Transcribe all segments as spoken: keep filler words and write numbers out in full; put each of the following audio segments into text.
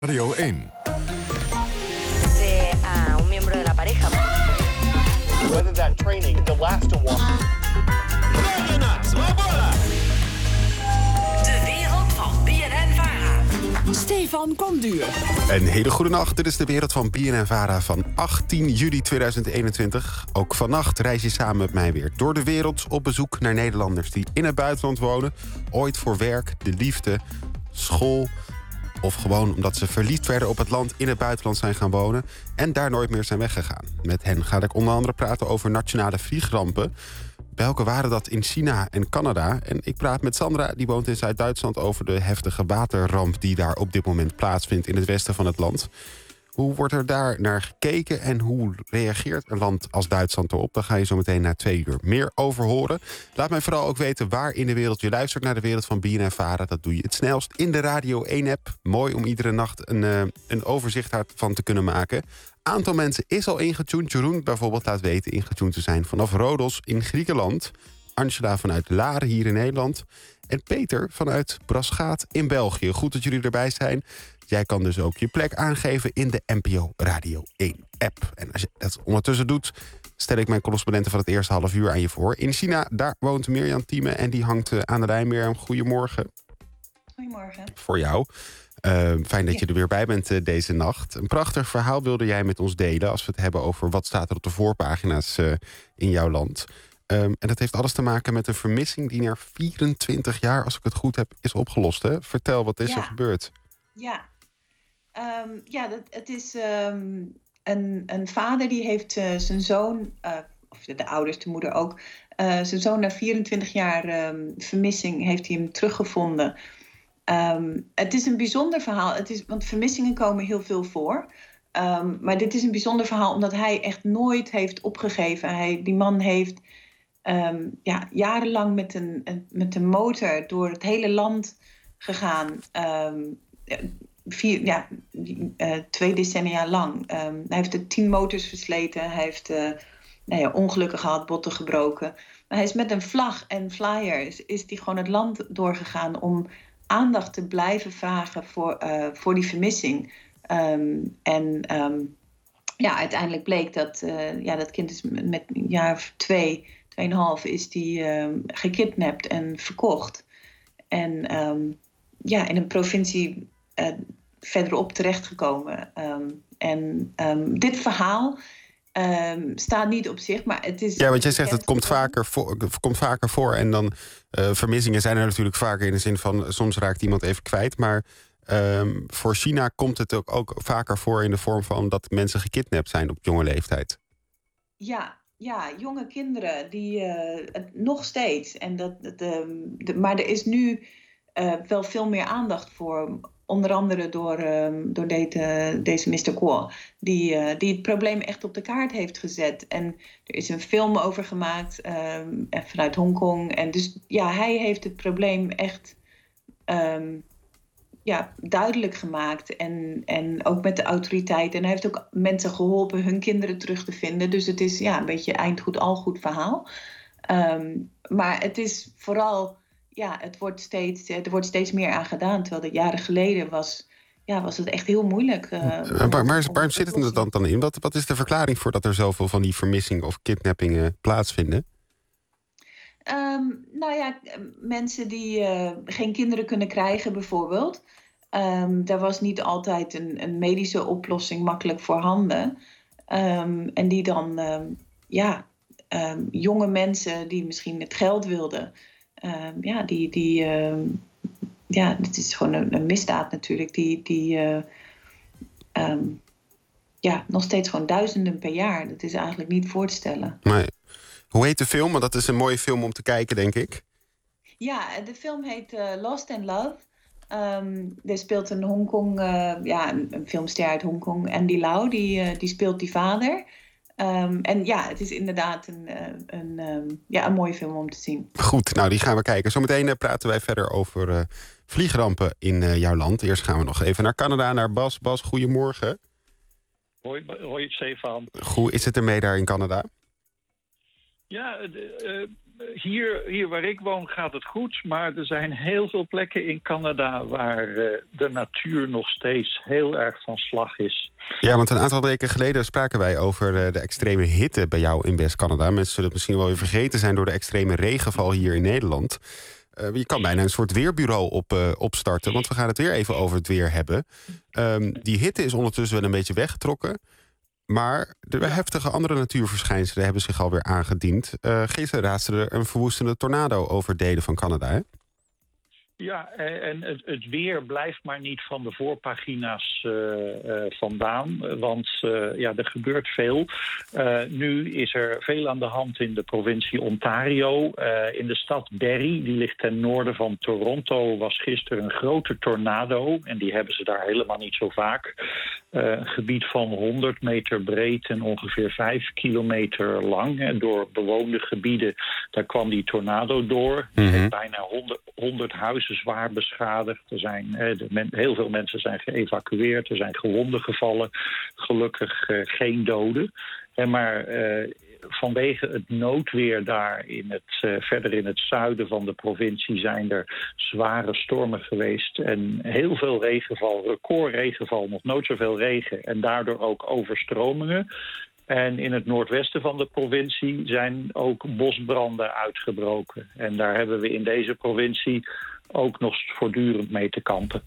Radio één. De a un miembro de la pareja. Whether that training, the last one. De wereld van B N N-Vara. Stefan Konduur. Een hele goede nacht. Dit is de wereld van B N N-Vara van achttien juli tweeduizend eenentwintig. Ook vannacht reis je samen met mij weer door de wereld op bezoek naar Nederlanders die in het buitenland wonen. Ooit voor werk, de liefde, school of gewoon omdat ze verliefd werden op het land in het buitenland zijn gaan wonen en daar nooit meer zijn weggegaan. Met hen ga ik onder andere praten over nationale vliegrampen. Welke waren dat in China en Canada? En ik praat met Sandra, die woont in Zuid-Duitsland, over de heftige waterramp die daar op dit moment plaatsvindt in het westen van het land. Hoe wordt er daar naar gekeken en hoe reageert een land als Duitsland erop? Daar ga je zo meteen na twee uur meer over horen. Laat mij vooral ook weten waar in de wereld je luistert naar de wereld van B N N-Vara. Dat doe je het snelst in de Radio één-app. Mooi om iedere nacht een, uh, een overzicht daarvan te kunnen maken. Aantal mensen is al ingetuned. Jeroen bijvoorbeeld laat weten ingetuned te zijn vanaf Rodos in Griekenland. Angela vanuit Laren hier in Nederland. En Peter vanuit Braschaat in België. Goed dat jullie erbij zijn. Jij kan dus ook je plek aangeven in de N P O Radio één-app. En als je dat ondertussen doet, stel ik mijn correspondenten van het eerste half uur aan je voor. In China, daar woont Mirjam Thieme en die hangt uh, aan de lijn. Mirjam, goedemorgen. Goedemorgen. Voor jou. Uh, fijn dat je er weer bij bent uh, deze nacht. Een prachtig verhaal wilde jij met ons delen als we het hebben over wat staat er op de voorpagina's uh, in jouw land. Um, en dat heeft alles te maken met een vermissing die na vierentwintig jaar, als ik het goed heb, is opgelost. Hè? Vertel, wat is ja. er gebeurd? Ja, um, ja dat, het is um, een, een vader die heeft uh, zijn zoon, uh, of de ouders, de moeder ook, uh, zijn zoon na vierentwintig jaar um, vermissing heeft hij hem teruggevonden. Um, het is een bijzonder verhaal, het is, want vermissingen komen heel veel voor. Um, maar dit is een bijzonder verhaal omdat hij echt nooit heeft opgegeven. Hij, die man heeft um, ja, jarenlang met een, een, met een motor door het hele land gegaan. Um, vier, ja, uh, twee decennia lang. Um, hij heeft er tien motors versleten. Hij heeft uh, nou ja, ongelukken gehad, botten gebroken. Maar hij is met een vlag en flyer is, is die gewoon het land doorgegaan om aandacht te blijven vragen voor, uh, voor die vermissing. Um, en um, ja, uiteindelijk bleek dat uh, ja, dat kind is met een jaar of twee, tweeënhalf is die um, gekidnapt en verkocht. En um, ja, in een provincie uh, verderop terechtgekomen. Um, en um, dit verhaal um, staat niet op zich, maar het is... Ja, want jij zegt het komt vaker voor, komt vaker voor en dan uh, vermissingen zijn er natuurlijk vaker in de zin van soms raakt iemand even kwijt, maar Um, voor China komt het ook, ook vaker voor in de vorm van dat mensen gekidnapt zijn op jonge leeftijd. Ja, ja, jonge kinderen die uh, het nog steeds. En dat, dat, um, de, maar er is nu uh, wel veel meer aandacht voor. Onder andere door, um, door deze, deze mister Guo. Die, uh, die het probleem echt op de kaart heeft gezet. En er is een film over gemaakt um, vanuit Hongkong. En dus ja, hij heeft het probleem echt Um, Ja, duidelijk gemaakt. En, en ook met de autoriteiten. En hij heeft ook mensen geholpen hun kinderen terug te vinden. Dus het is ja, een beetje eind goed, al goed verhaal. Um, maar het is vooral, ja, het wordt steeds, er wordt steeds meer aan gedaan. Terwijl dat jaren geleden was, ja, was het echt heel moeilijk. Uh, maar maar, maar waar zit het dan, dan in? Wat, wat is de verklaring voor dat er zoveel van die vermissingen of kidnappingen plaatsvinden? Um, nou ja, mensen die uh, geen kinderen kunnen krijgen bijvoorbeeld. Um, daar was niet altijd een, een medische oplossing makkelijk voorhanden. Um, en die dan, um, ja, um, jonge mensen die misschien het geld wilden. Um, ja, die, die um, ja, het is gewoon een, een misdaad natuurlijk. Die, die uh, um, ja, nog steeds gewoon duizenden per jaar. Dat is eigenlijk niet voor te stellen. Nee. Hoe heet de film? Want dat is een mooie film om te kijken, denk ik. Ja, de film heet uh, Lost in Love. Um, er speelt een Hongkong, uh, ja, een, een filmster uit Hongkong, Andy Lau, die, uh, die speelt die vader. Um, en ja, het is inderdaad een, uh, een, um, ja, een mooie film om te zien. Goed, nou die gaan we kijken. Zometeen uh, praten wij verder over uh, vliegrampen in uh, jouw land. Eerst gaan we nog even naar Canada, naar Bas. Bas, goedemorgen. Hoi, hoi Stefan. Hoe is het ermee daar in Canada? Ja, de, uh, hier, hier waar ik woon gaat het goed, maar er zijn heel veel plekken in Canada waar uh, de natuur nog steeds heel erg van slag is. Ja, want een aantal weken geleden spraken wij over uh, de extreme hitte bij jou in West-Canada. Mensen zullen het misschien wel weer vergeten zijn door de extreme regenval hier in Nederland. Uh, je kan bijna een soort weerbureau op, uh, opstarten, want we gaan het weer even over het weer hebben. Um, die hitte is ondertussen wel een beetje weggetrokken. Maar de heftige andere natuurverschijnselen hebben zich alweer aangediend. Uh, gisteren raasde er een verwoestende tornado over delen van Canada, hè? Ja, en het, het weer blijft maar niet van de voorpagina's uh, uh, vandaan. Want uh, ja, er gebeurt veel. Uh, nu is er veel aan de hand in de provincie Ontario. Uh, in de stad Barrie, die ligt ten noorden van Toronto, was gisteren een grote tornado. En die hebben ze daar helemaal niet zo vaak. Uh, een gebied van honderd meter breed en ongeveer vijf kilometer lang. En door bewoonde gebieden, daar kwam die tornado door. Mm-hmm. Er zijn bijna honderd huizen zwaar beschadigd. Er zijn, eh, de men, heel veel mensen zijn geëvacueerd. Er zijn gewonden gevallen. Gelukkig eh, geen doden. En maar eh, vanwege het noodweer daar in het, uh, verder in het zuiden van de provincie zijn er zware stormen geweest. En heel veel regenval, recordregenval, nog nooit zoveel regen. En daardoor ook overstromingen. En in het noordwesten van de provincie zijn ook bosbranden uitgebroken. En daar hebben we in deze provincie ook nog voortdurend mee te kampen.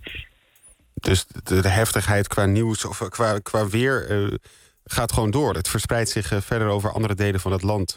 Dus de, de heftigheid qua nieuws of qua, qua weer uh, gaat gewoon door. Het verspreidt zich uh, verder over andere delen van het land.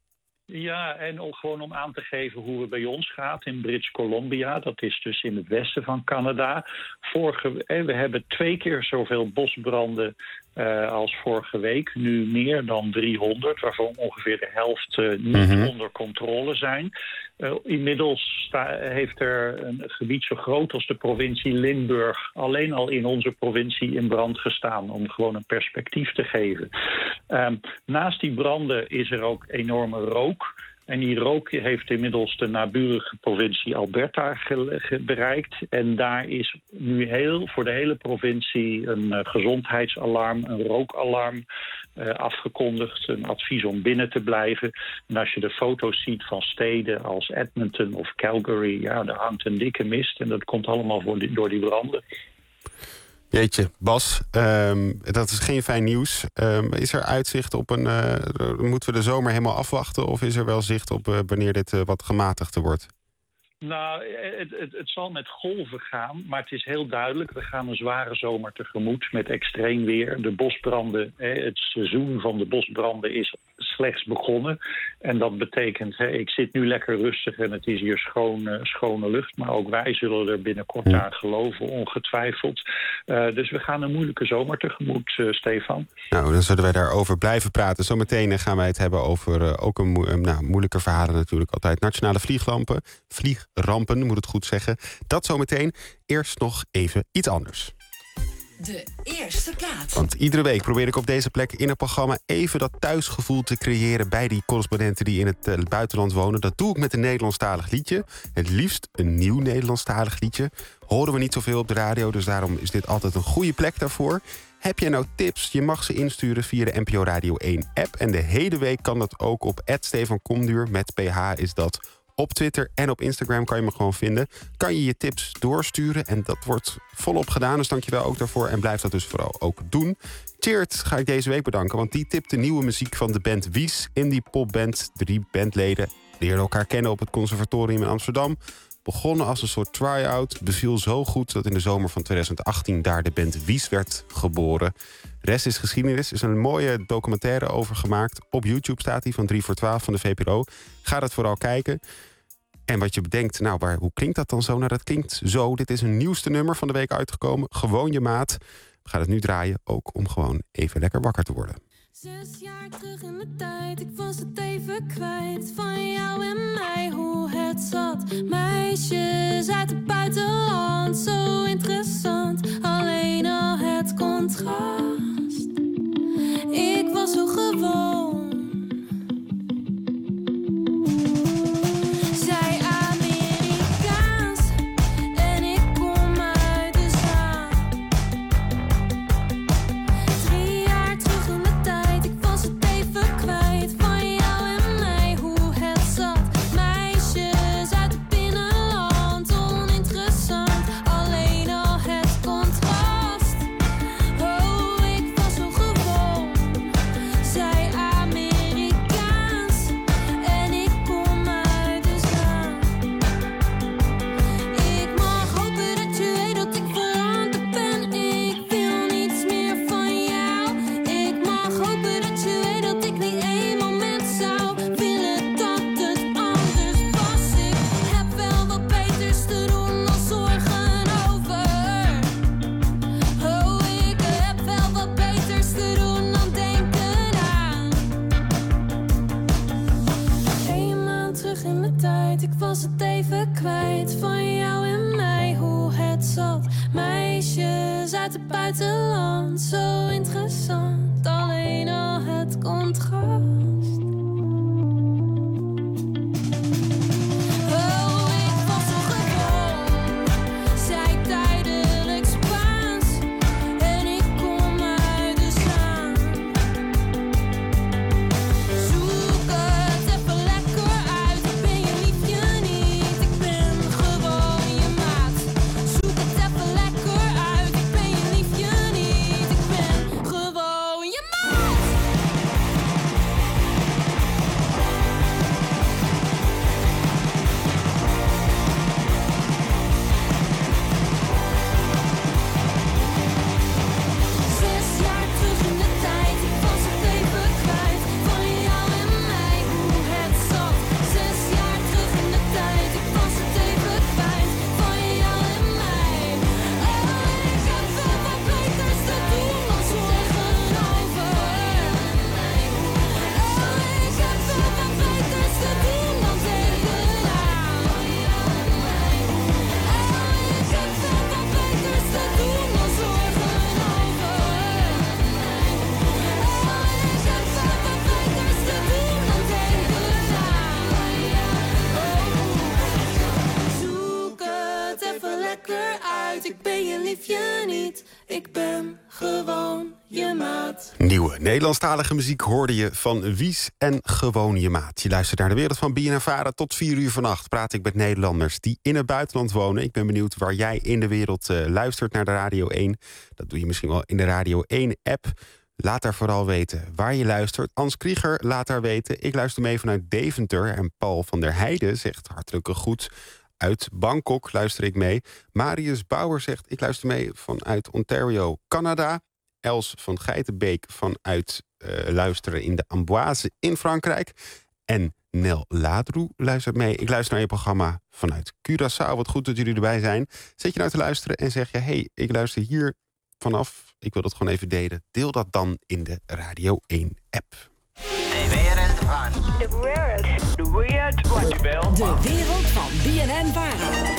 Ja, en ook gewoon om aan te geven hoe het bij ons gaat in British Columbia. Dat is dus in het westen van Canada. Vorige, eh, we hebben twee keer zoveel bosbranden uh, als vorige week. Nu meer dan driehonderd, waarvan ongeveer de helft uh, niet mm-hmm. onder controle zijn. Uh, inmiddels sta, heeft er een gebied zo groot als de provincie Limburg alleen al in onze provincie in brand gestaan, om gewoon een perspectief te geven. Um, naast die branden is er ook enorme rook. En die rook heeft inmiddels de naburige provincie Alberta ge- ge- bereikt. En daar is nu heel, voor de hele provincie een uh, gezondheidsalarm, een rookalarm uh, afgekondigd. Een advies om binnen te blijven. En als je de foto's ziet van steden als Edmonton of Calgary, ja, daar hangt een dikke mist. En dat komt allemaal voor die, door die branden. Jeetje, Bas, um, dat is geen fijn nieuws. Um, is er uitzicht op een... Uh, moeten we de zomer helemaal afwachten? Of is er wel zicht op uh, wanneer dit uh, wat gematigder wordt? Nou, het, het, het zal met golven gaan, maar het is heel duidelijk. We gaan een zware zomer tegemoet met extreem weer. De bosbranden, het seizoen van de bosbranden is slechts begonnen. En dat betekent, ik zit nu lekker rustig en het is hier schoon, schone lucht. Maar ook wij zullen er binnenkort aan geloven, ongetwijfeld. Uh, dus we gaan een moeilijke zomer tegemoet, uh, Stefan. Nou, dan zullen wij daarover blijven praten. Zometeen gaan wij het hebben over uh, ook een mo- uh, nou, moeilijke verhalen natuurlijk altijd. Nationale vliegrampen, vliegrampen, moet het goed zeggen. Dat zometeen. Eerst nog even iets anders. De eerste plaat. Want iedere week probeer ik op deze plek in het programma even dat thuisgevoel te creëren bij die correspondenten die in het uh, buitenland wonen. Dat doe ik met een Nederlandstalig liedje. Het liefst een nieuw Nederlandstalig liedje. Horen we niet zoveel op de radio, dus daarom is dit altijd een goede plek daarvoor. Heb jij nou tips? Je mag ze insturen via de N P O Radio één app. En de hele week kan dat ook op at Stefan Komduur. Met P H is dat. Op Twitter en op Instagram kan je me gewoon vinden. Kan je je tips doorsturen en dat wordt volop gedaan. Dus dank je wel ook daarvoor en blijf dat dus vooral ook doen. Tjeerd ga ik deze week bedanken, want die tipte nieuwe muziek van de band Wies. Indie popband, drie bandleden leerden elkaar kennen op het conservatorium in Amsterdam. Begonnen als een soort try-out, beviel zo goed dat in de zomer van twintig achttien daar de band Wies werd geboren. Rest is geschiedenis, is een mooie documentaire over gemaakt. Op YouTube staat die van drie voor twaalf van de V P R O. Ga dat vooral kijken. En wat je bedenkt, nou, waar, hoe klinkt dat dan zo? Nou, dat klinkt zo. Dit is een nieuwste nummer van de week uitgekomen. Gewoon je maat. We gaan het nu draaien, ook om gewoon even lekker wakker te worden. Zes jaar terug in de tijd, ik was het even kwijt. Van jou en mij, hoe het zat. Meisjes uit het buitenland, zo interessant. Alleen al het contrast. Ik was zo gewoon. Zij Amerikaans en ik kom uit de zaal. Drie jaar terug in de tijd, ik was het even kwijt. Van jou en mij, hoe het zat. buitenland. Zo interessant, alleen al het contrast. Nieuwe Nederlandstalige muziek hoorde je van Wies en Gewoon je maat. Je luistert naar de wereld van B N N Vara. Tot vier uur vannacht praat ik met Nederlanders die in het buitenland wonen. Ik ben benieuwd waar jij in de wereld uh, luistert naar de Radio één. Dat doe je misschien wel in de Radio één-app. Laat daar vooral weten waar je luistert. Ans Krieger laat daar weten. Ik luister mee vanuit Deventer. En Paul van der Heijden zegt hartelijke groet. Uit Bangkok luister ik mee. Marius Bauer zegt ik luister mee vanuit Ontario, Canada. Els van Geitenbeek vanuit uh, luisteren in de Amboise in Frankrijk. En Nel Ladroe luistert mee. Ik luister naar je programma vanuit Curaçao. Wat goed dat jullie erbij zijn. Zet je nou te luisteren en zeg je... hey, ik luister hier vanaf. Ik wil dat gewoon even delen. Deel dat dan in de Radio één-app. De wereld van... De wereld. De wereld van... De wereld van B N N Vara.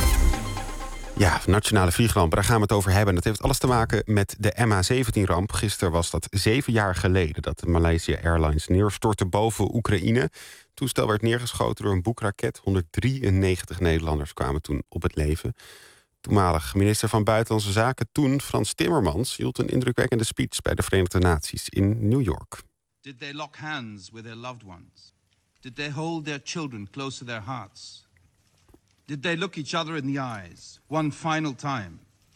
Ja, nationale vliegrampen, daar gaan we het over hebben. Dat heeft alles te maken met de M H zeventien-ramp. Gisteren was dat zeven jaar geleden dat de Malaysia Airlines neerstortte boven Oekraïne. Het toestel werd neergeschoten door een boekraket. honderddrieënnegentig Nederlanders kwamen toen op het leven. Toenmalig minister van Buitenlandse Zaken toen, Frans Timmermans, hield een indrukwekkende speech bij de Verenigde Naties in New York. Did they lock hands with their loved ones? Did they hold their children close to their hearts? Did they look each other in the eyes, one final time,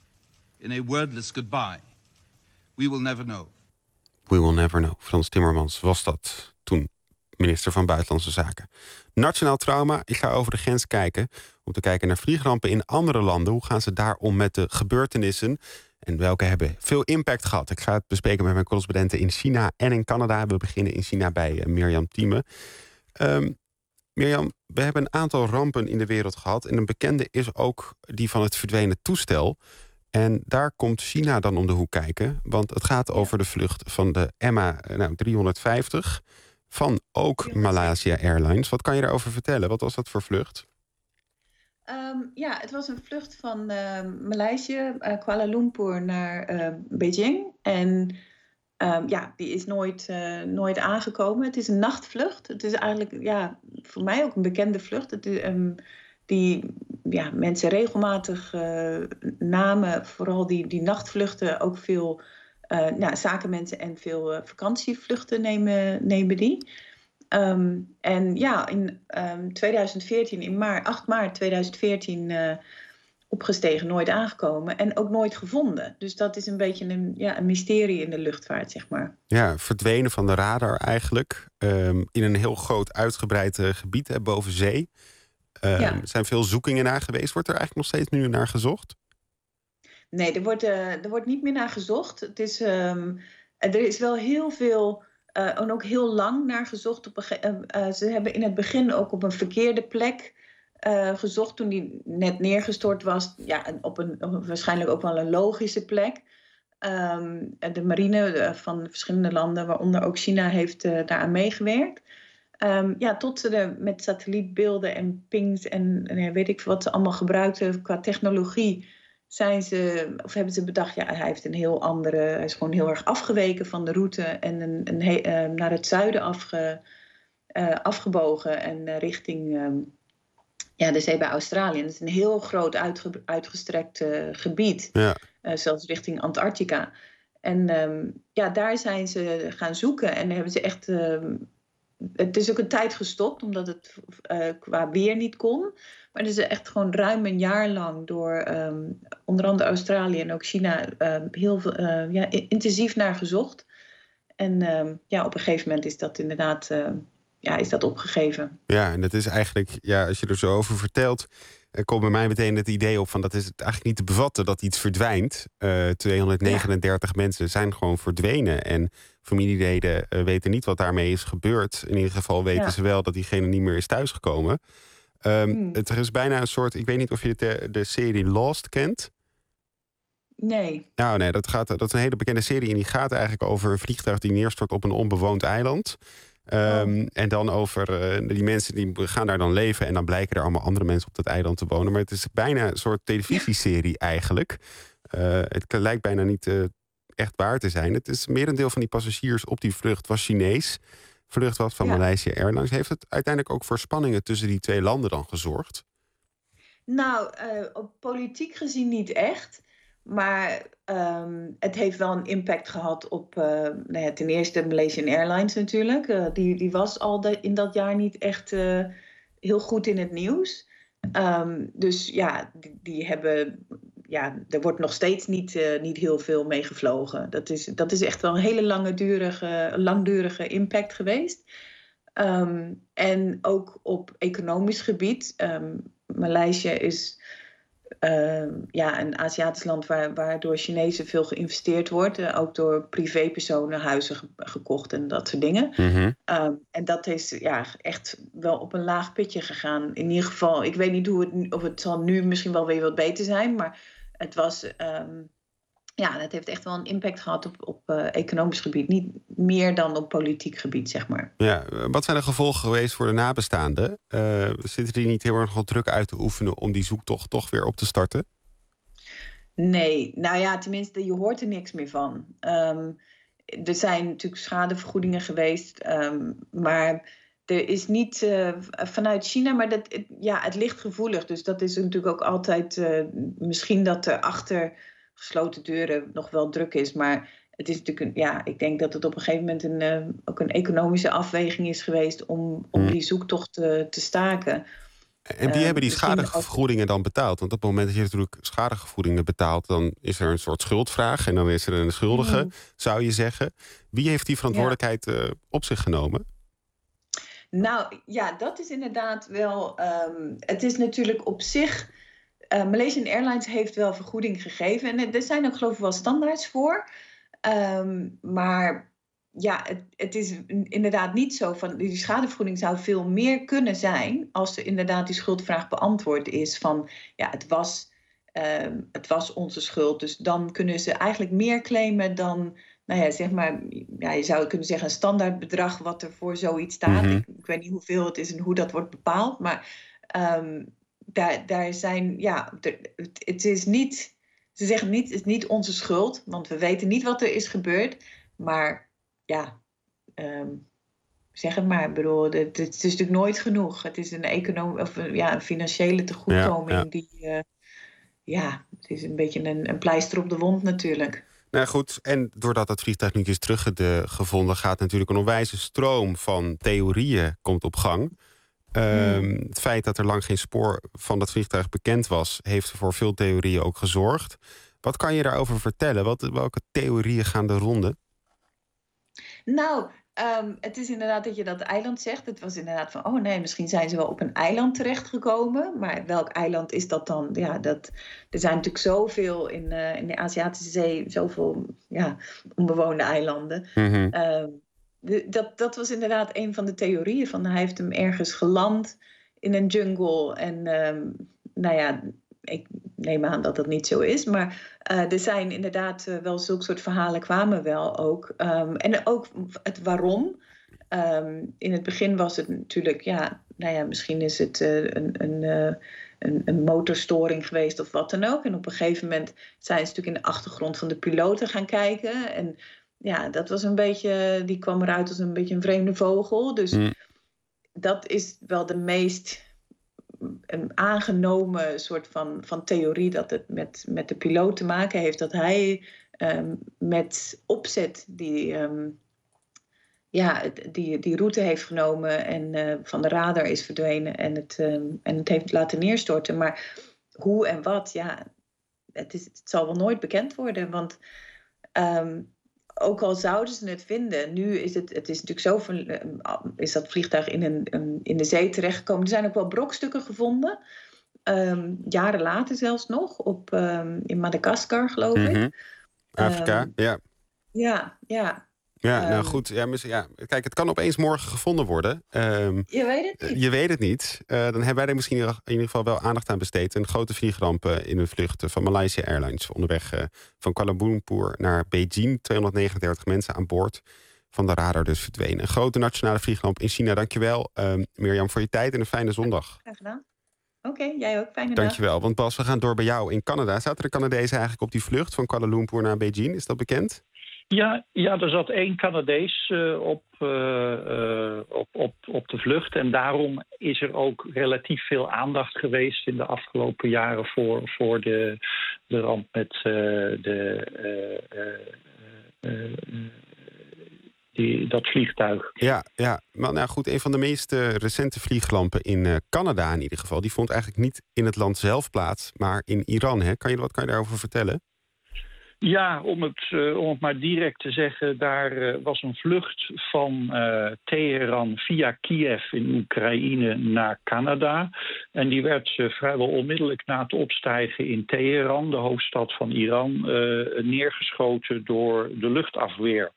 in a wordless goodbye? We will never know. We will never know. Frans Timmermans was dat toen minister van Buitenlandse Zaken. Nationaal trauma. Ik ga over de grens kijken om te kijken naar vliegrampen in andere landen. Hoe gaan ze daar om met de gebeurtenissen? En welke hebben veel impact gehad? Ik ga het bespreken met mijn correspondenten in China en in Canada. We beginnen in China bij uh, Mirjam Thieme. Um, Mirjam, we hebben een aantal rampen in de wereld gehad. En een bekende is ook die van het verdwenen toestel. En daar komt China dan om de hoek kijken. Want het gaat over de vlucht van de M H nou, driehonderdvijftig... van ook Malaysia Airlines. Wat kan je daarover vertellen? Wat was dat voor vlucht? Um, ja, het was een vlucht van uh, Maleisië, uh, Kuala Lumpur naar uh, Beijing. En um, ja, die is nooit, uh, nooit aangekomen. Het is een nachtvlucht. Het is eigenlijk ja, voor mij ook een bekende vlucht. Het is, um, die ja, mensen regelmatig uh, namen, vooral die, die nachtvluchten, ook veel uh, nou, zakenmensen en veel uh, vakantievluchten nemen, nemen die. Um, en ja, in um, tweeduizend veertien, in maart, acht maart tweeduizend veertien uh, opgestegen, nooit aangekomen en ook nooit gevonden. Dus dat is een beetje een, ja, een mysterie in de luchtvaart, zeg maar. Ja, verdwenen van de radar eigenlijk. Um, in een heel groot uitgebreid uh, gebied hè, boven zee. Um, ja. Er zijn veel zoekingen naar geweest. Wordt er eigenlijk nog steeds nu naar gezocht? Nee, er wordt, uh, er wordt niet meer naar gezocht. Het is, um, er is wel heel veel... Uh, en ook heel lang naar gezocht. Op een, uh, uh, ze hebben in het begin ook op een verkeerde plek uh, gezocht. Toen die net neergestort was. Ja, op een, op een waarschijnlijk ook wel een logische plek. Um, de marine uh, van verschillende landen, waaronder ook China, heeft uh, daaraan meegewerkt. Um, ja, tot ze er met satellietbeelden en pings en uh, weet ik veel wat ze allemaal gebruikten qua technologie. zijn ze, of hebben ze bedacht, ja, hij heeft een heel andere, hij is gewoon heel erg afgeweken van de route en een, een he, uh, naar het zuiden afge, uh, afgebogen en uh, richting uh, ja, de zee bij Australië. Dat is een heel groot uitge, uitgestrekt uh, gebied, ja. uh, zelfs richting Antarctica. En um, ja, daar zijn ze gaan zoeken en hebben ze echt. Uh, het is ook een tijd gestopt, omdat het uh, qua weer niet kon. Maar er is echt gewoon ruim een jaar lang door um, onder andere Australië en ook China uh, heel veel, uh, ja, intensief naar gezocht. En uh, ja, op een gegeven moment is dat inderdaad uh, ja, is dat opgegeven. Ja, en dat is eigenlijk, ja, als je er zo over vertelt, er komt bij mij meteen het idee op van dat is het eigenlijk niet te bevatten dat iets verdwijnt. Uh, tweehonderdnegenendertig ja. mensen zijn gewoon verdwenen en familieleden uh, weten niet wat daarmee is gebeurd. In ieder geval weten ja. ze wel dat diegene niet meer is thuisgekomen. Um, hmm. Het is bijna een soort, ik weet niet of je de, de serie Lost kent. Nee. Nou nee, dat, gaat, dat is een hele bekende serie en die gaat eigenlijk over een vliegtuig die neerstort op een onbewoond eiland. Um, oh. En dan over uh, die mensen die gaan daar dan leven en dan blijken er allemaal andere mensen op dat eiland te wonen. Maar het is bijna een soort televisieserie ja. eigenlijk. Uh, het lijkt bijna niet uh, echt waar te zijn. Het is merendeel van die passagiers op die vlucht was Chinees. Vlucht was van ja. Malaysia Airlines. Heeft het uiteindelijk ook voor spanningen tussen die twee landen dan gezorgd? Nou, uh, op politiek gezien niet echt. Maar um, het heeft wel een impact gehad op uh, nou ja, ten eerste Malaysian Airlines natuurlijk. Uh, die, die was al de, in dat jaar niet echt uh, heel goed in het nieuws. Um, dus ja, die, die hebben... Ja, er wordt nog steeds niet, uh, niet heel veel mee gevlogen. Dat is, dat is echt wel een hele langdurige, langdurige impact geweest. Um, en ook op economisch gebied. Um, Maleisië is uh, ja, een Aziatisch land waar, waar door Chinezen veel geïnvesteerd wordt. Uh, ook door privépersonen huizen ge- gekocht en dat soort dingen. Mm-hmm. Um, en dat is ja, echt wel op een laag pitje gegaan. In ieder geval, ik weet niet hoe het, of het zal nu misschien wel weer wat beter zijn, maar het was, um, ja, het heeft echt wel een impact gehad op, op uh, economisch gebied. Niet meer dan op politiek gebied, zeg maar. Ja, wat zijn de gevolgen geweest voor de nabestaanden? Uh, zitten die niet heel erg nog druk uit te oefenen om die zoektocht toch weer op te starten? Nee, nou ja, tenminste, je hoort er niks meer van. Um, er zijn natuurlijk schadevergoedingen geweest, um, maar er is niet uh, vanuit China, maar dat, het, ja, het ligt gevoelig. Dus dat is natuurlijk ook altijd uh, misschien dat er achter gesloten deuren nog wel druk is. Maar het is natuurlijk een, ja, ik denk dat het op een gegeven moment een, uh, ook een economische afweging is geweest om, om die zoektocht te, te staken. En wie uh, hebben die schadevergoedingen dan betaald? Want op het moment dat je natuurlijk schadevergoedingen betaalt, dan is er een soort schuldvraag en dan is er een schuldige, mm. zou je zeggen. Wie heeft die verantwoordelijkheid ja. uh, op zich genomen? Nou ja, dat is inderdaad wel. Um, het is natuurlijk op zich. Uh, Malaysian Airlines heeft wel vergoeding gegeven. En er zijn ook geloof ik wel standaards voor. Um, maar ja, het, het is inderdaad niet zo van. Die schadevergoeding zou veel meer kunnen zijn als er inderdaad die schuldvraag beantwoord is. Van ja, het was, um, het was onze schuld. Dus dan kunnen ze eigenlijk meer claimen dan. Nou ja, zeg maar, ja, je zou kunnen zeggen een standaardbedrag wat er voor zoiets staat. Mm-hmm. Ik, ik weet niet hoeveel het is en hoe dat wordt bepaald. Maar um, daar, daar zijn, ja, er, het, het is niet, ze zeggen niet, het is niet onze schuld. Want we weten niet wat er is gebeurd. Maar ja, um, zeg het maar. Ik bedoel, het, het is natuurlijk nooit genoeg. Het is een, econom, of een, ja, een financiële tegoedkoming. Ja, ja. Die, uh, ja, het is een beetje een, een pleister op de wond natuurlijk. Nou goed, en doordat het vliegtuig nu is teruggevonden, gaat natuurlijk een onwijze stroom van theorieën komt op gang. Um, hmm. Het feit dat er lang geen spoor van dat vliegtuig bekend was, heeft voor veel theorieën ook gezorgd. Wat kan je daarover vertellen? Wat, welke theorieën gaan de ronde? Nou, um, het is inderdaad dat je dat eiland zegt. Het was inderdaad van, oh nee, misschien zijn ze wel op een eiland terechtgekomen. Maar welk eiland is dat dan? Ja, dat, er zijn natuurlijk zoveel in, uh, in de Aziatische Zee, zoveel ja, onbewoonde eilanden. Mm-hmm. Uh, de, dat, dat was inderdaad een van de theorieën. Van, hij heeft hem ergens geland in een jungle. En um, nou ja, ik neem aan dat dat niet zo is. Maar uh, er zijn inderdaad uh, wel zulke soort verhalen kwamen wel ook. Um, en ook het waarom. Um, in het begin was het natuurlijk, ja, nou ja, misschien is het uh, een, een, uh, een, een motorstoring geweest of wat dan ook. En op een gegeven moment zijn ze natuurlijk in de achtergrond van de piloten gaan kijken. En ja, dat was een beetje, die kwam eruit als een beetje een vreemde vogel. Dus mm. dat is wel de meest een aangenomen soort van, van theorie dat het met, met de piloot te maken heeft. Dat hij um, met opzet die, um, ja, die, die route heeft genomen en uh, van de radar is verdwenen en het, um, en het heeft laten neerstorten. Maar hoe en wat, ja, het, is, het zal wel nooit bekend worden. Want um, ook al zouden ze het vinden, nu is het, het is natuurlijk zo van, is dat vliegtuig in, een, een, in de zee terechtgekomen. Er zijn ook wel brokstukken gevonden, um, jaren later zelfs nog, op, um, in Madagaskar geloof ik. Mm-hmm. Afrika, um, ja. Ja, ja. Ja, um, nou goed. Ja, ja, kijk, het kan opeens morgen gevonden worden. Um, je weet het niet. Je weet het niet. Uh, dan hebben wij er misschien in ieder geval wel aandacht aan besteed. Een grote vliegramp uh, in een vlucht van Malaysia Airlines. Onderweg uh, van Kuala Lumpur naar Beijing. tweehonderdnegenendertig mensen aan boord. Van de radar dus verdwenen. Een grote nationale vliegramp in China. Dankjewel, uh, Mirjam, voor je tijd en een fijne zondag. Graag gedaan. Oké, okay, jij ook. Fijne dag. Dankjewel. Want Bas, we gaan door bij jou in Canada. Zaten de Canadezen eigenlijk op die vlucht van Kuala Lumpur naar Beijing? Is dat bekend? Ja, ja, er zat één Canadees uh, op, uh, uh, op, op, op de vlucht. En daarom is er ook relatief veel aandacht geweest in de afgelopen jaren voor, voor de, de ramp met uh, de, uh, uh, uh, uh, die, dat vliegtuig. Ja, ja. Maar nou goed, een van de meest uh, recente vliegrampen in uh, Canada in ieder geval, die vond eigenlijk niet in het land zelf plaats, maar in Iran. Hè? Kan je wat kan je daarover vertellen? Ja, om het, uh, om het maar direct te zeggen, daar uh, was een vlucht van uh, Teheran via Kiev in Oekraïne naar Canada. En die werd uh, vrijwel onmiddellijk na het opstijgen in Teheran, de hoofdstad van Iran, uh, neergeschoten door de luchtafweer.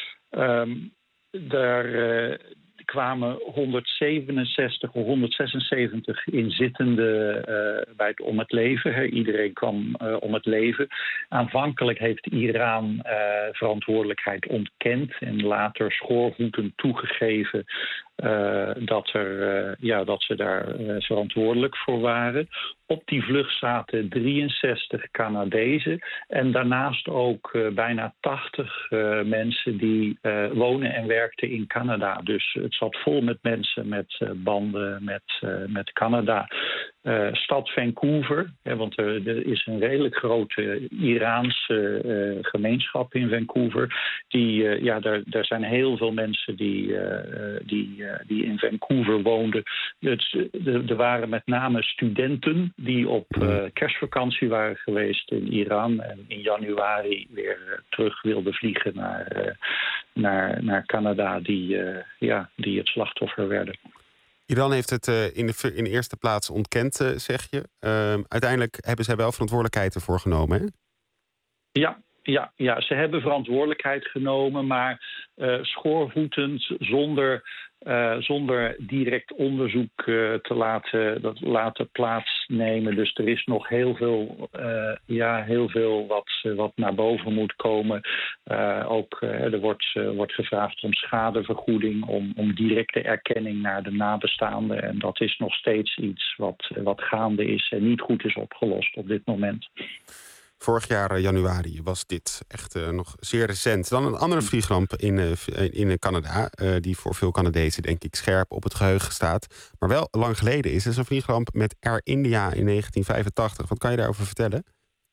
Um, daar uh, kwamen honderdzevenenzestig of honderdzesenzeventig inzittenden uh, bij het om het leven. He, iedereen kwam uh, om het leven. Aanvankelijk heeft Iran uh, verantwoordelijkheid ontkend en later schoorvoetend toegegeven uh, dat, er, uh, ja, dat ze daar uh, verantwoordelijk voor waren. Op die vlucht zaten drieënzestig Canadezen en daarnaast ook uh, bijna tachtig uh, mensen die uh, wonen en werkten in Canada. Dus het zat vol met mensen met uh, banden met, uh, met Canada. Uh, stad Vancouver, hè, want er, er is een redelijk grote Iraanse uh, gemeenschap in Vancouver. Die, uh, ja, daar, daar zijn heel veel mensen die, uh, die, uh, die in Vancouver woonden. Dus, er, er waren met name studenten die op uh, kerstvakantie waren geweest in Iran en in januari weer uh, terug wilden vliegen naar, uh, naar, naar Canada, die, uh, ja, die het slachtoffer werden. Iran heeft het uh, in, de, in de eerste plaats ontkend, uh, zeg je. Uh, uiteindelijk hebben zij wel verantwoordelijkheid ervoor genomen, hè? Ja, ja, ja, ze hebben verantwoordelijkheid genomen, maar uh, schoorvoetend, zonder, uh, zonder direct onderzoek uh, te laten, dat laten plaatsnemen. Dus er is nog heel veel, uh, ja, heel veel wat, uh, wat naar boven moet komen. Uh, ook uh, er wordt, uh, wordt gevraagd om schadevergoeding, om, om directe erkenning naar de nabestaanden. En dat is nog steeds iets wat, uh, wat gaande is en niet goed is opgelost op dit moment. Vorig jaar januari was dit echt uh, nog zeer recent. Dan een andere vliegramp in, uh, in Canada, uh, die voor veel Canadezen denk ik scherp op het geheugen staat. Maar wel lang geleden is. Het is een vliegramp met Air India in negentien vijfentachtig. Wat kan je daarover vertellen?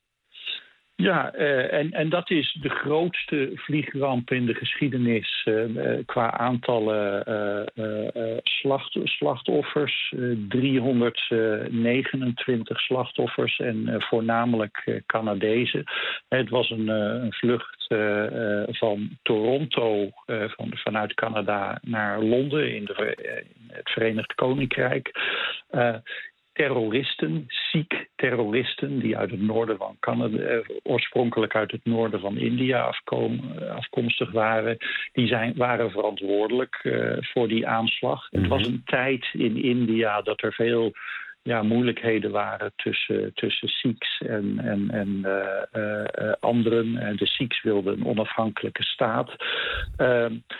Ja, uh, en, en dat is de grootste vliegramp in de geschiedenis uh, uh, qua aantallen uh, uh, uh, slacht, slachtoffers. Uh, driehonderdnegenentwintig slachtoffers en uh, voornamelijk uh, Canadezen. Het was een, uh, een vlucht uh, uh, van Toronto, uh, van, vanuit Canada naar Londen in, de, uh, in het Verenigd Koninkrijk. Uh, Terroristen, Sikh-terroristen die uit het noorden van Canada, oorspronkelijk uit het noorden van India afkom, afkomstig waren, die zijn, waren verantwoordelijk uh, voor die aanslag. Mm-hmm. Het was een tijd in India dat er veel ja, moeilijkheden waren tussen, tussen Sikhs en, en, en uh, uh, anderen. De Sikhs wilden een onafhankelijke staat. Uh,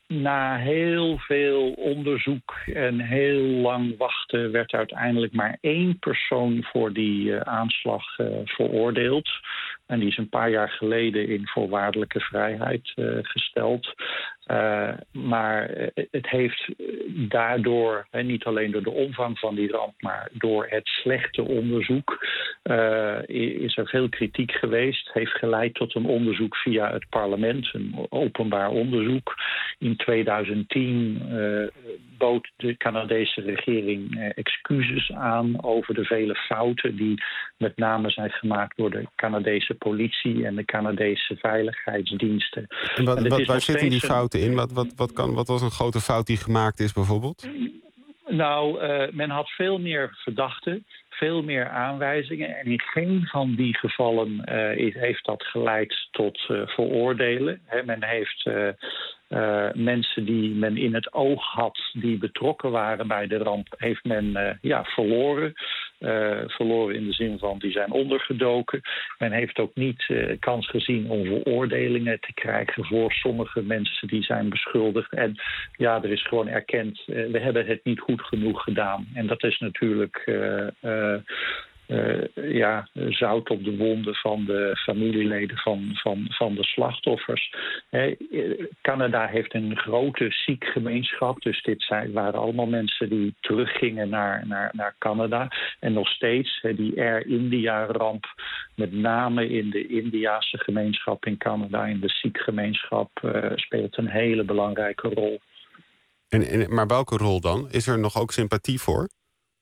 na heel veel onderzoek en heel lang wachten werd uiteindelijk maar één persoon voor die uh, aanslag uh, veroordeeld. En die is een paar jaar geleden in voorwaardelijke vrijheid uh, gesteld. Uh, maar het heeft daardoor, hè, niet alleen door de omvang van die ramp, maar door het slechte onderzoek, uh, is er veel kritiek geweest. Heeft geleid tot een onderzoek via het parlement, een openbaar onderzoek. In tweeduizend tien uh, bood de Canadese regering uh, excuses aan over de vele fouten die met name zijn gemaakt door de Canadese politie en de Canadese veiligheidsdiensten. En wat, en wat, waar zitten die fouten in? Wat, wat, wat, kan, wat was een grote fout die gemaakt is bijvoorbeeld? Nou, uh, men had veel meer verdachten, veel meer aanwijzingen. En in geen van die gevallen uh, heeft dat geleid tot uh, veroordelen. He, men heeft uh, uh, mensen die men in het oog had, die betrokken waren bij de ramp, heeft men uh, ja, verloren. Uh, verloren in de zin van die zijn ondergedoken. Men heeft ook niet uh, kans gezien om veroordelingen te krijgen voor sommige mensen die zijn beschuldigd. En ja, er is gewoon erkend, uh, we hebben het niet goed genoeg gedaan. En dat is natuurlijk uh, uh, uh, ja, zout op de wonden van de familieleden van, van, van de slachtoffers. He, Canada heeft een grote Sikh-gemeenschap. Dus dit zijn, waren allemaal mensen die teruggingen naar, naar, naar Canada. En nog steeds, he, die Air India-ramp, met name in de Indiase gemeenschap in Canada, in de Sikh-gemeenschap, uh, speelt een hele belangrijke rol. En, en, maar welke rol dan? Is er nog ook sympathie voor?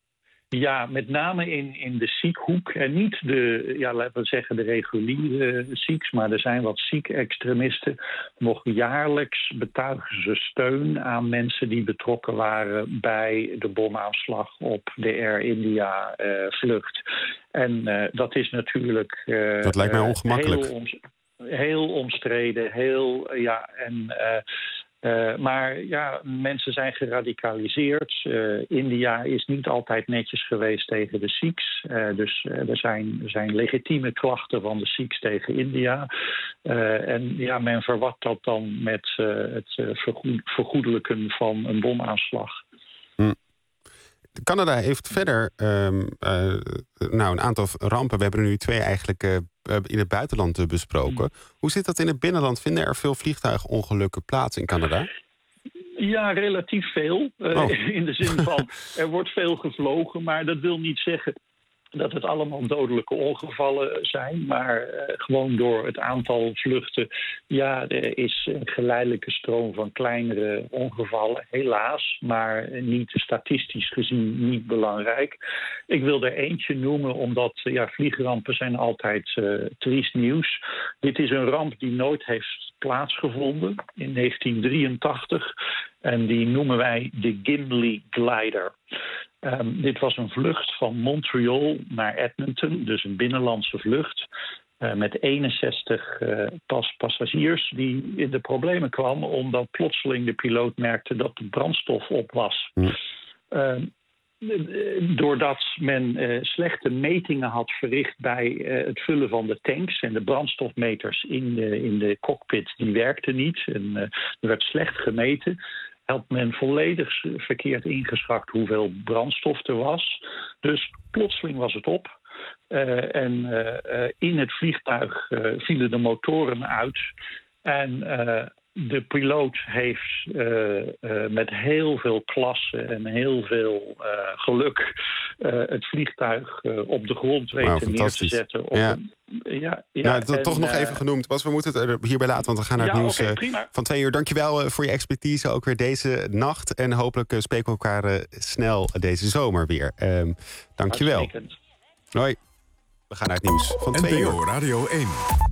Ja, met name in, in de Sikh-hoek. En niet de, ja, laten we zeggen, de reguliere Sikhs, maar er zijn wat Sikh-extremisten. Nog jaarlijks betuigen ze steun aan mensen die betrokken waren bij de bomaanslag op de Air India-vlucht. Uh, en uh, dat is natuurlijk Uh, dat lijkt mij ongemakkelijk. Heel, om, heel omstreden, heel, uh, ja, en Uh, Uh, maar ja, mensen zijn geradicaliseerd. Uh, India is niet altijd netjes geweest tegen de Sikhs. Uh, dus uh, er, zijn, er zijn legitieme klachten van de Sikhs tegen India. Uh, en ja, men verwart dat dan met uh, het uh, vergoed, vergoedelijken van een bomaanslag. Hm. Canada heeft verder um, uh, nou, een aantal rampen. We hebben er nu twee eigenlijk uh, in het buitenland uh, besproken. Hm. Hoe zit dat in het binnenland? Vinden er veel vliegtuigongelukken plaats in Canada? Ja, relatief veel. Uh, oh. In de zin van, er wordt veel gevlogen, maar dat wil niet zeggen dat het allemaal dodelijke ongevallen zijn. Maar uh, gewoon door het aantal vluchten, ja, er is een geleidelijke stroom van kleinere ongevallen, helaas. Maar niet statistisch gezien niet belangrijk. Ik wil er eentje noemen, omdat ja, vliegrampen zijn altijd uh, triest nieuws. Dit is een ramp die nooit heeft plaatsgevonden in negentien drieëntachtig. En die noemen wij de Gimli Glider. Um, dit was een vlucht van Montreal naar Edmonton, dus een binnenlandse vlucht. Uh, met eenenzestig uh, pas passagiers die in de problemen kwamen omdat plotseling de piloot merkte dat de brandstof op was. Ja. Uh, Doordat men uh, slechte metingen had verricht bij uh, het vullen van de tanks en de brandstofmeters in de, in de cockpit, die werkten niet. En uh, er werd slecht gemeten. Had men volledig verkeerd ingeschat hoeveel brandstof er was. Dus plotseling was het op. Uh, en uh, uh, in het vliegtuig uh, vielen de motoren uit. En Uh, De piloot heeft uh, uh, met heel veel klasse en heel veel uh, geluk uh, het vliegtuig uh, op de grond weten wow, neer te zetten. Op ja. Een, ja, ja, nou, dat en, toch nog uh, even genoemd. Bas, we moeten het er hierbij laten, want we gaan naar het ja, nieuws okay, uh, van twee uur. Dankjewel uh, voor je expertise ook weer deze nacht. En hopelijk uh, spreken we elkaar uh, snel deze zomer weer. Um, dankjewel. Uitstekend. Hoi. We gaan naar het nieuws van twee uur. N P O Radio één.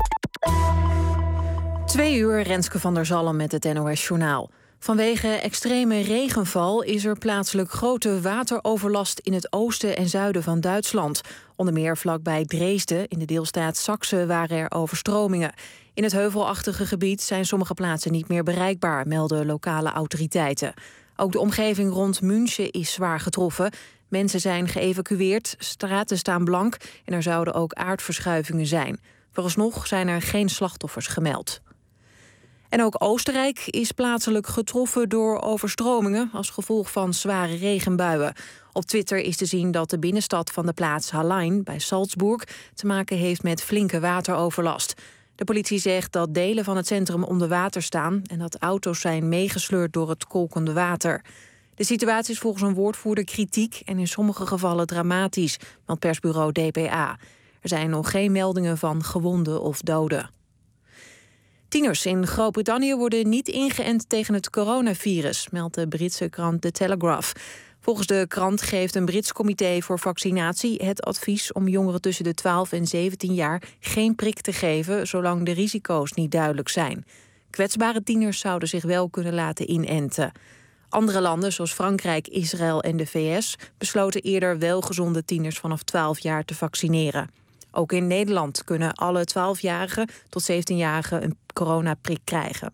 Twee uur, Renske van der Zalm met het N O S-journaal. Vanwege extreme regenval is er plaatselijk grote wateroverlast in het oosten en zuiden van Duitsland. Onder meer vlakbij Dresden, in de deelstaat Saksen, waren er overstromingen. In het heuvelachtige gebied zijn sommige plaatsen niet meer bereikbaar, melden lokale autoriteiten. Ook de omgeving rond München is zwaar getroffen. Mensen zijn geëvacueerd, straten staan blank en er zouden ook aardverschuivingen zijn. Vooralsnog zijn er geen slachtoffers gemeld. En ook Oostenrijk is plaatselijk getroffen door overstromingen als gevolg van zware regenbuien. Op Twitter is te zien dat de binnenstad van de plaats Hallein bij Salzburg te maken heeft met flinke wateroverlast. De politie zegt dat delen van het centrum onder water staan en dat auto's zijn meegesleurd door het kolkende water. De situatie is volgens een woordvoerder kritiek en in sommige gevallen dramatisch, meldt persbureau D P A. Er zijn nog geen meldingen van gewonden of doden. Tieners in Groot-Brittannië worden niet ingeënt tegen het coronavirus, meldt de Britse krant The Telegraph. Volgens de krant geeft een Brits comité voor vaccinatie het advies om jongeren tussen de twaalf en zeventien jaar geen prik te geven, zolang de risico's niet duidelijk zijn. Kwetsbare tieners zouden zich wel kunnen laten inenten. Andere landen, zoals Frankrijk, Israël en de V S, besloten eerder wel gezonde tieners vanaf twaalf jaar te vaccineren. Ook in Nederland kunnen alle twaalfjarigen tot zeventienjarigen een coronaprik krijgen.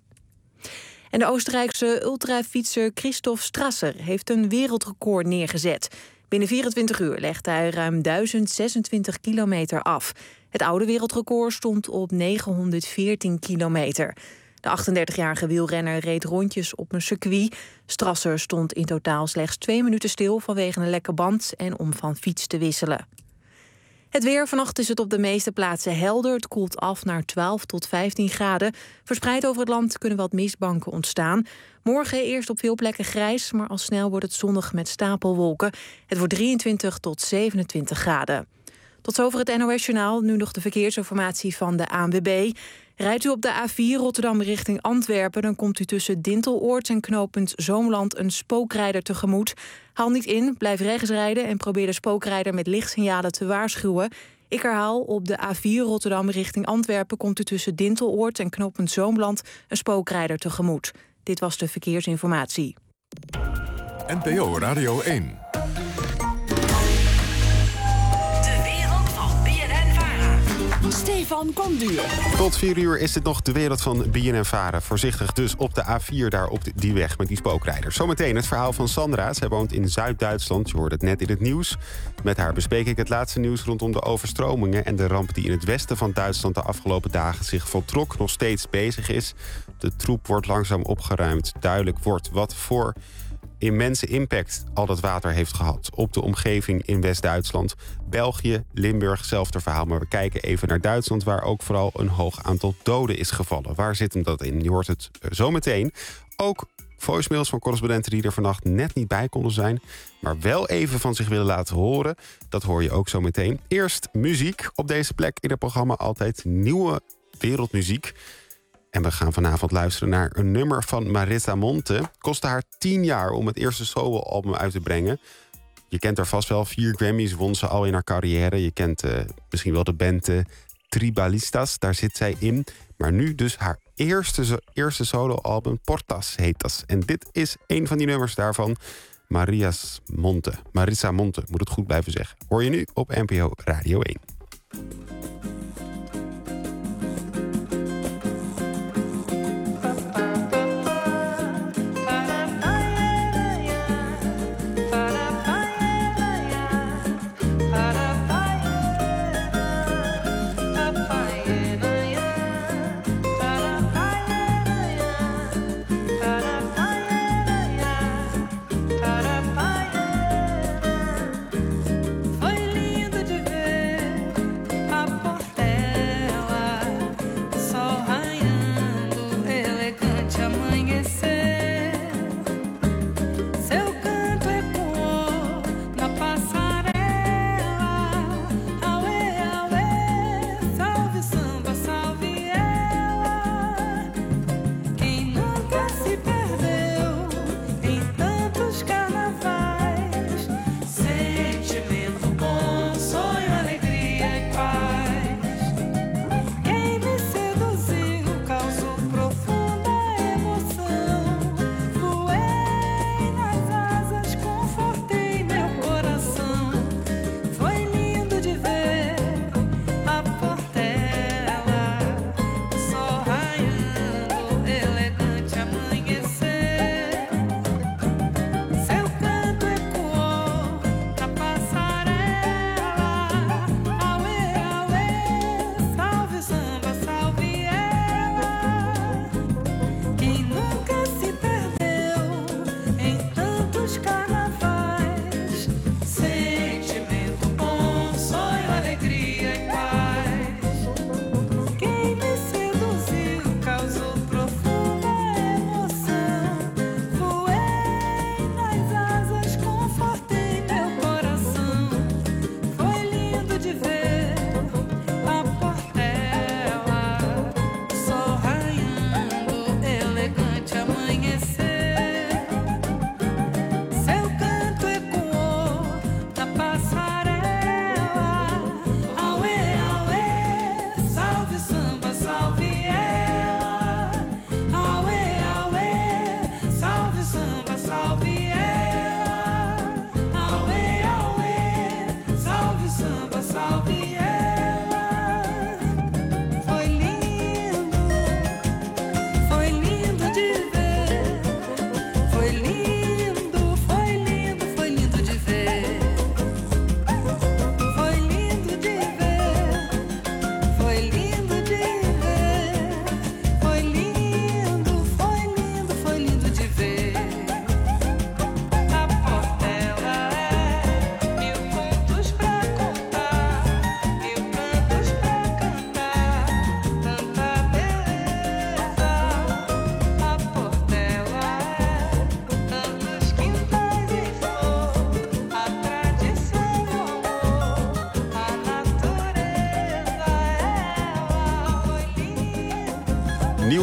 En de Oostenrijkse ultrafietser Christoph Strasser heeft een wereldrecord neergezet. Binnen vierentwintig uur legde hij ruim duizend zesentwintig kilometer af. Het oude wereldrecord stond op negenhonderdveertien kilometer. De achtendertigjarige wielrenner reed rondjes op een circuit. Strasser stond in totaal slechts twee minuten stil vanwege een lekke band en om van fiets te wisselen. Het weer. Vannacht is het op de meeste plaatsen helder. Het koelt af naar twaalf tot vijftien graden. Verspreid over het land kunnen wat mistbanken ontstaan. Morgen eerst op veel plekken grijs, maar al snel wordt het zonnig met stapelwolken. Het wordt drieëntwintig tot zevenentwintig graden. Tot zover het N O S-journaal. Nu nog de verkeersinformatie van de A N W B. Rijdt u op de A vier Rotterdam richting Antwerpen, dan komt u tussen Dinteloord en knooppunt Zoomland een spookrijder tegemoet. Haal niet in, blijf rechts rijden en probeer de spookrijder met lichtsignalen te waarschuwen. Ik herhaal, op de A vier Rotterdam richting Antwerpen komt u tussen Dinteloord en knooppunt Zoomland een spookrijder tegemoet. Dit was de verkeersinformatie. N P O Radio één. Stefan Konduur. Tot vier uur is dit nog de wereld van B N N Vara. Voorzichtig dus op de A vier daar op die weg met die spookrijders. Zometeen het verhaal van Sandra. Zij woont in Zuid-Duitsland. Je hoorde het net in het nieuws. Met haar bespreek ik het laatste nieuws rondom de overstromingen en de ramp die in het westen van Duitsland de afgelopen dagen zich voltrok, nog steeds bezig is. De troep wordt langzaam opgeruimd. Duidelijk wordt wat voor immense impact al dat water heeft gehad op de omgeving in West-Duitsland. België, Limburg, hetzelfde verhaal. Maar we kijken even naar Duitsland, waar ook vooral een hoog aantal doden is gevallen. Waar zit hem dat in? Je hoort het zometeen. Ook voicemails van correspondenten die er vannacht net niet bij konden zijn, maar wel even van zich willen laten horen. Dat hoor je ook zo meteen. Eerst muziek. Op deze plek in het programma altijd nieuwe wereldmuziek. En we gaan vanavond luisteren naar een nummer van Marisa Monte. Het kostte haar tien jaar om het eerste soloalbum uit te brengen. Je kent haar vast wel. Vier Grammys won ze al in haar carrière. Je kent uh, misschien wel de band uh, Tribalistas. Daar zit zij in. Maar nu dus haar eerste, eerste soloalbum. Portas heet dat. En dit is een van die nummers daarvan. Marias Monte. Marisa Monte, moet het goed blijven zeggen. Hoor je nu op N P O Radio één. Foi lindo de ver a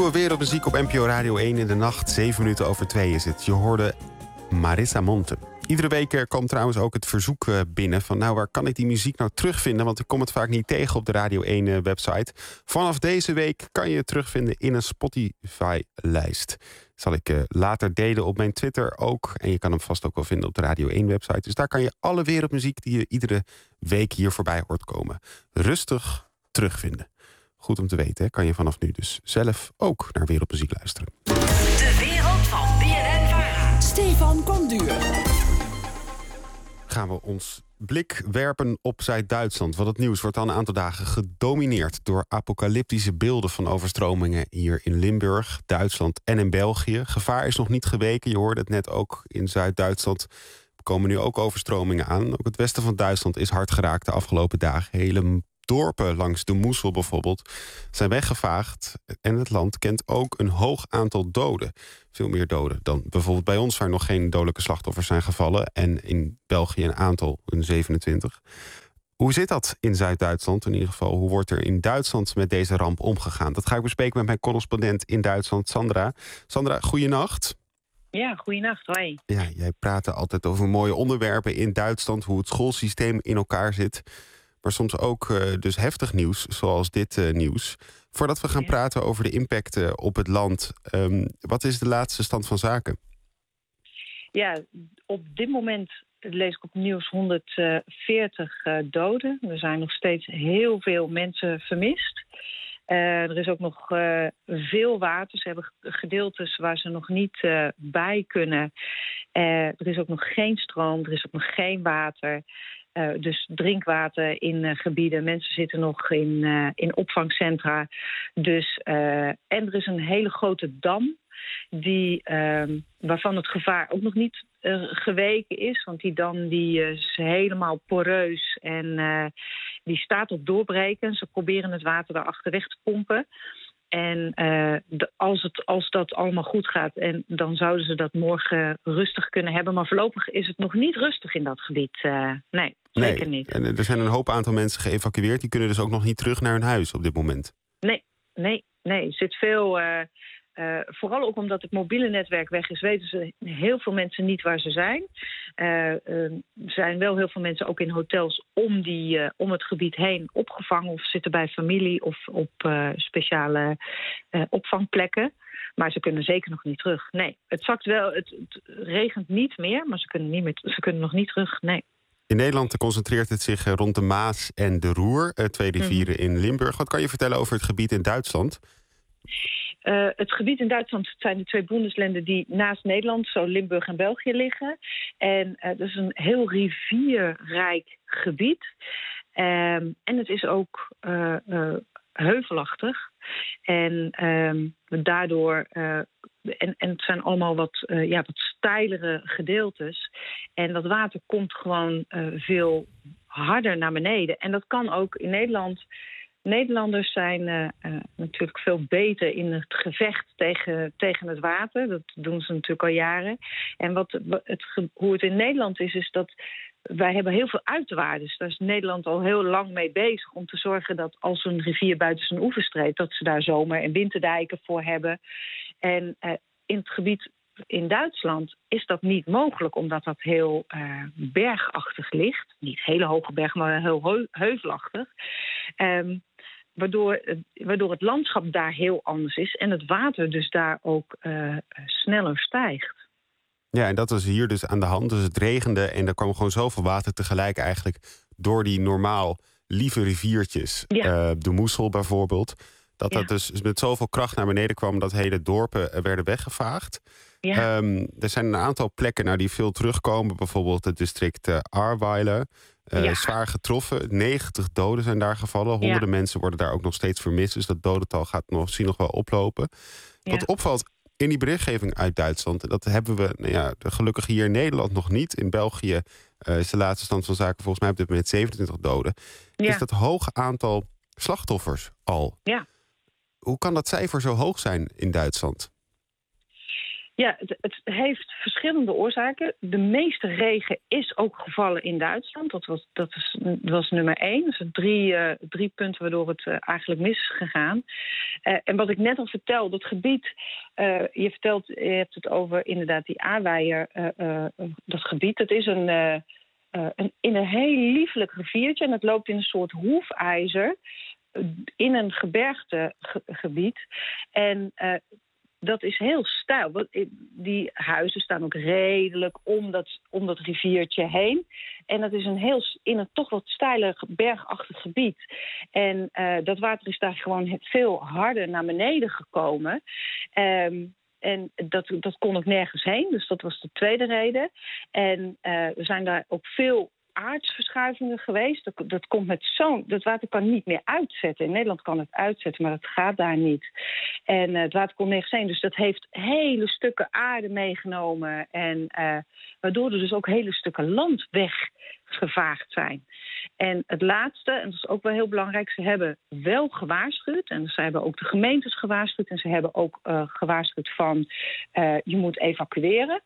Nieuwe Wereldmuziek op N P O Radio één in de nacht. Zeven minuten over twee is het. Je hoorde Marissa Monte. Iedere week komt trouwens ook het verzoek binnen van... nou, waar kan ik die muziek nou terugvinden? Want ik kom het vaak niet tegen op de Radio één website. Vanaf deze week kan je het terugvinden in een Spotify-lijst. Zal ik uh, later delen op mijn Twitter ook. En je kan hem vast ook wel vinden op de Radio één website. Dus daar kan je alle wereldmuziek die je iedere week hier voorbij hoort komen... rustig terugvinden. Goed om te weten, hè? Kan je vanaf nu dus zelf ook naar wereldmuziek luisteren. De wereld van B N N-Vara. Stefan Konduur. Gaan we ons blik werpen op Zuid-Duitsland. Want het nieuws wordt al een aantal dagen gedomineerd... door apocalyptische beelden van overstromingen hier in Limburg, Duitsland en in België. Gevaar is nog niet geweken. Je hoorde het net ook in Zuid-Duitsland. Er komen nu ook overstromingen aan. Ook het westen van Duitsland is hard geraakt de afgelopen dagen. Hele dorpen langs de Moesel bijvoorbeeld zijn weggevaagd. En het land kent ook een hoog aantal doden. Veel meer doden dan bijvoorbeeld bij ons... waar nog geen dodelijke slachtoffers zijn gevallen. En in België een aantal, een zevenentwintig. Hoe zit dat in Zuid-Duitsland in ieder geval? Hoe wordt er in Duitsland met deze ramp omgegaan? Dat ga ik bespreken met mijn correspondent in Duitsland, Sandra. Sandra, goeienacht. Ja, goeienacht, hoi. Ja, jij praat altijd over mooie onderwerpen in Duitsland... hoe het schoolsysteem in elkaar zit... maar soms ook uh, dus heftig nieuws, zoals dit uh, nieuws. Voordat we gaan ja. praten over de impact uh, op het land... Um, wat is de laatste stand van zaken? Ja, op dit moment lees ik op nieuws honderdveertig uh, doden. Er zijn nog steeds heel veel mensen vermist. Uh, er is ook nog uh, veel water. Ze hebben gedeeltes waar ze nog niet uh, bij kunnen. Uh, er is ook nog geen stroom, er is ook nog geen water... Uh, dus drinkwater in uh, gebieden. Mensen zitten nog in, uh, in opvangcentra. Dus, uh, en er is een hele grote dam... Die, uh, waarvan het gevaar ook nog niet uh, geweken is. Want die dam die, uh, is helemaal poreus en uh, die staat op doorbreken. Ze proberen het water daarachter weg te pompen. En uh, de, als, het, als dat allemaal goed gaat, en dan zouden ze dat morgen rustig kunnen hebben. Maar voorlopig is het nog niet rustig in dat gebied. Uh, nee, zeker nee. niet. En er zijn een hoop aantal mensen geëvacueerd. Die kunnen dus ook nog niet terug naar hun huis op dit moment. Nee, nee, nee. Er zit veel... Uh, Uh, vooral ook omdat het mobiele netwerk weg is, weten ze heel veel mensen niet waar ze zijn. Uh, uh, er zijn wel heel veel mensen ook in hotels om, die, uh, om het gebied heen opgevangen... of zitten bij familie of op uh, speciale uh, opvangplekken. Maar ze kunnen zeker nog niet terug. Nee, het zakt wel, het, het regent niet meer, maar ze kunnen, niet meer, ze kunnen nog niet terug, nee. In Nederland concentreert het zich rond de Maas en de Roer, twee rivieren mm-hmm. in Limburg. Wat kan je vertellen over het gebied in Duitsland? Uh, het gebied in Duitsland zijn de twee Bundesländer die naast Nederland, zo Limburg en België, liggen. En uh, dat is een heel rivierrijk gebied. Um, en het is ook uh, uh, heuvelachtig. En um, daardoor... Uh, en, en het zijn allemaal wat, uh, ja, wat steilere gedeeltes. En dat water komt gewoon uh, veel harder naar beneden. En dat kan ook in Nederland... Nederlanders zijn uh, uh, natuurlijk veel beter in het gevecht tegen, tegen het water. Dat doen ze natuurlijk al jaren. En wat, het, hoe het in Nederland is, is dat wij hebben heel veel uiterwaardes. Daar is Nederland al heel lang mee bezig om te zorgen dat als een rivier buiten zijn oevers treedt, dat ze daar zomer- en winterdijken voor hebben. En uh, in het gebied in Duitsland is dat niet mogelijk, omdat dat heel uh, bergachtig ligt. Niet hele hoge berg, maar heel heu- heuvelachtig. Um, waardoor, uh, waardoor het landschap daar heel anders is en het water dus daar ook uh, sneller stijgt. Ja, en dat is hier dus aan de hand. Dus het regende en er kwam gewoon zoveel water tegelijk eigenlijk door die normaal lieve riviertjes. Ja. Uh, de Moesel bijvoorbeeld. Dat ja. dat dus met zoveel kracht naar beneden kwam dat hele dorpen werden weggevaagd. Ja. Um, er zijn een aantal plekken nou, die veel terugkomen. Bijvoorbeeld het district uh, Ahrweiler. Uh, ja. Zwaar getroffen. negentig doden zijn daar gevallen. Honderden ja. mensen worden daar ook nog steeds vermist. Dus dat dodental gaat nog, misschien nog wel oplopen. Ja. Wat opvalt in die berichtgeving uit Duitsland... dat hebben we nou ja, gelukkig hier in Nederland nog niet. In België uh, is de laatste stand van zaken volgens mij op dit moment zevenentwintig doden. Ja. Is dat hoge aantal slachtoffers al. Ja. Hoe kan dat cijfer zo hoog zijn in Duitsland? Ja, het, het heeft verschillende oorzaken. De meeste regen is ook gevallen in Duitsland. Dat was, dat is, dat was nummer één. Dus drie, uh, drie punten waardoor het uh, eigenlijk mis is gegaan. Uh, en wat ik net al vertelde, dat gebied... Uh, je, vertelt, je hebt het over inderdaad die Ahrweiler, uh, uh, dat gebied. Dat is een, uh, uh, een, in een heel liefelijk riviertje. En het loopt in een soort hoefijzer in een gebergtegebied. En... Uh, Dat is heel steil. Die huizen staan ook redelijk om dat, om dat riviertje heen. En dat is een heel in een toch wat steiler bergachtig gebied. En uh, dat water is daar gewoon veel harder naar beneden gekomen. Um, en dat, dat kon ook nergens heen. Dus dat was de tweede reden. En uh, er zijn daar ook veel aardsverschuivingen geweest. Dat, dat komt met zo'n... Dat water kan niet meer uitzetten. In Nederland kan het uitzetten, maar dat gaat daar niet. En uh, het water kon nergens heen. Dus dat heeft hele stukken aarde meegenomen. En uh, waardoor er dus ook hele stukken land weggevaagd zijn. En het laatste, en dat is ook wel heel belangrijk, ze hebben wel gewaarschuwd. En ze hebben ook de gemeentes gewaarschuwd. En ze hebben ook uh, gewaarschuwd van uh, je moet evacueren.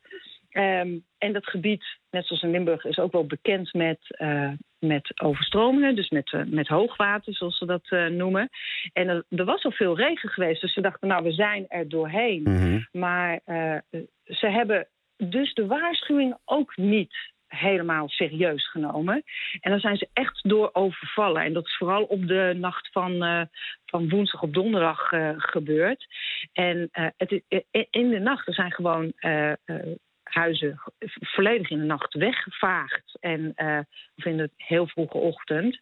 Um, en dat gebied, net zoals in Limburg, is ook wel bekend met, uh, met overstromingen. Dus met, uh, met hoogwater, zoals ze dat uh, noemen. En er, er was al veel regen geweest. Dus ze dachten, nou, we zijn er doorheen. Mm-hmm. Maar uh, ze hebben dus de waarschuwing ook niet helemaal serieus genomen. En daar zijn ze echt door overvallen. En dat is vooral op de nacht van, uh, van woensdag op donderdag uh, gebeurd. En uh, het is, in de nacht, er zijn gewoon... Uh, uh, huizen volledig in de nacht weggevaagd. En uh, of in de heel vroege ochtend.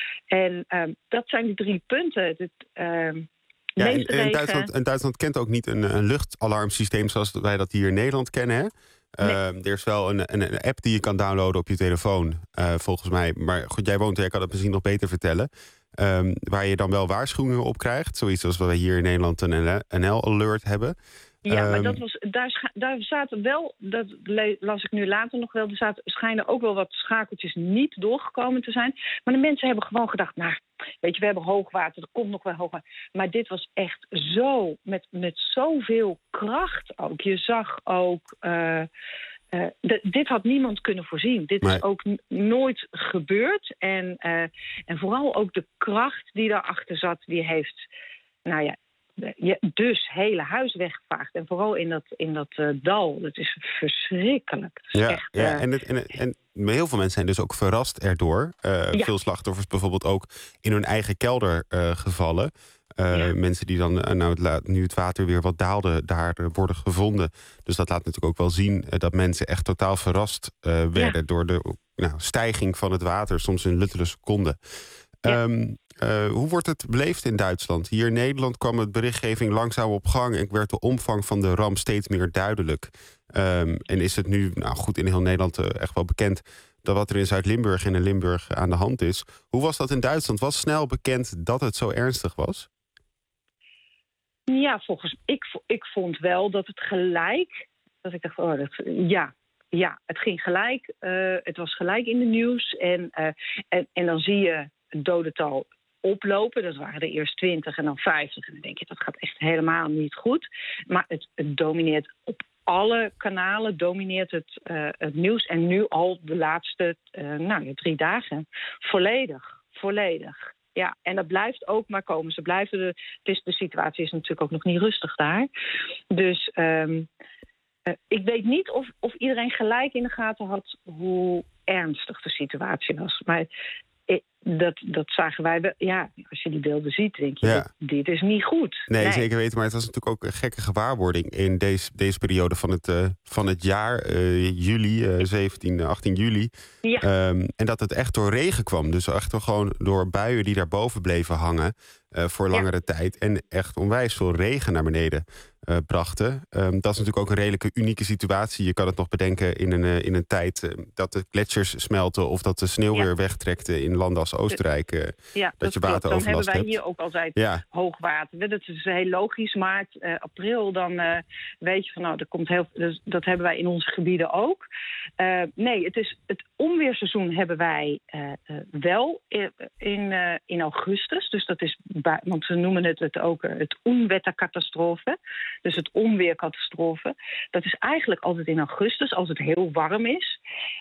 En uh, dat zijn de drie punten. Het, uh, ja, en, en, Duitsland, en Duitsland kent ook niet een, een luchtalarmsysteem zoals wij dat hier in Nederland kennen. Hè? Nee. Uh, er is wel een, een, een app die je kan downloaden op je telefoon, uh, volgens mij. Maar goed, jij woont er, ik kan het misschien nog beter vertellen. Um, waar je dan wel waarschuwingen op krijgt. Zoiets als wij hier in Nederland een N L-alert hebben. Ja, maar dat was, daar, daar zaten wel, dat las ik nu later nog wel, er zaten, schijnen ook wel wat schakeltjes niet doorgekomen te zijn. Maar de mensen hebben gewoon gedacht, nou, weet je, we hebben hoogwater, er komt nog wel hoogwater. Maar dit was echt zo, met, met zoveel kracht ook. Je zag ook, uh, uh, d- dit had niemand kunnen voorzien. Dit maar... is ook n- nooit gebeurd. En, uh, en vooral ook de kracht die daarachter zat, die heeft, nou ja, Ja, dus hele huis weggevaagd. En vooral in dat, in dat uh, dal. Dat is verschrikkelijk. Dat is ja, echt, ja uh... en, het, en, en heel veel mensen zijn dus ook verrast erdoor. Uh, ja. Veel slachtoffers bijvoorbeeld ook in hun eigen kelder uh, gevallen. Uh, ja. Mensen die dan, uh, nou, het laat, nu het water weer wat daalde, daar uh, worden gevonden. Dus dat laat natuurlijk ook wel zien uh, dat mensen echt totaal verrast uh, werden... Ja. door de nou, stijging van het water, soms in luttele seconden. Ja. Um, uh, hoe wordt het beleefd in Duitsland? Hier in Nederland kwam het berichtgeving langzaam op gang... en werd de omvang van de ramp steeds meer duidelijk. Um, en is het nu, nou goed, in heel Nederland uh, echt wel bekend... dat wat er in Zuid-Limburg en in Limburg aan de hand is. Hoe was dat in Duitsland? Was snel bekend dat het zo ernstig was? Ja, volgens ik, ik vond wel dat het gelijk... dat ik dacht, oh, dat, ja... Ja, het ging gelijk. Uh, het was gelijk in de nieuws. En, uh, en, en dan zie je het dodental oplopen. Dat waren er eerst twintig en dan vijftig. En dan denk je, dat gaat echt helemaal niet goed. Maar het, het domineert op alle kanalen. Domineert het, uh, het nieuws. En nu al de laatste uh, nou, ja, drie dagen. Volledig. Volledig. Ja, en dat blijft ook maar komen. Ze blijven de, het is, de situatie is natuurlijk ook nog niet rustig daar. Dus... Um, Uh, ik weet niet of, of iedereen gelijk in de gaten had hoe ernstig de situatie was. Maar ik, dat, dat zagen wij wel. Ja, als je die beelden ziet, denk je, ja. dit, dit is niet goed. Nee, nee, zeker weten. Maar het was natuurlijk ook een gekke gewaarwording in deze, deze periode van het, uh, van het jaar. Uh, juli, uh, zeventien, achttien juli. Ja. Um, en dat het echt door regen kwam. Dus echt door, gewoon door buien die daarboven bleven hangen uh, voor langere ja. tijd. En echt onwijs veel regen naar beneden Uh, brachten. Um, dat is natuurlijk ook een redelijke unieke situatie. Je kan het nog bedenken in een, uh, in een tijd uh, dat de gletsjers smelten... of dat de sneeuw ja. weer wegtrekte in landen als Oostenrijk. Uh, ja, dat, dat je wateroverlast hebt. Dan hebben wij hebt. hier ook altijd ja. hoogwater. Dat is heel logisch. Maart, uh, april, dan uh, weet je van... nou, dat, komt heel, dus, dat hebben wij in onze gebieden ook. Uh, nee, het, is, het onweerseizoen hebben wij uh, uh, wel in, in, uh, in augustus. Dus dat is... Want we noemen het, het ook uh, het onwettercatastrofe. Dus het onweercatastrofe. Dat is eigenlijk altijd in augustus, als het heel warm is.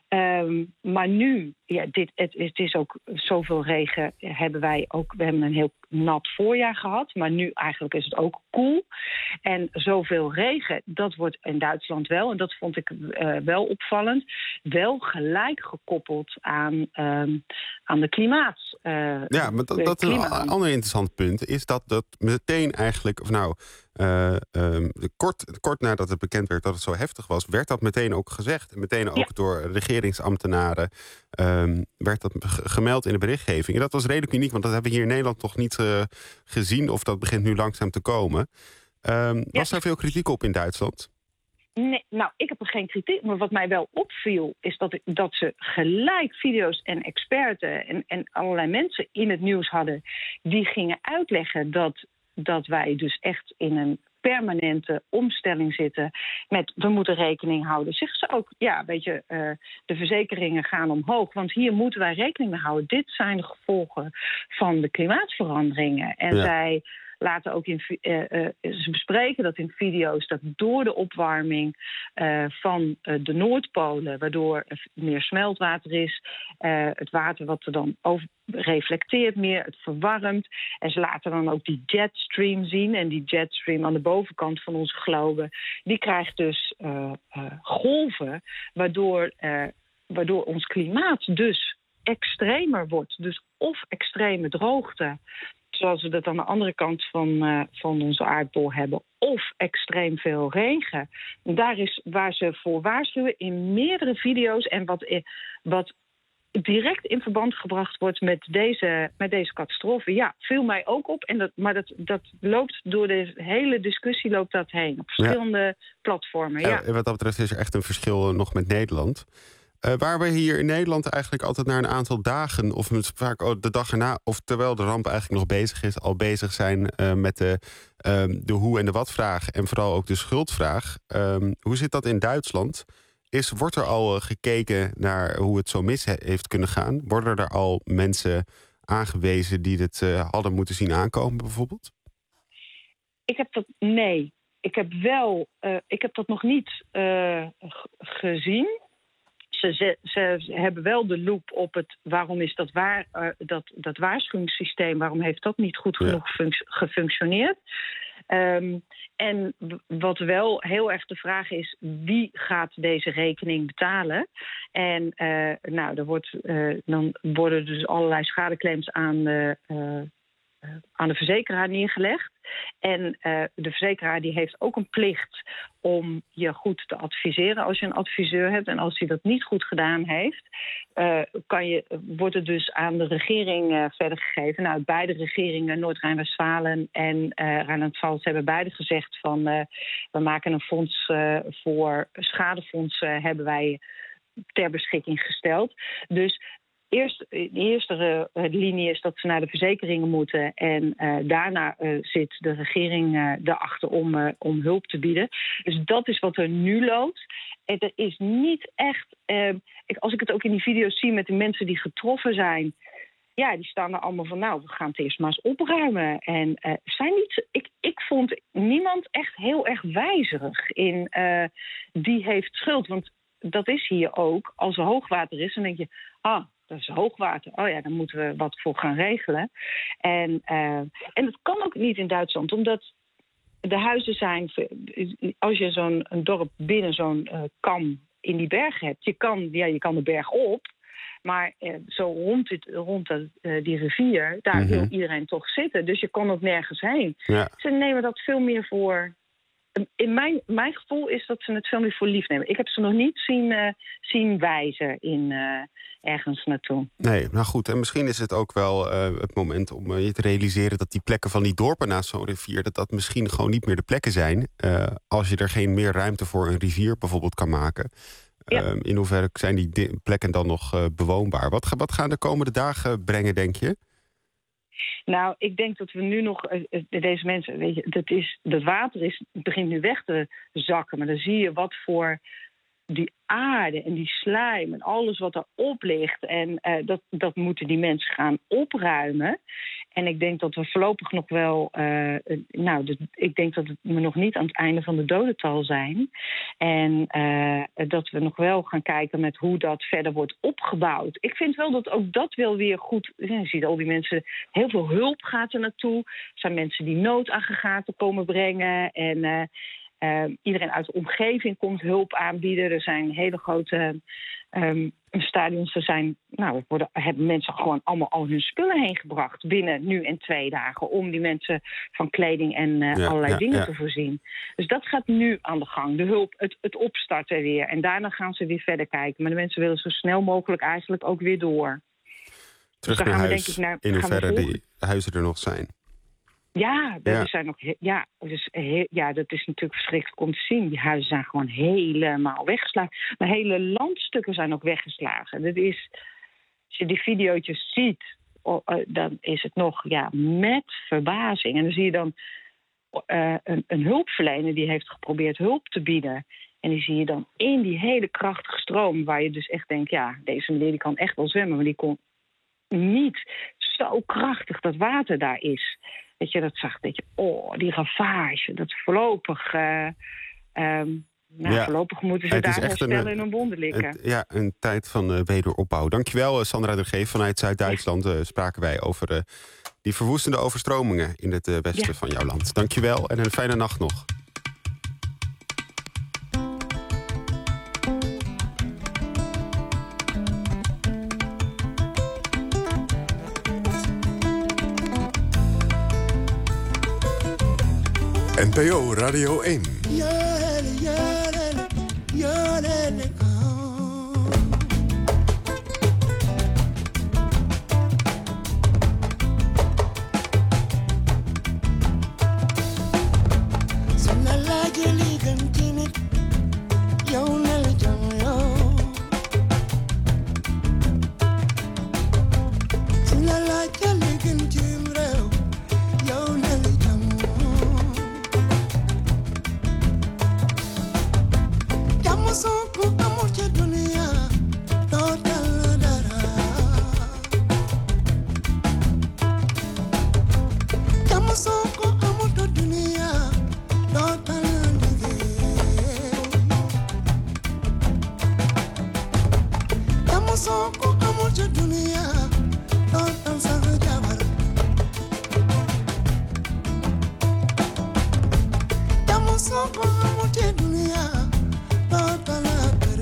Um, maar nu, ja, dit, het, het is ook zoveel regen hebben wij ook. We hebben een heel nat voorjaar gehad. Maar nu eigenlijk is het ook koel. En zoveel regen, dat wordt in Duitsland wel. En dat vond ik uh, wel opvallend. Wel gelijk gekoppeld aan, um, aan de klimaat. Uh, ja, maar dat, dat is een ander interessant punt. Is dat dat meteen eigenlijk, of nou, uh, um, kort, kort nadat het bekend werd dat het zo heftig was, werd dat meteen ook gezegd. En meteen ook ja. door regeringsambtenaren um, werd dat gemeld in de berichtgeving. En dat was redelijk uniek, want dat hebben we hier in Nederland nog niet uh, gezien. Of dat begint nu langzaam te komen. Um, ja. Was daar veel kritiek op in Duitsland? Nee, nou, ik heb er geen kritiek. Maar wat mij wel opviel, is dat, ik, dat ze gelijk video's en experten en, en allerlei mensen in het nieuws hadden die gingen uitleggen dat, dat wij dus echt in een permanente omstelling zitten met we moeten rekening houden. Zeggen ze ook, ja, weet je, uh, de verzekeringen gaan omhoog, want hier moeten wij rekening mee houden. Dit zijn de gevolgen van de klimaatveranderingen. En ja. zij laten ook in, uh, uh, ze bespreken dat in video's dat door de opwarming uh, van uh, de Noordpolen, waardoor er meer smeltwater is, uh, het water wat er dan over reflecteert meer, het verwarmt. En ze laten dan ook die jetstream zien. En die jetstream aan de bovenkant van onze globe, die krijgt dus uh, uh, golven, waardoor, uh, waardoor ons klimaat dus extremer wordt. Dus of extreme droogte, zoals we dat aan de andere kant van, uh, van onze aardbol hebben, of extreem veel regen. Daar is waar ze voor waarschuwen in meerdere video's en wat, wat direct in verband gebracht wordt met deze, met deze catastrofe. Ja, viel mij ook op. En dat, maar dat, dat loopt door de hele discussie loopt dat heen. Op verschillende ja. platformen. Ja. En wat dat betreft is er echt een verschil nog met Nederland. Uh, waar we hier in Nederland eigenlijk altijd na een aantal dagen, of vaak ook de dag erna, of terwijl de ramp eigenlijk nog bezig is, al bezig zijn uh, met de, uh, de hoe en de wat vraag en vooral ook de schuldvraag. Um, hoe zit dat in Duitsland? Is, wordt er al uh, gekeken naar hoe het zo mis he- heeft kunnen gaan? Worden er al mensen aangewezen die dit uh, hadden moeten zien aankomen bijvoorbeeld? Ik heb dat, nee. Ik heb wel, uh, ik heb dat nog niet uh, g- gezien. Ze, ze, ze hebben wel de loop op het waarom is dat, waar, uh, dat, dat waarschuwingssysteem, waarom heeft dat niet goed genoeg ja. func- gefunctioneerd? Um, en w- wat wel heel erg de vraag is, wie gaat deze rekening betalen? En uh, nou, er wordt, uh, dan worden dus allerlei schadeclaims aan de, uh, uh, aan de verzekeraar neergelegd. En uh, de verzekeraar die heeft ook een plicht om je goed te adviseren als je een adviseur hebt. En als hij dat niet goed gedaan heeft, uh, kan je, wordt het dus aan de regering uh, verder gegeven. Nou, beide regeringen, Noord-Rijn-Westfalen en uh, Rijnland-Pfalz, hebben beide gezegd van uh, we maken een fonds uh, voor schadefondsen, uh, hebben wij ter beschikking gesteld. Dus Eerst, de eerste uh, linie is dat ze naar de verzekeringen moeten. En uh, daarna uh, zit de regering uh, erachter om, uh, om hulp te bieden. Dus dat is wat er nu loopt. En er is niet echt, Uh, ik, als ik het ook in die video's zie met de mensen die getroffen zijn, ja, die staan er allemaal van, nou, we gaan het eerst maar eens opruimen. En uh, zijn niet, ik, ik vond niemand echt heel erg wijzerig in uh, die heeft schuld. Want dat is hier ook. Als er hoogwater is, dan denk je, ah, dat is hoogwater. Oh ja, dan moeten we wat voor gaan regelen. En, uh, en dat kan ook niet in Duitsland, omdat de huizen zijn, als je zo'n een dorp binnen zo'n uh, kam in die bergen hebt, je kan, ja, je kan de berg op, maar uh, zo rond, dit, rond de, uh, die rivier, daar mm-hmm. wil iedereen toch zitten. Dus je kon ook nergens heen. Ja. Ze nemen dat veel meer voor. In mijn, mijn gevoel is dat ze het veel meer voor lief nemen. Ik heb ze nog niet zien, uh, zien wijzen in uh, ergens naartoe. Nee, nou goed. En misschien is het ook wel uh, het moment om uh, je te realiseren dat die plekken van die dorpen naast zo'n rivier, dat dat misschien gewoon niet meer de plekken zijn. Uh, als je er geen meer ruimte voor een rivier bijvoorbeeld kan maken. Ja. Uh, in hoeverre zijn die di- plekken dan nog uh, bewoonbaar? Wat, wat gaan de komende dagen brengen, denk je? Nou, ik denk dat we nu nog, uh, deze mensen, weet je, dat, is, dat water is, begint nu weg te zakken. Maar dan zie je wat voor die aarde en die slijm en alles wat erop ligt. En uh, dat, dat moeten die mensen gaan opruimen. En ik denk dat we voorlopig nog wel... Uh, nou, de, ik denk dat we nog niet aan het einde van de dodental zijn. En uh, dat we nog wel gaan kijken met hoe dat verder wordt opgebouwd. Ik vind wel dat ook dat wel weer goed... Je ziet al die mensen... Heel veel hulp gaat er naartoe. Er zijn mensen die noodaggregaten komen brengen. En... Uh, Uh, iedereen uit de omgeving komt hulp aanbieden. Er zijn hele grote um, stadions. Er zijn, nou, worden, hebben mensen gewoon allemaal al hun spullen heen gebracht binnen nu en twee dagen. Om die mensen van kleding en uh, ja, allerlei ja, dingen ja. te voorzien. Dus dat gaat nu aan de gang. De hulp, het, het opstarten weer. En daarna gaan ze weer verder kijken. Maar de mensen willen zo snel mogelijk eigenlijk ook weer door. Terug dus naar gaan huis, we, denk ik, naar, in hoeverre die die huizen er nog zijn. Ja, dat ja. zijn nog, ja, dus, he, ja, dat is natuurlijk verschrikkelijk om te zien. Die huizen zijn gewoon helemaal weggeslagen. Maar hele landstukken zijn ook weggeslagen. Dat is, als je die video's ziet, oh, uh, dan is het nog ja, met verbazing. En dan zie je dan uh, een, een hulpverlener die heeft geprobeerd hulp te bieden. En die zie je dan in die hele krachtige stroom, waar je dus echt denkt, ja, deze meneer die kan echt wel zwemmen, maar die kon niet zo krachtig dat water daar is. Dat je dat zag, dat je, oh, die ravage, dat voorlopig, uh, um, nou, ja, voorlopig moeten ze daar herstellen in hun wonden liggen. Een, ja, een tijd van uh, wederopbouw. Dankjewel, uh, Sandra de Geef. Vanuit Zuid-Duitsland uh, spraken wij over uh, die verwoestende overstromingen in het uh, westen ja. van jouw land. Dankjewel en een fijne nacht nog. N P O Radio één. Soko amote dunia,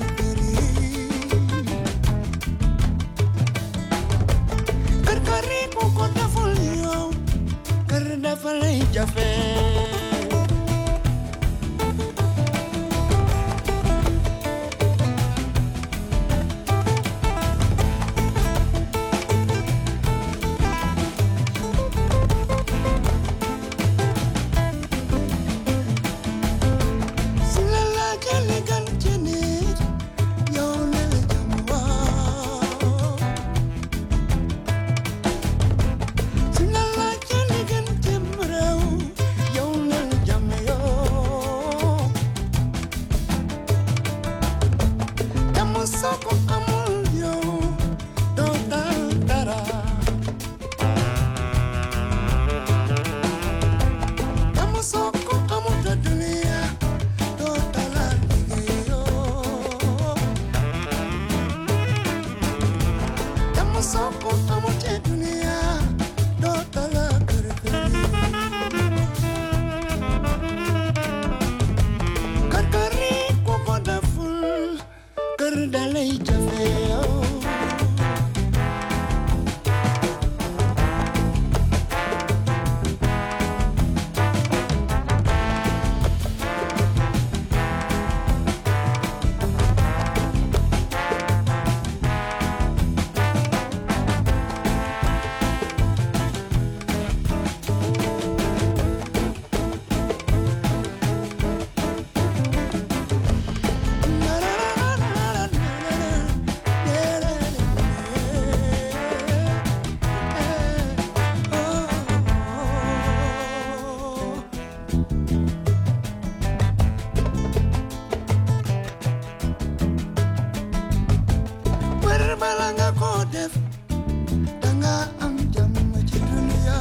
balanga ko def danga am jàmm ci dunya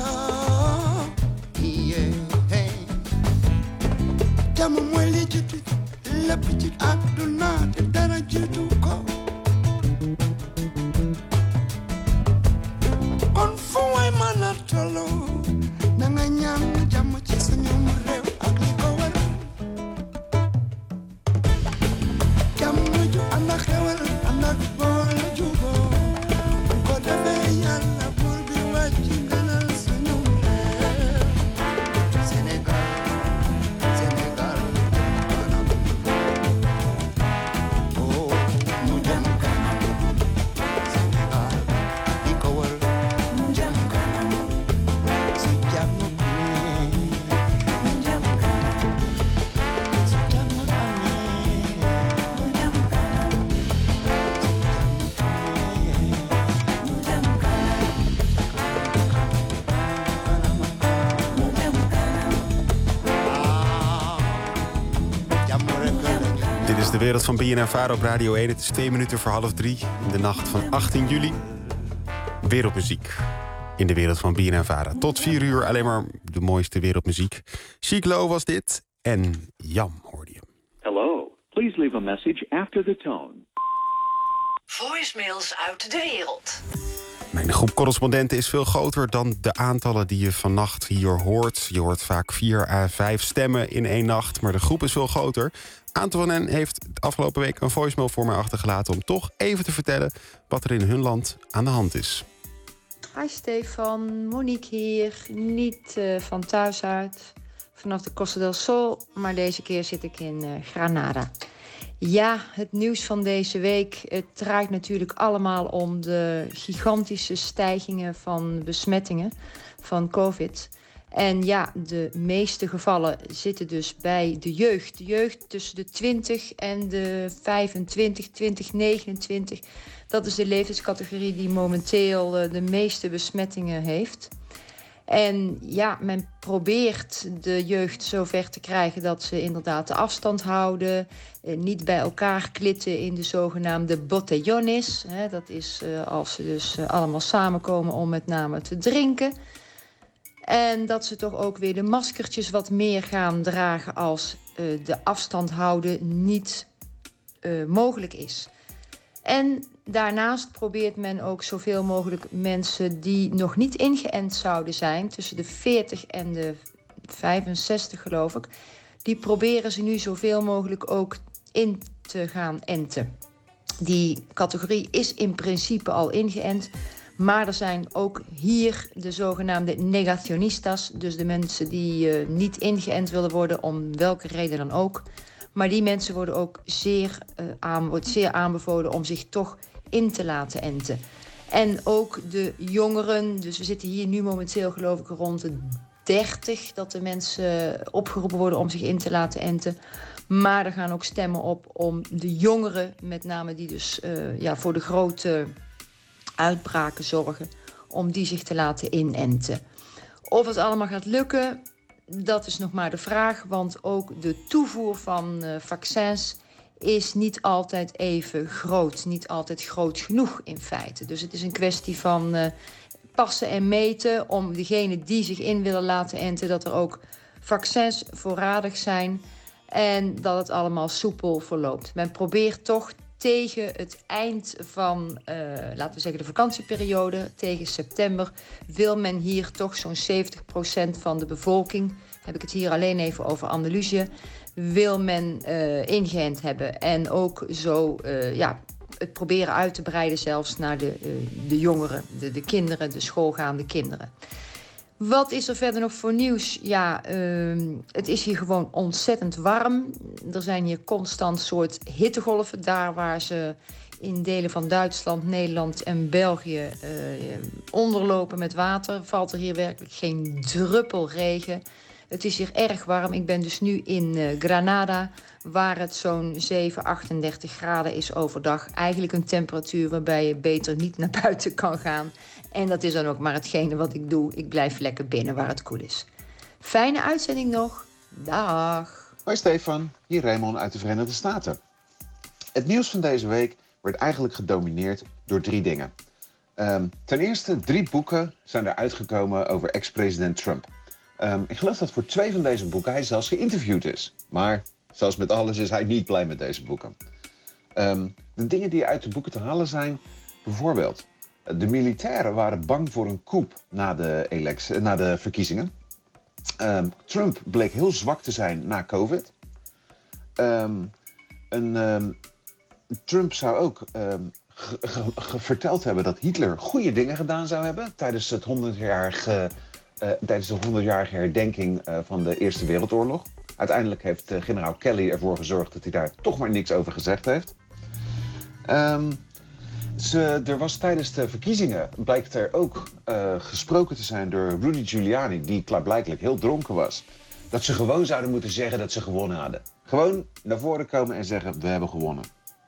yeah hey jàmm mooy li jiitu lépp ci àdduna te dara jiitu ko kon fu way mën a tolloo na nga ñaan jàmm ci suñu réew ak li ko wër jàmm ju ànd ak xewal ànd ak boole juboo ko defee yàlla buur bi wàcc gënal suñu réew Sénégal Sénégal kanam oh mu dem kanam Sénégal li ko wër mu dem kanam si jàmm Dit is de wereld van B N N Vara op Radio één. Het is twee minuten voor half drie in de nacht van achttien juli. Wereldmuziek in de wereld van B N N Vara. Tot vier uur alleen maar de mooiste wereldmuziek. Chic Lo was dit en Jam hoorde je. Hello, please leave a message after the tone. Voicemails uit de wereld. Mijn groep correspondenten is veel groter dan de aantallen die je vannacht hier hoort. Je hoort vaak vier à vijf stemmen in één nacht, maar de groep is veel groter. Een aantal van hen heeft de afgelopen week een voicemail voor mij achtergelaten om toch even te vertellen wat er in hun land aan de hand is. Hi Stefan, Monique hier. Niet uh, van thuis uit, vanaf de Costa del Sol, maar deze keer zit ik in uh, Granada. Ja, het nieuws van deze week. Het draait natuurlijk allemaal om de gigantische stijgingen van besmettingen van COVID. En ja, de meeste gevallen zitten dus bij de jeugd. De jeugd tussen de twintig en de vijfentwintig, twintig, negenentwintig. Dat is de leeftijdscategorie die momenteel de meeste besmettingen heeft. En ja, men probeert de jeugd zover te krijgen dat ze inderdaad de afstand houden. Eh, niet bij elkaar klitten in de zogenaamde botellones. Hè, dat is uh, als ze dus uh, allemaal samenkomen om met name te drinken. En dat ze toch ook weer de maskertjes wat meer gaan dragen als uh, de afstand houden niet uh, mogelijk is. En daarnaast probeert men ook zoveel mogelijk mensen die nog niet ingeënt zouden zijn, tussen de veertig en de vijfenzestig geloof ik, die proberen ze nu zoveel mogelijk ook in te gaan enten. Die categorie is in principe al ingeënt, maar er zijn ook hier de zogenaamde negationistas, dus de mensen die uh, niet ingeënt willen worden om welke reden dan ook. Maar die mensen worden ook zeer, uh, aan, wordt zeer aanbevolen om zich toch in te laten enten. En ook de jongeren, dus we zitten hier nu momenteel geloof ik rond de dertig... dat de mensen opgeroepen worden om zich in te laten enten. Maar er gaan ook stemmen op om de jongeren, met name die dus uh, ja, voor de grote uitbraken zorgen, om die zich te laten inenten. Of het allemaal gaat lukken, dat is nog maar de vraag, want ook de toevoer van uh, vaccins is niet altijd even groot. Niet altijd groot genoeg in feite. Dus het is een kwestie van uh, passen en meten om degenen die zich in willen laten enten, dat er ook vaccins voorradig zijn en dat het allemaal soepel verloopt. Men probeert toch tegen het eind van, uh, laten we zeggen, de vakantieperiode, tegen september, wil men hier toch zo'n zeventig procent van de bevolking, heb ik het hier alleen even over Andalusië, wil men uh, ingeënt hebben. En ook zo uh, ja, het proberen uit te breiden zelfs naar de, uh, de jongeren, de, de kinderen, de schoolgaande kinderen. Wat is er verder nog voor nieuws? Ja, uh, het is hier gewoon ontzettend warm. Er zijn hier constant soort hittegolven. Daar waar ze in delen van Duitsland, Nederland en België uh, onderlopen met water, valt er hier werkelijk geen druppel regen. Het is hier erg warm. Ik ben dus nu in uh, Granada, waar het zo'n zeven, achtendertig graden is overdag. Eigenlijk een temperatuur waarbij je beter niet naar buiten kan gaan. En dat is dan ook maar hetgene wat ik doe. Ik blijf lekker binnen waar het koel is. Fijne uitzending nog. Dag. Hoi Stefan, hier Raymond uit de Verenigde Staten. Het nieuws van deze week wordt eigenlijk gedomineerd door drie dingen. Um, ten eerste, drie boeken zijn er uitgekomen over ex-president Trump. Um, ik geloof dat voor twee van deze boeken hij zelfs geïnterviewd is. Maar zoals met alles is hij niet blij met deze boeken. Um, de dingen die uit de boeken te halen zijn, bijvoorbeeld... de militairen waren bang voor een coup na de, electie, na de verkiezingen. Um, Trump bleek heel zwak te zijn na COVID. Um, een, um, Trump zou ook um, ge, ge, ge verteld hebben dat Hitler goede dingen gedaan zou hebben tijdens het honderdjarige, uh, tijdens de honderdjarige herdenking uh, van de Eerste Wereldoorlog. Uiteindelijk heeft uh, generaal Kelly ervoor gezorgd dat hij daar toch maar niks over gezegd heeft. Um, Ze, er was tijdens de verkiezingen, blijkt er ook uh, gesproken te zijn door Rudy Giuliani, die klaarblijkelijk heel dronken was. Dat ze gewoon zouden moeten zeggen dat ze gewonnen hadden. Gewoon naar voren komen en zeggen, we hebben gewonnen.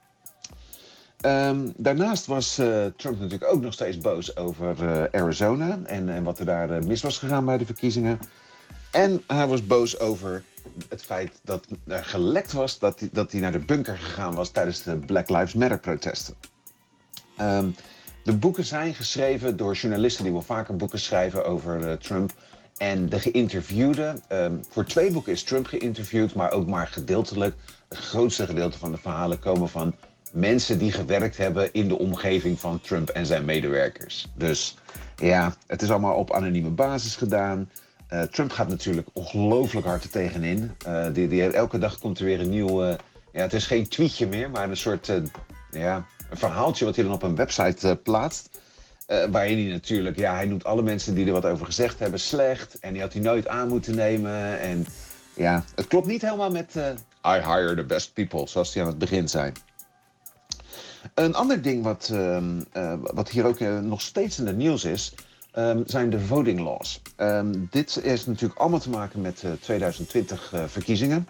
Um, daarnaast was uh, Trump natuurlijk ook nog steeds boos over uh, Arizona en, en wat er daar uh, mis was gegaan bij de verkiezingen. En hij was boos over het feit dat er gelekt was dat hij, dat hij naar de bunker gegaan was tijdens de Black Lives Matter protesten. Um, de boeken zijn geschreven door journalisten die wel vaker boeken schrijven over uh, Trump. En de geïnterviewden, um, voor twee boeken is Trump geïnterviewd, maar ook maar gedeeltelijk. Het grootste gedeelte van de verhalen komen van mensen die gewerkt hebben in de omgeving van Trump en zijn medewerkers. Dus ja, het is allemaal op anonieme basis gedaan. Uh, Trump gaat natuurlijk ongelooflijk hard er tegenin. Uh, die, die, elke dag komt er weer een nieuw... Uh, ja, het is geen tweetje meer, maar een soort... Uh, ja, een verhaaltje wat hij dan op een website uh, plaatst. Uh, waarin hij natuurlijk... Ja, hij noemt alle mensen die er wat over gezegd hebben slecht. En die had hij nooit aan moeten nemen. En ja, het klopt niet helemaal met... Uh, I hire the best people, zoals hij aan het begin zei. Een ander ding wat, uh, uh, wat hier ook uh, nog steeds in het nieuws is... Um, zijn de voting laws. Um, dit is natuurlijk allemaal te maken met uh, twintig twintig uh, verkiezingen.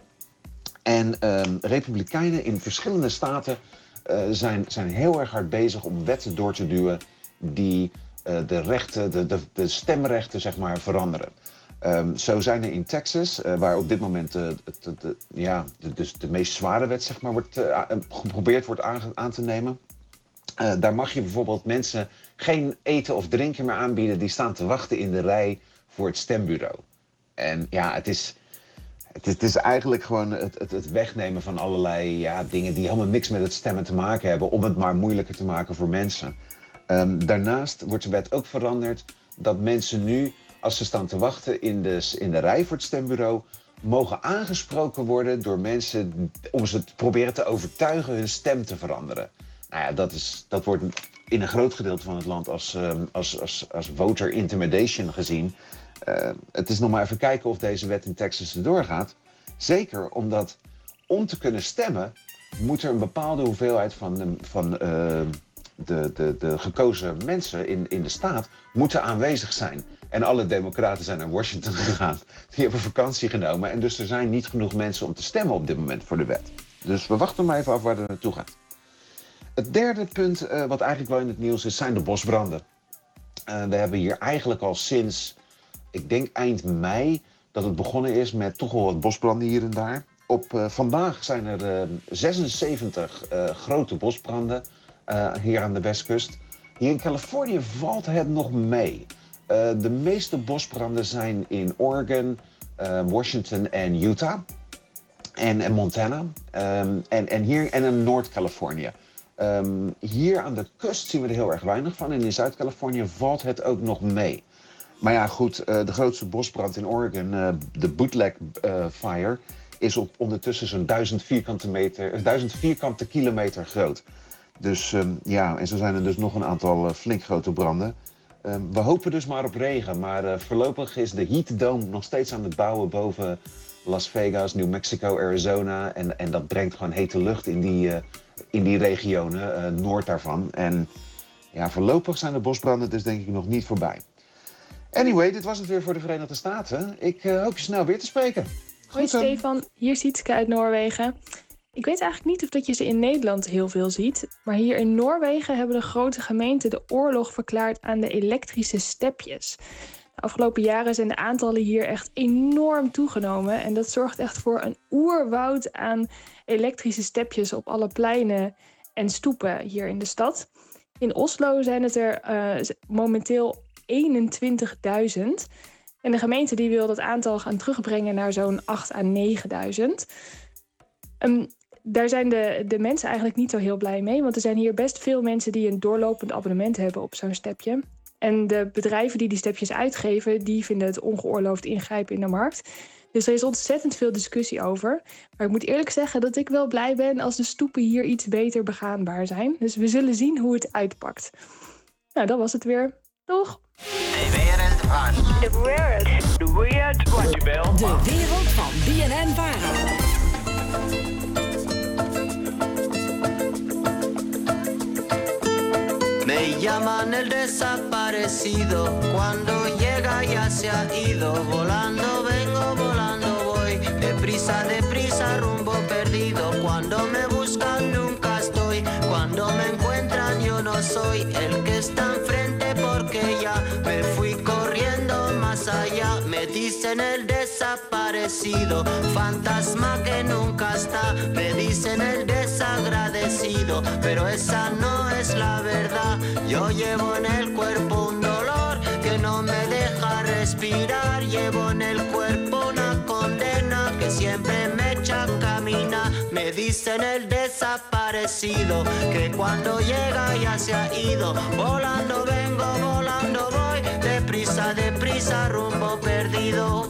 En um, republikeinen in verschillende staten uh, zijn, zijn heel erg hard bezig om wetten door te duwen die uh, de rechten, de, de, de stemrechten zeg maar veranderen. Um, zo zijn er in Texas, uh, waar op dit moment uh, de, de, de, ja, de, dus de meest zware wet zeg maar, wordt, uh, geprobeerd wordt aan, aan te nemen. Uh, daar mag je bijvoorbeeld mensen geen eten of drinken meer aanbieden die staan te wachten in de rij voor het stembureau. En ja, het is, het is, het is eigenlijk gewoon het, het, het wegnemen van allerlei ja, dingen die helemaal niks met het stemmen te maken hebben, om het maar moeilijker te maken voor mensen. Um, daarnaast wordt de wet ook veranderd dat mensen nu, als ze staan te wachten in de, in de rij voor het stembureau, mogen aangesproken worden door mensen om ze te proberen te overtuigen hun stem te veranderen. Nou ja, dat, is, dat wordt in een groot gedeelte van het land als, um, als, als, als voter intimidation gezien. Uh, het is nog maar even kijken of deze wet in Texas erdoor gaat. Zeker omdat om te kunnen stemmen moet er een bepaalde hoeveelheid van, de, van uh, de, de, de gekozen mensen in, in de staat moeten aanwezig zijn. En alle democraten zijn naar Washington gegaan. Die hebben vakantie genomen. En dus er zijn niet genoeg mensen om te stemmen op dit moment voor de wet. Dus we wachten maar even af waar het naartoe gaat. Het derde punt, uh, wat eigenlijk wel in het nieuws is, zijn de bosbranden. Uh, we hebben hier eigenlijk al sinds, ik denk eind mei, dat het begonnen is met toch wel wat bosbranden hier en daar. Op uh, vandaag zijn er uh, zesenzeventig uh, grote bosbranden uh, hier aan de westkust. Hier in Californië valt het nog mee. Uh, de meeste bosbranden zijn in Oregon, uh, Washington en Utah. En, en Montana. Um, en, en hier en in Noord-Californië. Um, hier aan de kust zien we er heel erg weinig van. En in Zuid-Californië valt het ook nog mee. Maar ja, goed, uh, de grootste bosbrand in Oregon, uh, de Bootleg uh, Fire, is op ondertussen zo'n duizend vierkante, meter, duizend vierkante kilometer groot. Dus um, ja, en zo zijn er dus nog een aantal uh, flink grote branden. Um, we hopen dus maar op regen, maar uh, voorlopig is de Heat Dome nog steeds aan het bouwen boven Las Vegas, New Mexico, Arizona. En, en dat brengt gewoon hete lucht in die, uh, in die regionen, uh, noord daarvan. En ja, voorlopig zijn de bosbranden dus denk ik nog niet voorbij. Anyway, dit was het weer voor de Verenigde Staten. Ik uh, hoop je snel weer te spreken. Hoi Stefan, hier is Sietske uit Noorwegen. Ik weet eigenlijk niet of dat je ze in Nederland heel veel ziet, maar hier in Noorwegen hebben de grote gemeenten de oorlog verklaard aan de elektrische stepjes. De afgelopen jaren zijn de aantallen hier echt enorm toegenomen en dat zorgt echt voor een oerwoud aan elektrische stepjes op alle pleinen en stoepen hier in de stad. In Oslo zijn het er uh, momenteel eenentwintigduizend. En de gemeente die wil dat aantal gaan terugbrengen naar zo'n acht à negenduizend. Um, daar zijn de, de mensen eigenlijk niet zo heel blij mee. Want er zijn hier best veel mensen die een doorlopend abonnement hebben op zo'n stepje. En de bedrijven die die stepjes uitgeven, die vinden het ongeoorloofd ingrijpen in de markt. Dus er is ontzettend veel discussie over. Maar ik moet eerlijk zeggen dat ik wel blij ben als de stoepen hier iets beter begaanbaar zijn. Dus we zullen zien hoe het uitpakt. Nou, dat was het weer. Doeg! De wereld van... De wereld. De wereld van je bel. De wereld van B N N Vara. Me llaman el desaparecido, cuando llega ya se ha ido, volando vengo, volando voy, deprisa, deprisa, rumbo perdido, cuando me buscan nunca estoy, cuando me encuentran yo no soy el que está enfrente porque ya me fui corriendo más allá, me dicen el desaparecido, fantasma que nunca está, me dicen el desagradecido, pero esa no es la verdad. Yo llevo en el cuerpo un dolor que no me deja respirar. Llevo en el cuerpo una condena que siempre me echa a caminar. Me dicen el desaparecido que cuando llega ya se ha ido. Volando vengo, volando voy, deprisa, deprisa, rumbo perdido.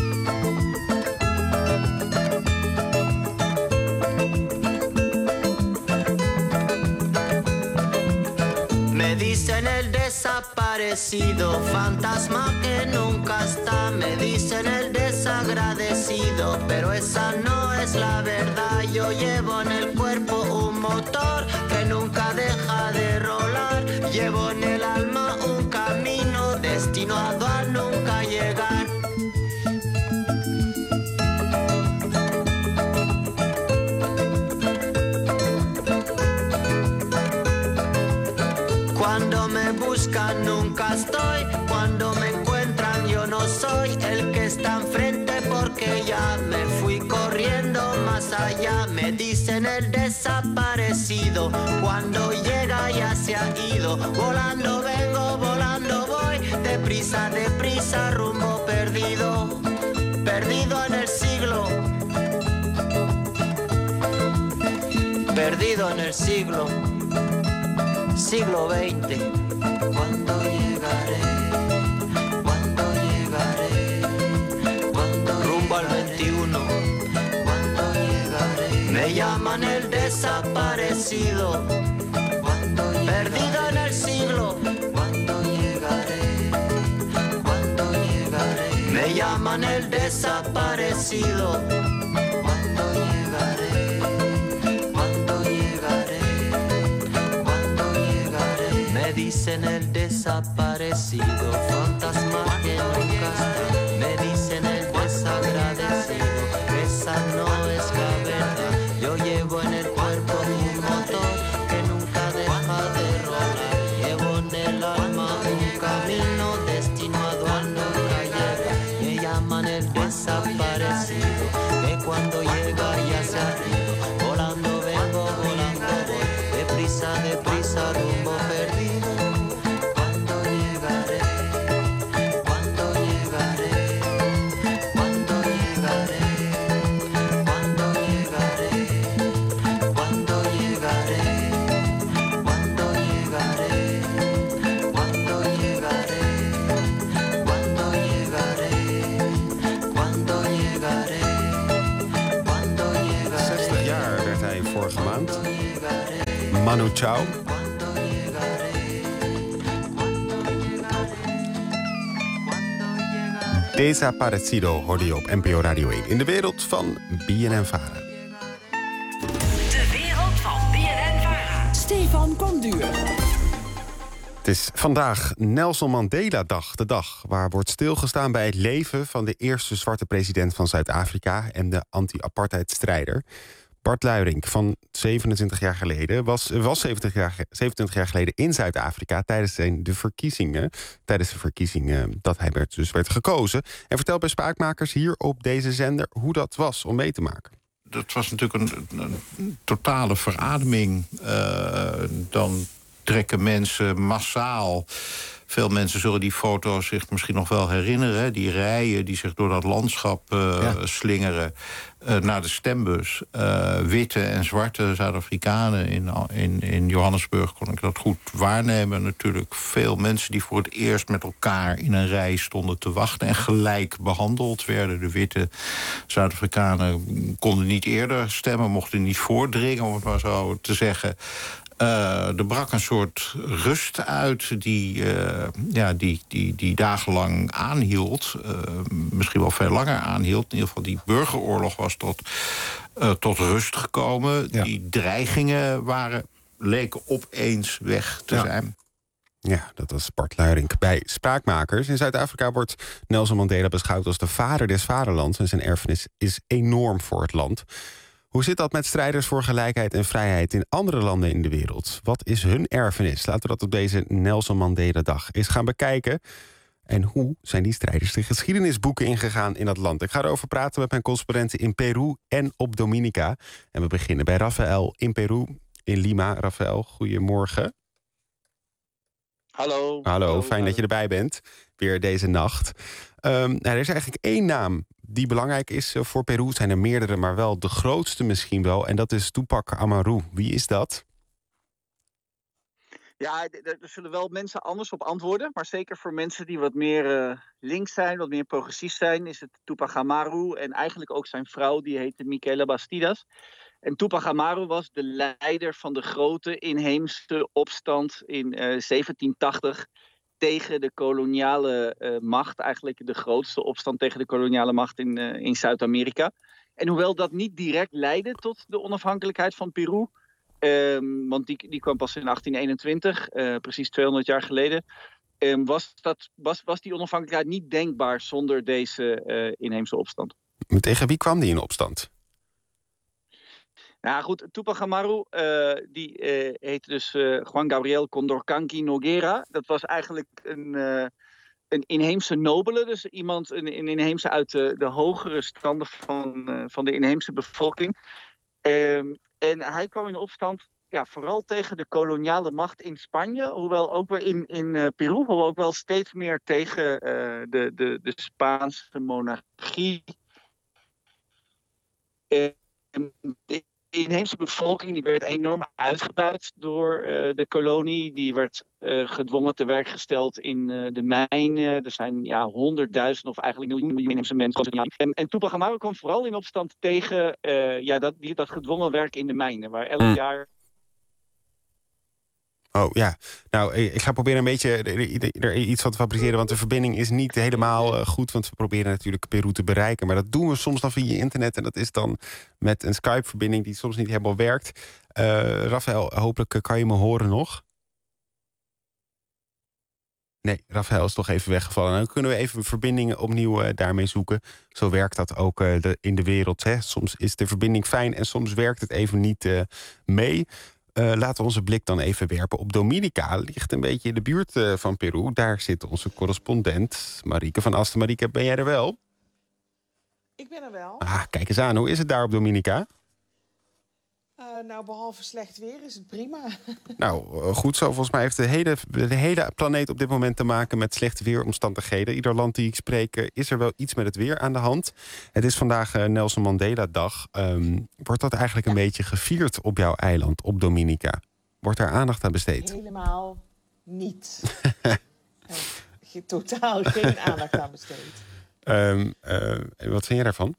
Me dicen el desaparecido, fantasma que nunca está. Me dicen el desagradecido, pero esa no es la verdad. Yo llevo en el cuerpo un motor que nunca deja de rolar. Llevo en el alma un camino destinado a nunca llegar. Cuando me buscan nunca estoy, cuando me encuentran yo no soy el que está enfrente porque ya me fui corriendo más allá. Me dicen el desaparecido, cuando llega ya se ha ido. Volando vengo, volando voy, deprisa, deprisa, rumbo perdido, perdido en el siglo, perdido en el siglo. Siglo veinte. ¿Cuándo llegaré? ¿Cuándo llegaré? ¿Cuándo rumbo al veintiuno? ¿Cuándo llegaré? Me llaman el desaparecido. ¿Cuándo perdido en el siglo? ¿Cuándo llegaré? ¿Cuándo llegaré? Me llaman el desaparecido. ¿Cuándo llegaré? Me dicen el desaparecido, fantasma que nunca está. Me dicen el desagradecido, esa no es la verdad. Yo llevo en el cuerpo un motor que nunca deja de rodar. Llevo en el alma un camino destinado a nunca llegar. Me llaman el desaparecido, que cuando llega ya se ha ido. Volando vengo, volando voy, deprisa, deprisa, rumbo perdido. Manu Chao. Desaparecido hoorde je op N P O Radio één. In de wereld van B N N Vara. De wereld van B N N Vara. Stefan Konduur. Het is vandaag Nelson Mandela-dag. De dag waar wordt stilgestaan bij het leven van de eerste zwarte president van Zuid-Afrika en de anti-apartheidstrijder. Bart Luijrink van zevenentwintig jaar geleden was, was zevenentwintig, jaar, zevenentwintig jaar geleden in Zuid-Afrika tijdens de verkiezingen. Tijdens de verkiezingen dat hij werd, dus werd gekozen. En vertelt bij Spraakmakers hier op deze zender hoe dat was om mee te maken. dat was natuurlijk een, een totale verademing. Uh, dan trekken mensen massaal. Veel mensen zullen die foto's zich misschien nog wel herinneren. Die rijen die zich door dat landschap uh, ja. slingeren uh, naar de stembus. Uh, witte en zwarte Zuid-Afrikanen in, in, in Johannesburg kon ik dat goed waarnemen. Natuurlijk veel mensen die voor het eerst met elkaar in een rij stonden te wachten en gelijk behandeld werden. De witte Zuid-Afrikanen konden niet eerder stemmen, mochten niet voordringen, om het maar zo te zeggen. Uh, er brak een soort rust uit die, uh, ja, die, die, die dagenlang aanhield. Uh, misschien wel veel langer aanhield. In ieder geval die burgeroorlog was tot, uh, tot rust gekomen. Ja. Die dreigingen waren, leken opeens weg te ja. zijn. Ja, dat was Bart Luijrink bij Spraakmakers. In Zuid-Afrika wordt Nelson Mandela beschouwd als de vader des vaderlands. En zijn erfenis is enorm voor het land. Hoe zit dat met strijders voor gelijkheid en vrijheid in andere landen in de wereld? Wat is hun erfenis? Laten we dat op deze Nelson Mandela-dag eens gaan bekijken. En hoe zijn die strijders de geschiedenisboeken ingegaan in dat land? Ik ga erover praten met mijn correspondenten in Peru en op Dominica. En we beginnen bij Rafael in Peru, in Lima. Rafael, goedemorgen. Hallo. Hallo, Hallo fijn dat je erbij bent. Weer deze nacht. Um, nou, er is eigenlijk één naam die belangrijk is voor Peru. Het zijn er meerdere, maar wel de grootste misschien wel. En dat is Tupac Amaru. Wie is dat? Ja, er zullen wel mensen anders op antwoorden. Maar zeker voor mensen die wat meer uh, links zijn, wat meer progressief zijn, is het Tupac Amaru. En eigenlijk ook zijn vrouw, die heette Micaela Bastidas. En Tupac Amaru was de leider van de grote inheemse opstand in uh, zeventien tachtig... tegen de koloniale uh, macht. Eigenlijk de grootste opstand tegen de koloniale macht in, uh, in Zuid-Amerika. En hoewel dat niet direct leidde tot de onafhankelijkheid van Peru, Um, want die, die kwam pas in achttien eenentwintig, uh, precies tweehonderd jaar geleden. Um, was, dat, was, was die onafhankelijkheid niet denkbaar zonder deze uh, inheemse opstand. Tegen wie kwam die in opstand? Nou goed, Tupac Amaru, uh, die uh, heette dus uh, Juan Gabriel Condorcanqui Nogueira. Dat was eigenlijk een, uh, een inheemse nobele, dus iemand, een, een inheemse uit de, de hogere standen van, uh, van de inheemse bevolking. Um, en hij kwam in opstand ja, vooral tegen de koloniale macht in Spanje, hoewel ook weer in, in uh, Peru, hoewel ook wel steeds meer tegen uh, de, de, de Spaanse monarchie. Uh, de inheemse bevolking die werd enorm uitgebuit door uh, de kolonie. Die werd uh, gedwongen te werk gesteld in uh, de mijnen. Er zijn ja, honderdduizenden of eigenlijk miljoenen inheemse mensen. En, en Tupac Amaru kwam vooral in opstand tegen uh, ja, dat, die, dat gedwongen werk in de mijnen, waar elk jaar... Oh ja, nou, ik ga proberen een beetje er iets van te fabriceren, want de verbinding is niet helemaal goed, want we proberen natuurlijk Peru te bereiken, maar dat doen we soms dan via internet en dat is dan met een Skype-verbinding die soms niet helemaal werkt. Uh, Rafael, hopelijk kan je me horen nog? Nee, Rafael is toch even weggevallen. Dan kunnen we even verbindingen opnieuw uh, daarmee zoeken. Zo werkt dat ook uh, de, in de wereld. Hè. Soms is de verbinding fijn en soms werkt het even niet uh, mee. Uh, laten we onze blik dan even werpen op Dominica. Ligt een beetje in de buurt uh, van Peru. Daar zit onze correspondent Marieke van Asten. Marieke, ben jij er wel? Ik ben er wel. Ah, kijk eens aan. Hoe is het daar op Dominica? Uh, nou, behalve slecht weer is het prima. Nou, uh, goed zo. Volgens mij heeft de hele, de hele planeet op dit moment te maken met slechte weeromstandigheden. Ieder land die ik spreek uh, is er wel iets met het weer aan de hand. Het is vandaag uh, Nelson Mandela-dag. Um, wordt dat eigenlijk een ja. beetje gevierd op jouw eiland, op Dominica? Wordt daar aandacht aan besteed? Helemaal niet. uh, totaal geen aandacht aan besteed. Um, uh, wat vind je daarvan?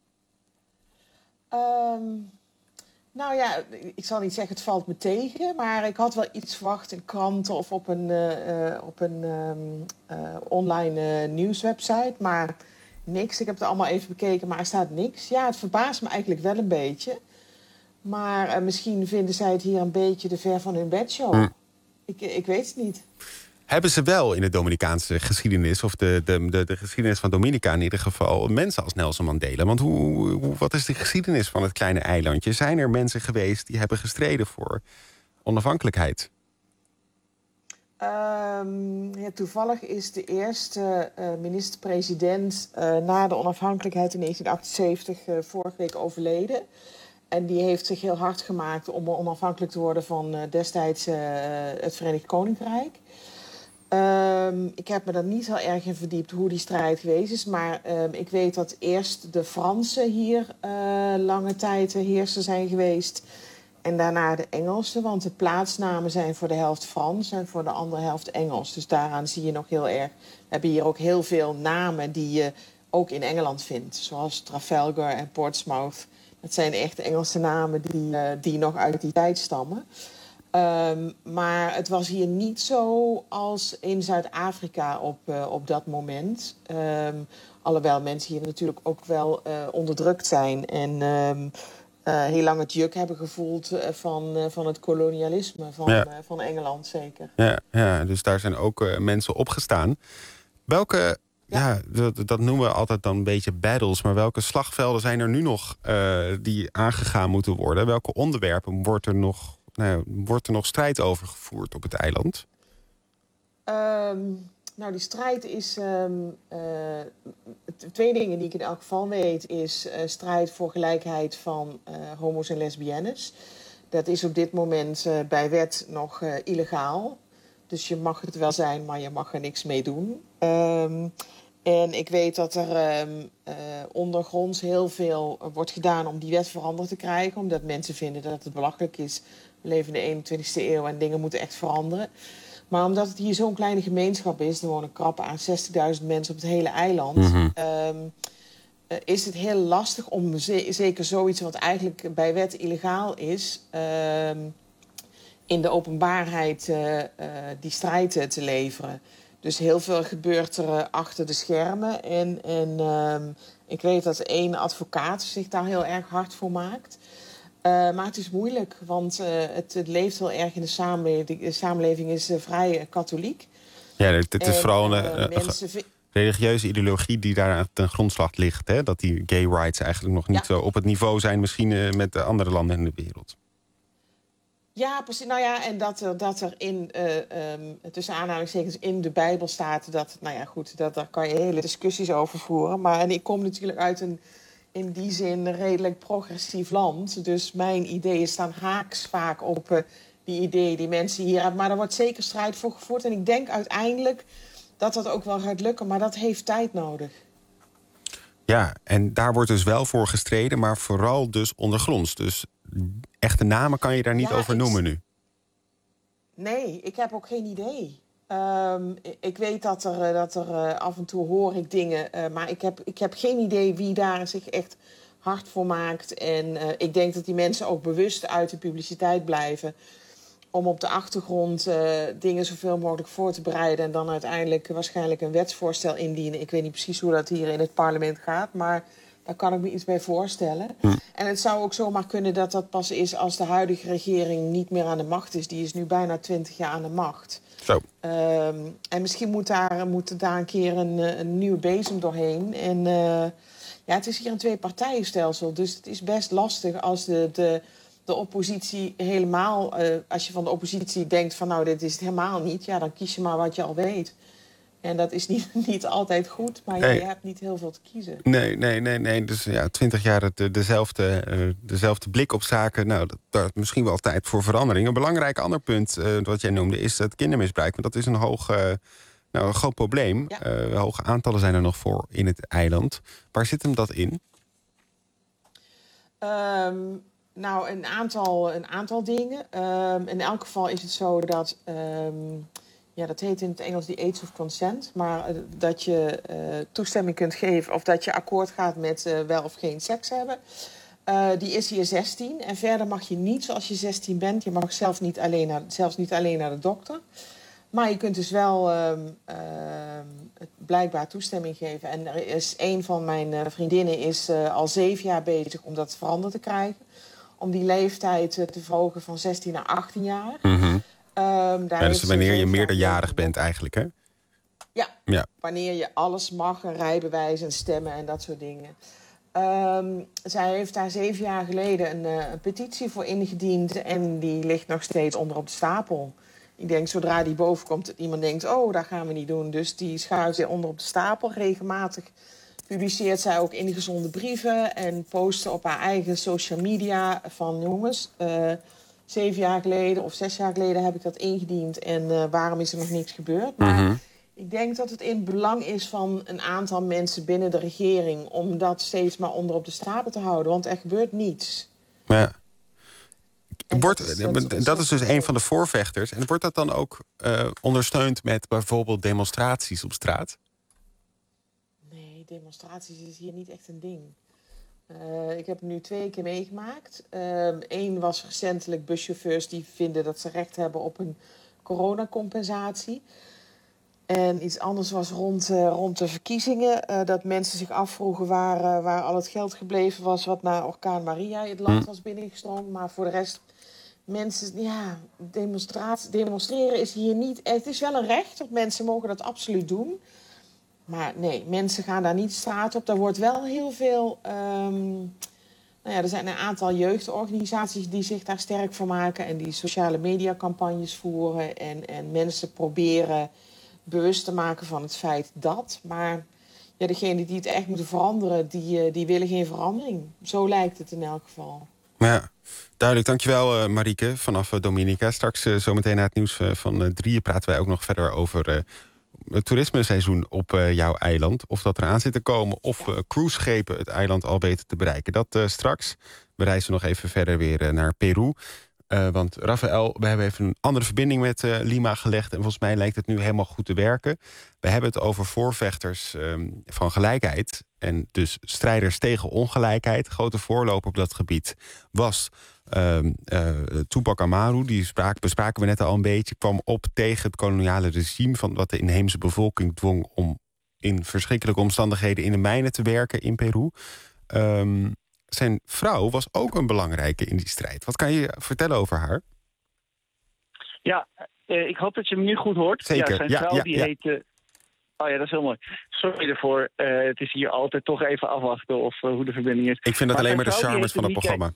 Um... Nou ja, ik zal niet zeggen het valt me tegen, maar ik had wel iets verwacht in kranten of op een, uh, op een um, uh, online uh, nieuwswebsite, maar niks. Ik heb het allemaal even bekeken, maar er staat niks. Ja, het verbaast me eigenlijk wel een beetje, maar uh, misschien vinden zij het hier een beetje te ver van hun bedshow. Hm. Ik, ik weet het niet. Hebben ze wel in de Dominicaanse geschiedenis, of de, de, de, de geschiedenis van Dominica in ieder geval, mensen als Nelson Mandela? Want hoe, hoe, wat is de geschiedenis van het kleine eilandje? Zijn er mensen geweest die hebben gestreden voor onafhankelijkheid? Um, ja, toevallig is de eerste uh, minister-president uh, na de onafhankelijkheid in negentien achtenzeventig uh, vorige week overleden. En die heeft zich heel hard gemaakt om onafhankelijk te worden van uh, destijds uh, het Verenigd Koninkrijk. Um, ik heb me daar niet heel erg in verdiept hoe die strijd geweest is. Maar um, ik weet dat eerst de Fransen hier uh, lange tijd heerser zijn geweest. En daarna de Engelsen. Want de plaatsnamen zijn voor de helft Frans en voor de andere helft Engels. Dus daaraan zie je nog heel erg. We hebben hier ook heel veel namen die je ook in Engeland vindt. Zoals Trafalgar en Portsmouth. Dat zijn echt Engelse namen die, uh, die nog uit die tijd stammen. Um, maar het was hier niet zo als in Zuid-Afrika op, uh, op dat moment. Um, alhoewel mensen hier natuurlijk ook wel uh, onderdrukt zijn. En um, uh, heel lang het juk hebben gevoeld uh, van, uh, van het kolonialisme van, ja. uh, van Engeland zeker. Ja, ja, dus daar zijn ook uh, mensen opgestaan. Welke, ja, ja dat, dat noemen we altijd dan een beetje battles. Maar welke slagvelden zijn er nu nog uh, die aangegaan moeten worden? Welke onderwerpen wordt er nog... Nou, wordt er nog strijd over gevoerd op het eiland? Um, nou, die strijd is... Um, uh, twee dingen die ik in elk geval weet... is uh, strijd voor gelijkheid van uh, homo's en lesbiennes. Dat is op dit moment uh, bij wet nog uh, illegaal. Dus je mag het wel zijn, maar je mag er niks mee doen. Um, en ik weet dat er um, uh, ondergronds heel veel wordt gedaan om die wet veranderd te krijgen. Omdat mensen vinden dat het belachelijk is... We leven in de eenentwintigste eeuw en dingen moeten echt veranderen. Maar omdat het hier zo'n kleine gemeenschap is... er wonen krap aan zestigduizend mensen op het hele eiland... Mm-hmm. Um, uh, is het heel lastig om ze- zeker zoiets wat eigenlijk bij wet illegaal is... Um, in de openbaarheid uh, uh, die strijd uh, te leveren. Dus heel veel gebeurt er uh, achter de schermen. En, en um, ik weet dat één advocaat zich daar heel erg hard voor maakt... Uh, maar het is moeilijk, want uh, het, het leeft heel erg in de samenleving. De samenleving is uh, vrij uh, katholiek. Ja, het, het is en, vooral een uh, uh, mensen... religieuze ideologie die daar ten grondslag ligt. Hè? Dat die gay rights eigenlijk nog niet ja. zo op het niveau zijn... misschien uh, met de andere landen in de wereld. Ja, precies. Nou ja, en dat er, dat er in, uh, um, tussen aanhalingstekens in de Bijbel staat... dat, nou ja, goed, dat, daar kan je hele discussies over voeren. Maar en ik kom natuurlijk uit een... in die zin een redelijk progressief land. Dus mijn ideeën staan haaks vaak op uh, die ideeën die mensen hier hebben. Maar er wordt zeker strijd voor gevoerd. En ik denk uiteindelijk dat dat ook wel gaat lukken. Maar dat heeft tijd nodig. Ja, en daar wordt dus wel voor gestreden, maar vooral dus ondergronds. Dus echte namen kan je daar niet ja, over noemen nu. Nee, ik heb ook geen idee. Um, ik weet dat er, dat er uh, af en toe hoor ik dingen, uh, maar ik heb, ik heb geen idee wie daar zich echt hard voor maakt. En uh, ik denk dat die mensen ook bewust uit de publiciteit blijven om op de achtergrond uh, dingen zoveel mogelijk voor te bereiden en dan uiteindelijk waarschijnlijk een wetsvoorstel indienen. Ik weet niet precies hoe dat hier in het parlement gaat, maar daar kan ik me iets bij voorstellen. Hm. En het zou ook zomaar kunnen dat dat pas is als de huidige regering niet meer aan de macht is. Die is nu bijna twintig jaar aan de macht. Zo. Um, en misschien moet daar, moet daar een keer een, een nieuwe bezem doorheen. En uh, ja, het is hier een twee-partijenstelsel. Dus het is best lastig als de, de, de oppositie helemaal... Uh, als je van de oppositie denkt van nou, dit is het helemaal niet... ja, dan kies je maar wat je al weet. En dat is niet, niet altijd goed, maar nee. Je hebt niet heel veel te kiezen. Nee, nee, nee, nee. Dus ja, twintig jaar de, dezelfde, uh, dezelfde blik op zaken. Nou, dat, daar is misschien wel tijd voor verandering. Een belangrijk ander punt, uh, wat jij noemde, is het kindermisbruik. Want dat is een hoog, uh, nou, een groot probleem. Ja. Uh, hoge aantallen zijn er nog voor in het eiland. Waar zit hem dat in? Um, nou, een aantal, een aantal dingen. Um, in elk geval is het zo dat... Um, Ja, dat heet in het Engels the age of consent. Maar uh, dat je uh, toestemming kunt geven of dat je akkoord gaat met uh, wel of geen seks hebben. Uh, die is hier zestien. En verder mag je niet zoals je zestien bent. Je mag zelf niet alleen naar, zelfs niet alleen naar de dokter. Maar je kunt dus wel uh, uh, blijkbaar toestemming geven. En er is een van mijn uh, vriendinnen is uh, al zeven jaar bezig om dat veranderd te krijgen. Om die leeftijd uh, te verhogen van zestien naar achttien jaar. Mm-hmm. Um, daar ja, dus wanneer je meerderjarig bent eigenlijk, hè? Ja, ja, wanneer je alles mag, een rijbewijs en stemmen en dat soort dingen. Um, zij heeft daar zeven jaar geleden een, uh, een petitie voor ingediend... en die ligt nog steeds onder op de stapel. Ik denk, zodra die boven komt, dat iemand denkt... oh, dat gaan we niet doen. Dus die schuift weer onder op de stapel. Regelmatig publiceert zij ook ingezonde brieven... en posten op haar eigen social media van... jongens, uh, zeven jaar geleden of zes jaar geleden heb ik dat ingediend... en uh, waarom is er nog niks gebeurd? Maar Mm-hmm. ik denk dat het in het belang is van een aantal mensen binnen de regering... om dat steeds maar onder op de stapel te houden. Want er gebeurt niets. Ja. Wordt, dat, is, dat is dus een van de voorvechters. En wordt dat dan ook uh, ondersteund met bijvoorbeeld demonstraties op straat? Nee, demonstraties is hier niet echt een ding. Uh, ik heb het nu twee keer meegemaakt. Eén uh, was recentelijk buschauffeurs die vinden dat ze recht hebben op een coronacompensatie. En iets anders was rond, uh, rond de verkiezingen. Uh, dat mensen zich afvroegen waar, uh, waar al het geld gebleven was... wat na orkaan Maria het land was binnengestroomd. Maar voor de rest, mensen, ja, demonstreren is hier niet... Het is wel een recht, dat mensen mogen dat absoluut doen. Maar nee, mensen gaan daar niet de straat op. Er wordt wel heel veel... Um, nou ja, er zijn een aantal jeugdorganisaties die zich daar sterk voor maken... en die sociale mediacampagnes voeren en, en mensen proberen... bewust te maken van het feit dat. Maar ja, degenen die het echt moeten veranderen, die, die willen geen verandering. Zo lijkt het in elk geval. Ja, duidelijk. Dankjewel uh, Marieke vanaf uh, Dominica. Straks uh, zometeen na het nieuws uh, van uh, drieën praten wij ook nog verder over... Uh, het toerismeseizoen op uh, jouw eiland. Of dat eraan zit te komen. Of uh, cruiseschepen het eiland al weten te bereiken. Dat uh, straks. We reizen nog even verder weer uh, naar Peru. Uh, want Rafael, we hebben even een andere verbinding met uh, Lima gelegd... en volgens mij lijkt het nu helemaal goed te werken. We hebben het over voorvechters um, van gelijkheid... en dus strijders tegen ongelijkheid. Grote voorloper op dat gebied was uh, uh, Tupac Amaru. Die spraak, bespraken we net al een beetje. Kwam op tegen het koloniale regime... van wat de inheemse bevolking dwong om in verschrikkelijke omstandigheden... in de mijnen te werken in Peru... Um, Zijn vrouw was ook een belangrijke in die strijd. Wat kan je vertellen over haar? Ja, eh, ik hoop dat je me nu goed hoort. Zeker, ja, zijn ja, vrouw ja, die ja. heet... Uh... Oh ja, dat is heel mooi. Sorry ervoor. Uh, het is hier altijd toch even afwachten of uh, hoe de verbinding is. Ik vind dat maar alleen maar de vrouw, charmes van het Michael... programma.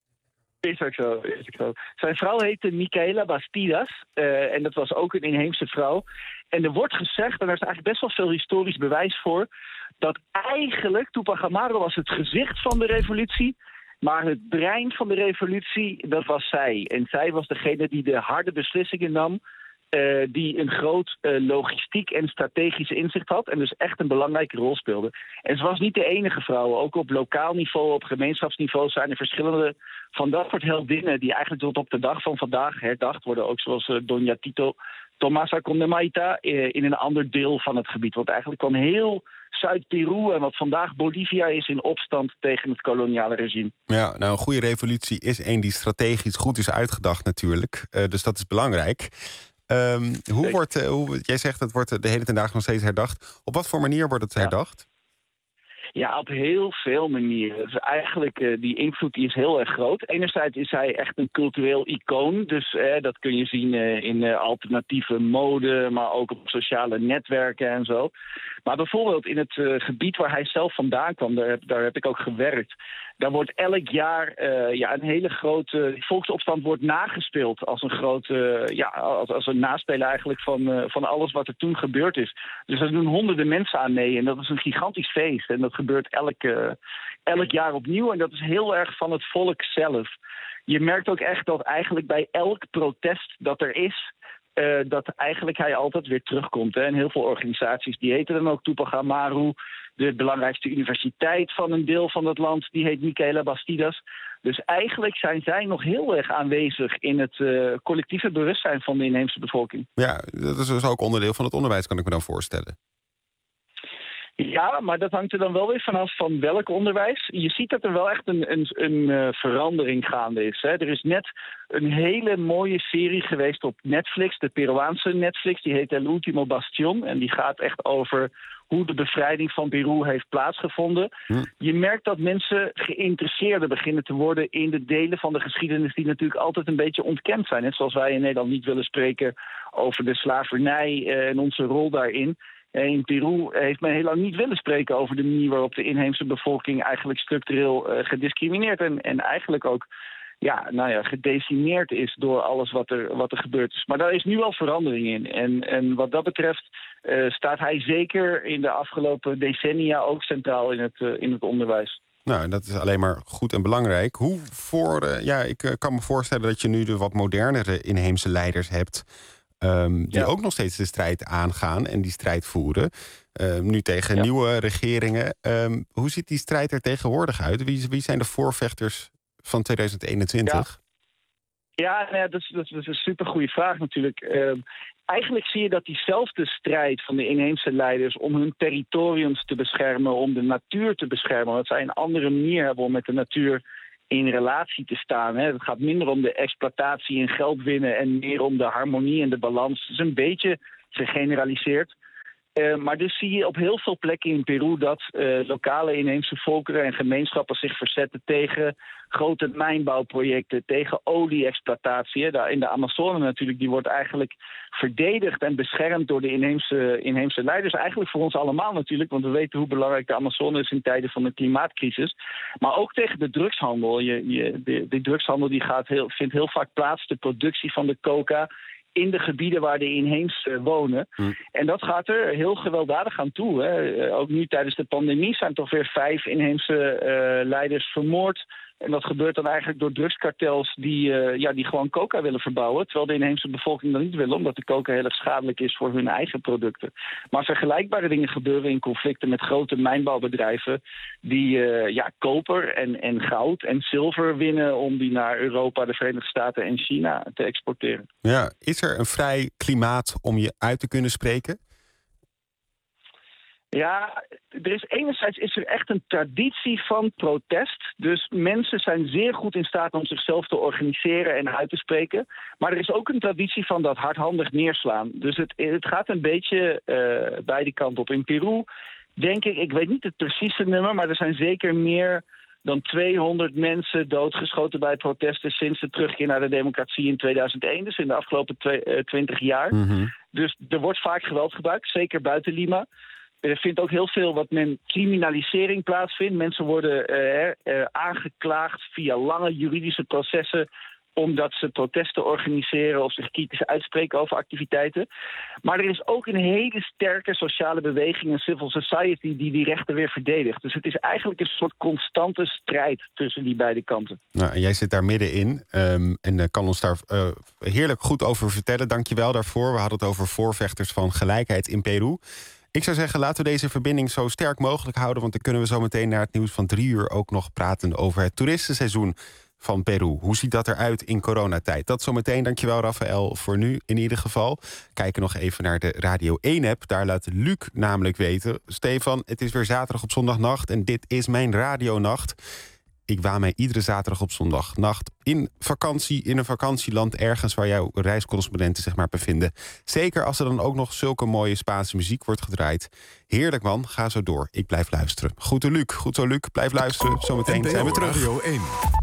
Is ook zo, is ook zo. Zijn vrouw heette Micaela Bastidas. Uh, en dat was ook een inheemse vrouw. En er wordt gezegd, en daar is eigenlijk best wel veel historisch bewijs voor... dat eigenlijk Tupac Amaru was het gezicht van de revolutie... maar het brein van de revolutie, dat was zij. En zij was degene die de harde beslissingen nam... Uh, die een groot uh, logistiek en strategisch inzicht had... en dus echt een belangrijke rol speelde. En ze was niet de enige vrouw. Ook op lokaal niveau, op gemeenschapsniveau... zijn er verschillende van dat soort heldinnen... die eigenlijk tot op de dag van vandaag herdacht worden. Ook zoals uh, Doña Tito Tomasa Condemaita... Uh, in een ander deel van het gebied. Want eigenlijk kwam heel Zuid-Peru... en wat vandaag Bolivia is in opstand tegen het koloniale regime. Ja, nou, een goede revolutie is een die strategisch goed is uitgedacht natuurlijk. Uh, dus dat is belangrijk. Um, hoe wordt, uh, hoe, jij zegt dat wordt de hele ten dagen nog steeds herdacht. Op wat voor manier wordt het herdacht? Ja, op heel veel manieren. Dus eigenlijk, uh, die invloed die is heel erg groot. Enerzijds is hij echt een cultureel icoon. Dus uh, dat kun je zien uh, in uh, alternatieve mode, maar ook op sociale netwerken en zo. Maar bijvoorbeeld in het uh, gebied waar hij zelf vandaan kwam, daar heb, daar heb ik ook gewerkt. Daar wordt elk jaar uh, ja, een hele grote volksopstand wordt nagespeeld als een grote, uh, ja, als, als een naspelen eigenlijk van, uh, van alles wat er toen gebeurd is. Dus daar doen honderden mensen aan mee en dat is een gigantisch feest. En dat gebeurt elk, uh, elk jaar opnieuw en dat is heel erg van het volk zelf. Je merkt ook echt dat eigenlijk bij elk protest dat er is, Uh, dat eigenlijk hij altijd weer terugkomt. Hè. En heel veel organisaties, die heten dan ook Tupac Amaru. De belangrijkste universiteit van een deel van het land, die heet Micaela Bastidas. Dus eigenlijk zijn zij nog heel erg aanwezig in het uh, collectieve bewustzijn van de inheemse bevolking. Ja, dat is dus ook onderdeel van het onderwijs, kan ik me dan voorstellen. Ja, maar dat hangt er dan wel weer vanaf van welk onderwijs. Je ziet dat er wel echt een, een, een uh, verandering gaande is. Hè. Er is net een hele mooie serie geweest op Netflix, de Peruaanse Netflix. Die heet El Último Bastión en die gaat echt over hoe de bevrijding van Peru heeft plaatsgevonden. Hm. Je merkt dat mensen geïnteresseerder beginnen te worden in de delen van de geschiedenis die natuurlijk altijd een beetje ontkend zijn. Net zoals wij in Nederland niet willen spreken over de slavernij uh, en onze rol daarin. In Peru heeft men heel lang niet willen spreken over de manier waarop de inheemse bevolking eigenlijk structureel uh, gediscrimineerd en, en eigenlijk ook ja, nou ja, gedecimeerd is door alles wat er, wat er gebeurd is. Maar daar is nu al verandering in. En, en wat dat betreft uh, staat hij zeker in de afgelopen decennia ook centraal in het, uh, in het onderwijs. Nou, dat is alleen maar goed en belangrijk. Hoe voor, uh, ja, ik uh, kan me voorstellen dat je nu de wat modernere inheemse leiders hebt, Um, die ja. ook nog steeds de strijd aangaan en die strijd voeren. Uh, nu tegen ja. nieuwe regeringen. Um, hoe ziet die strijd er tegenwoordig uit? Wie, wie zijn de voorvechters van tweeduizend eenentwintig? Ja, ja, nou ja dat, is, dat is een supergoeie vraag natuurlijk. Uh, eigenlijk zie je dat diezelfde strijd van de inheemse leiders om hun territoriums te beschermen, om de natuur te beschermen, dat zij een andere manier hebben om met de natuur in relatie te staan. Hè. Het gaat minder om de exploitatie en geld winnen en meer om de harmonie en de balans. Het is een beetje gegeneraliseerd. Uh, maar dus zie je op heel veel plekken in Peru dat uh, lokale inheemse volkeren en gemeenschappen zich verzetten tegen grote mijnbouwprojecten, tegen olie-exploitatie. Daar in de Amazone natuurlijk, die wordt eigenlijk verdedigd en beschermd door de inheemse, inheemse leiders. Eigenlijk voor ons allemaal natuurlijk, want we weten hoe belangrijk de Amazone is in tijden van de klimaatcrisis. Maar ook tegen de drugshandel. Je, je, de, de drugshandel die gaat heel, vindt heel vaak plaats, de productie van de coca in de gebieden waar de inheemse wonen. Hm. En dat gaat er heel gewelddadig aan toe. Hè. Ook nu tijdens de pandemie zijn toch weer vijf inheemse uh, leiders vermoord. En dat gebeurt dan eigenlijk door drugskartels die, uh, ja, die gewoon coca willen verbouwen. Terwijl de inheemse bevolking dat niet wil, omdat de coca heel erg schadelijk is voor hun eigen producten. Maar vergelijkbare dingen gebeuren in conflicten met grote mijnbouwbedrijven die uh, ja, koper en, en goud en zilver winnen om die naar Europa, de Verenigde Staten en China te exporteren. Ja, is er een vrij klimaat om je uit te kunnen spreken? Ja, er is enerzijds is er echt een traditie van protest. Dus mensen zijn zeer goed in staat om zichzelf te organiseren en uit te spreken. Maar er is ook een traditie van dat hardhandig neerslaan. Dus het, het gaat een beetje uh, beide kanten op. In Peru denk ik, ik weet niet het precieze nummer, maar er zijn zeker meer dan tweehonderd mensen doodgeschoten bij protesten sinds de terugkeer naar de democratie in tweeduizend één. Dus in de afgelopen twintig jaar. Mm-hmm. Dus er wordt vaak geweld gebruikt, zeker buiten Lima. Er vindt ook heel veel wat men criminalisering plaatsvindt. Mensen worden uh, uh, aangeklaagd via lange juridische processen omdat ze protesten organiseren of zich kritisch uitspreken over activiteiten. Maar er is ook een hele sterke sociale beweging en civil society die die rechten weer verdedigt. Dus het is eigenlijk een soort constante strijd tussen die beide kanten. Nou, en jij zit daar middenin um, en uh, kan ons daar uh, heerlijk goed over vertellen. Dank je wel daarvoor. We hadden het over voorvechters van gelijkheid in Peru. Ik zou zeggen, laten we deze verbinding zo sterk mogelijk houden, want dan kunnen we zo meteen naar het nieuws van drie uur ook nog praten over het toeristenseizoen van Peru. Hoe ziet dat eruit in coronatijd? Dat zometeen. Dankjewel, Rafael, voor nu in ieder geval. Kijken nog even naar de Radio één-app. Daar laat Luc namelijk weten: Stefan, het is weer zaterdag op zondagnacht en dit is mijn radionacht. Ik waan mij iedere zaterdag op zondagnacht in vakantie, in een vakantieland, ergens waar jouw reiscorrespondenten zich maar bevinden. Zeker als er dan ook nog zulke mooie Spaanse muziek wordt gedraaid. Heerlijk man, ga zo door. Ik blijf luisteren. Goed zo, Luc. Goed zo, Luc. Blijf luisteren. Zometeen zijn we terug. Radio één.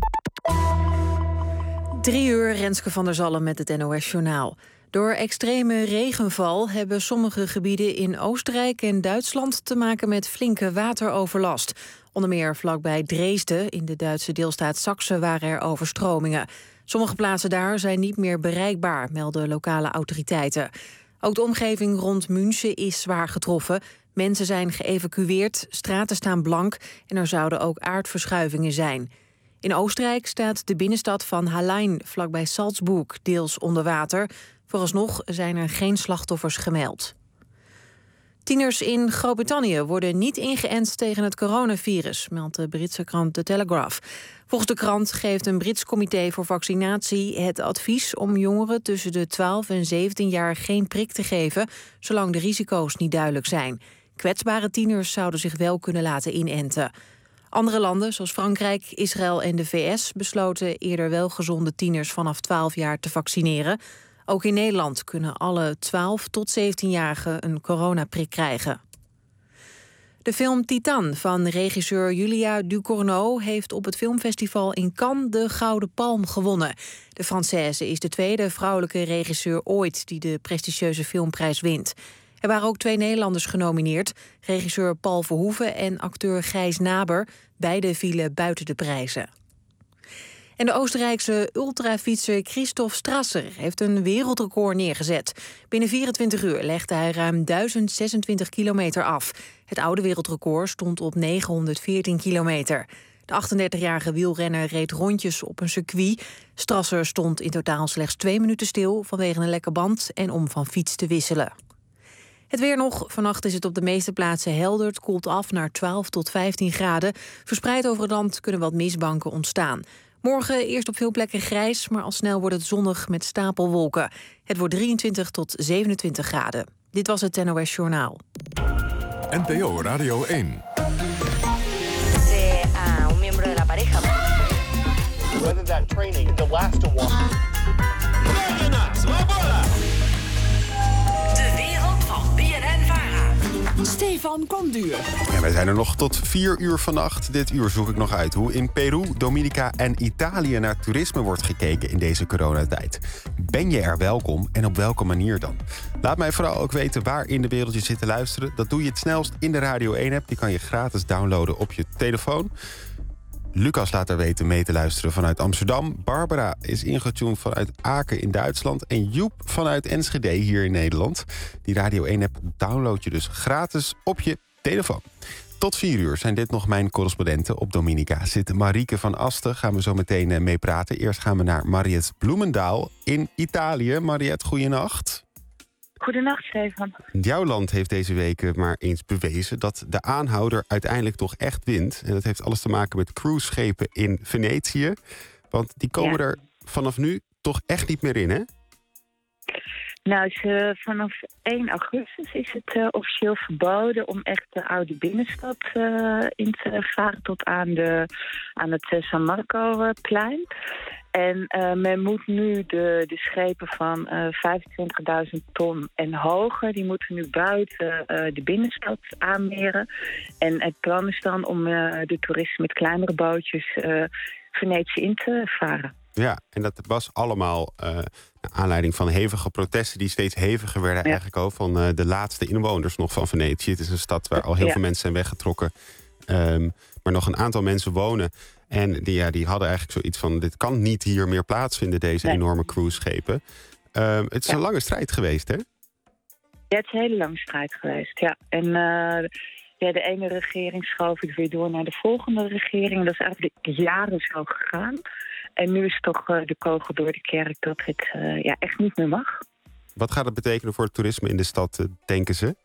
Drie uur, Renske van der Zalm met het N O S-journaal. Door extreme regenval hebben sommige gebieden in Oostenrijk en Duitsland te maken met flinke wateroverlast. Onder meer vlakbij Dresden, in de Duitse deelstaat Saksen, waren er overstromingen. Sommige plaatsen daar zijn niet meer bereikbaar, melden lokale autoriteiten. Ook de omgeving rond München is zwaar getroffen. Mensen zijn geëvacueerd, straten staan blank en er zouden ook aardverschuivingen zijn. In Oostenrijk staat de binnenstad van Hallein, vlakbij Salzburg, deels onder water. Vooralsnog zijn er geen slachtoffers gemeld. Tieners in Groot-Brittannië worden niet ingeënt tegen het coronavirus, meldt de Britse krant The Telegraph. Volgens de krant geeft een Brits comité voor vaccinatie het advies om jongeren tussen de twaalf en zeventien jaar geen prik te geven, zolang de risico's niet duidelijk zijn. Kwetsbare tieners zouden zich wel kunnen laten inenten. Andere landen, zoals Frankrijk, Israël en de V S, besloten eerder wel gezonde tieners vanaf twaalf jaar te vaccineren. Ook in Nederland kunnen alle twaalf tot zeventienjarigen een coronaprik krijgen. De film Titan van regisseur Julia Ducournau heeft op het filmfestival in Cannes de Gouden Palm gewonnen. De Française is de tweede vrouwelijke regisseur ooit die de prestigieuze filmprijs wint. Er waren ook twee Nederlanders genomineerd, regisseur Paul Verhoeven en acteur Gijs Naber. Beide vielen buiten de prijzen. En de Oostenrijkse ultrafietser Christoph Strasser heeft een wereldrecord neergezet. Binnen vierentwintig uur legde hij ruim duizend zesentwintig kilometer af. Het oude wereldrecord stond op negenhonderdveertien kilometer. De achtendertigjarige wielrenner reed rondjes op een circuit. Strasser stond in totaal slechts twee minuten stil vanwege een lekke band en om van fiets te wisselen. Het weer nog. Vannacht is het op de meeste plaatsen helder. Het koelt af naar twaalf tot vijftien graden. Verspreid over het land kunnen wat mistbanken ontstaan. Morgen eerst op veel plekken grijs, maar al snel wordt het zonnig met stapelwolken. Het wordt drieëntwintig tot zevenentwintig graden. Dit was het N O S Journaal. N P O Radio één. Se a un miembro de la pareja. Whether that training, the last one. De wereld van B N N-Vara. Stefan Konduur. Ja, wij zijn er nog tot vier uur vannacht. Dit uur zoek ik nog uit hoe in Peru, Dominica en Italië naar toerisme wordt gekeken in deze coronatijd. Ben je er welkom en op welke manier dan? Laat mij vooral ook weten waar in de wereld je zit te luisteren. Dat doe je het snelst in de Radio één-app. Die kan je gratis downloaden op je telefoon. Lucas laat er weten mee te luisteren vanuit Amsterdam. Barbara is ingetuned vanuit Aken in Duitsland. En Joep vanuit Enschede hier in Nederland. Die Radio één-app download je dus gratis op je telefoon. Tot vier uur zijn dit nog mijn correspondenten. Op Dominica zit Marieke van Asten. Gaan we zo meteen mee praten. Eerst gaan we naar Mariette Bloemendaal in Italië. Mariette, goeienacht. Goedenacht, Stefan. Jouw land heeft deze week maar eens bewezen dat de aanhouder uiteindelijk toch echt wint. En dat heeft alles te maken met cruiseschepen in Venetië. Want die komen ja. er vanaf nu toch echt niet meer in, hè? Nou, ze, vanaf één augustus is het uh, officieel verboden om echt de oude binnenstad uh, in te varen tot aan, de, aan het uh, San Marco-plein. En uh, men moet nu de, de schepen van uh, vijfentwintigduizend ton en hoger, die moeten nu buiten uh, de binnenstad aanmeren. En het plan is dan om uh, de toeristen met kleinere bootjes uh, Venetië in te varen. Ja, en dat was allemaal uh, naar aanleiding van hevige protesten die steeds heviger werden, ja. eigenlijk ook van uh, de laatste inwoners nog van Venetië. Het is een stad waar al heel ja. veel mensen zijn weggetrokken, um, maar nog een aantal mensen wonen. En die, ja, die hadden eigenlijk zoiets van, dit kan niet hier meer plaatsvinden, deze nee. enorme cruiseschepen. Um, het is ja. een lange strijd geweest, hè? Ja, het is een hele lange strijd geweest, ja. En uh, ja, de ene regering schoof het weer door naar de volgende regering. Dat is eigenlijk jaren zo gegaan. En nu is toch uh, de kogel door de kerk dat het uh, ja, echt niet meer mag. Wat gaat het betekenen voor het toerisme in de stad, uh, denken ze?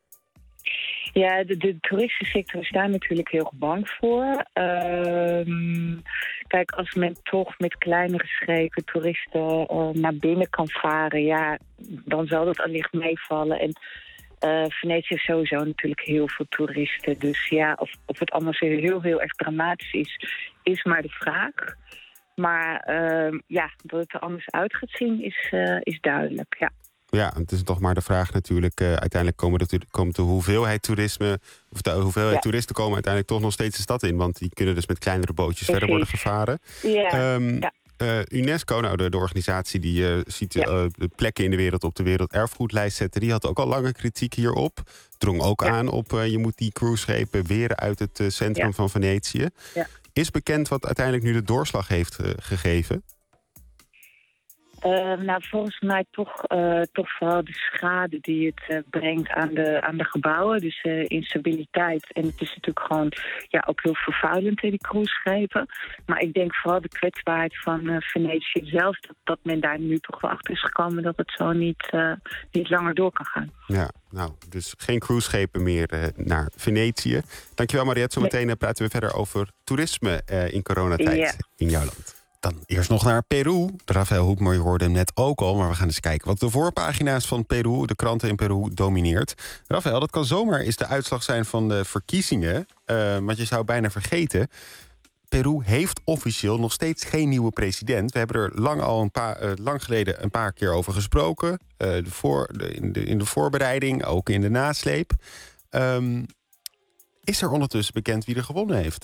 Ja, de, de toeristensector is daar natuurlijk heel bang voor. Uh, kijk, als men toch met kleinere schepen toeristen uh, naar binnen kan varen, ja, dan zal dat allicht meevallen. En uh, Venetië heeft sowieso natuurlijk heel veel toeristen. Dus ja, of, of het allemaal zo heel, heel erg dramatisch is, is maar de vraag. Maar uh, ja, dat het er anders uit gaat zien is, uh, is duidelijk, ja. Ja, het is toch maar de vraag natuurlijk. Uh, uiteindelijk komen de, komt de hoeveelheid toerisme, of de hoeveelheid ja. toeristen komen uiteindelijk toch nog steeds de stad in. Want die kunnen dus met kleinere bootjes Precies. verder worden gevaren. Ja. Um, ja. Uh, UNESCO, nou de, de organisatie die uh, ziet uh, ja. de plekken in de wereld op de werelderfgoedlijst zetten, die had ook al lange kritiek hierop. Drong ook ja. aan op uh, je moet die cruiseschepen weren uit het uh, centrum ja. van Venetië. Ja. Is bekend wat uiteindelijk nu de doorslag heeft uh, gegeven? Uh, nou, volgens mij toch, uh, toch vooral de schade die het uh, brengt aan de, aan de gebouwen. Dus uh, instabiliteit. En het is natuurlijk gewoon ja, ook heel vervuilend in die cruiseschepen. Maar ik denk vooral de kwetsbaarheid van uh, Venetië zelf. Dat, dat men daar nu toch wel achter is gekomen dat het zo niet, uh, niet langer door kan gaan. Ja, nou, dus geen cruiseschepen meer uh, naar Venetië. Dankjewel, Mariette. Zometeen nee. praten we verder over toerisme uh, in coronatijd ja. in jouw land. Dan eerst nog naar Peru. Rafael Hoekmer, je hoorde hem net ook al, maar we gaan eens kijken wat de voorpagina's van Peru, de kranten in Peru, domineert. Rafael, dat kan zomaar eens de uitslag zijn van de verkiezingen, uh, want je zou bijna vergeten. Peru heeft officieel nog steeds geen nieuwe president. We hebben er lang al een paar, uh, lang geleden een paar keer over gesproken. Uh, de voor, de, in, de, in de voorbereiding, ook in de nasleep. Um, is er ondertussen bekend wie er gewonnen heeft?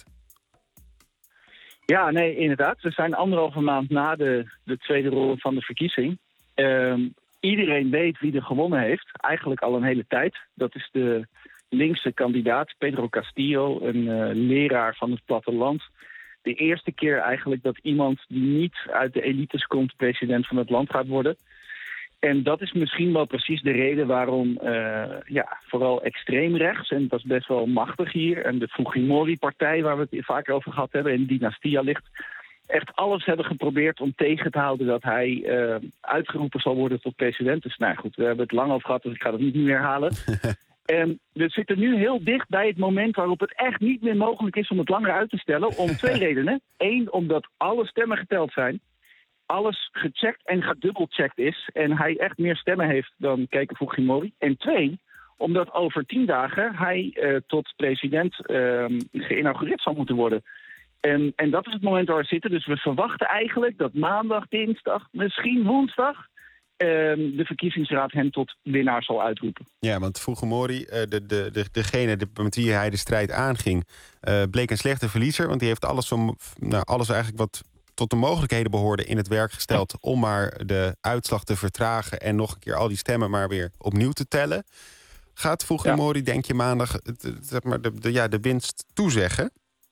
Ja, nee, inderdaad. We zijn anderhalve maand na de, de tweede ronde van de verkiezing. Um, iedereen weet wie er gewonnen heeft. Eigenlijk al een hele tijd. Dat is de linkse kandidaat Pedro Castillo, een uh, leraar van het platteland. de eerste keer eigenlijk dat iemand die niet uit de elites komt president van het land gaat worden. En dat is misschien wel precies de reden waarom uh, ja, vooral extreem rechts, en dat is best wel machtig hier, en de Fujimori-partij waar we het vaker over gehad hebben, en Dynastia ligt, echt alles hebben geprobeerd om tegen te houden dat hij uh, uitgeroepen zal worden tot president. Dus nou goed, we hebben het lang over gehad, dus ik ga dat niet meer herhalen. En we zitten nu heel dicht bij het moment waarop het echt niet meer mogelijk is om het langer uit te stellen, om twee redenen. Eén, omdat alle stemmen geteld zijn. Alles gecheckt en gedubbelcheckt is en hij echt meer stemmen heeft dan Keiko Fujimori. En twee, omdat over tien dagen hij uh, tot president uh, geïnaugureerd zal moeten worden. En, en dat is het moment waar we zitten. Dus we verwachten eigenlijk dat maandag, dinsdag, misschien woensdag uh, de verkiezingsraad hem tot winnaar zal uitroepen. Ja, want Fujimori, uh, de, de, de, degene met wie hij de strijd aanging, uh, bleek een slechte verliezer. Want die heeft alles, om, nou, alles eigenlijk wat tot de mogelijkheden behoorde in het werk gesteld om maar de uitslag te vertragen en nog een keer al die stemmen maar weer opnieuw te tellen. Gaat Fujimori, ja. denk je, maandag zeg maar, de, de, ja, de winst toezeggen?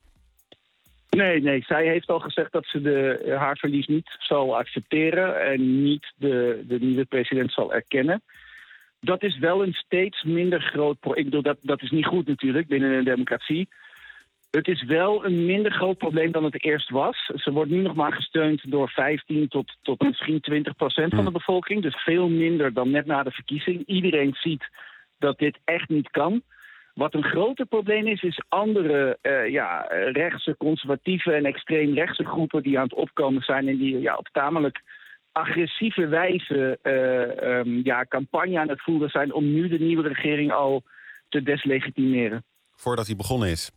Nee, nee, zij heeft al gezegd dat ze de, haar verlies niet zal accepteren en niet de, de nieuwe president zal erkennen. Dat is wel een steeds minder groot probleem. Ik bedoel, dat, dat is niet goed natuurlijk binnen een democratie. Het is wel een minder groot probleem dan het eerst was. Ze wordt nu nog maar gesteund door vijftien tot, tot misschien twintig procent van de bevolking. Dus veel minder dan net na de verkiezing. Iedereen ziet dat dit echt niet kan. Wat een groter probleem is, is andere uh, ja, rechtse, conservatieve en extreem rechtse groepen die aan het opkomen zijn en die ja, op tamelijk agressieve wijze uh, um, ja, campagne aan het voeren zijn om nu de nieuwe regering al te deslegitimeren. Voordat hij begonnen is.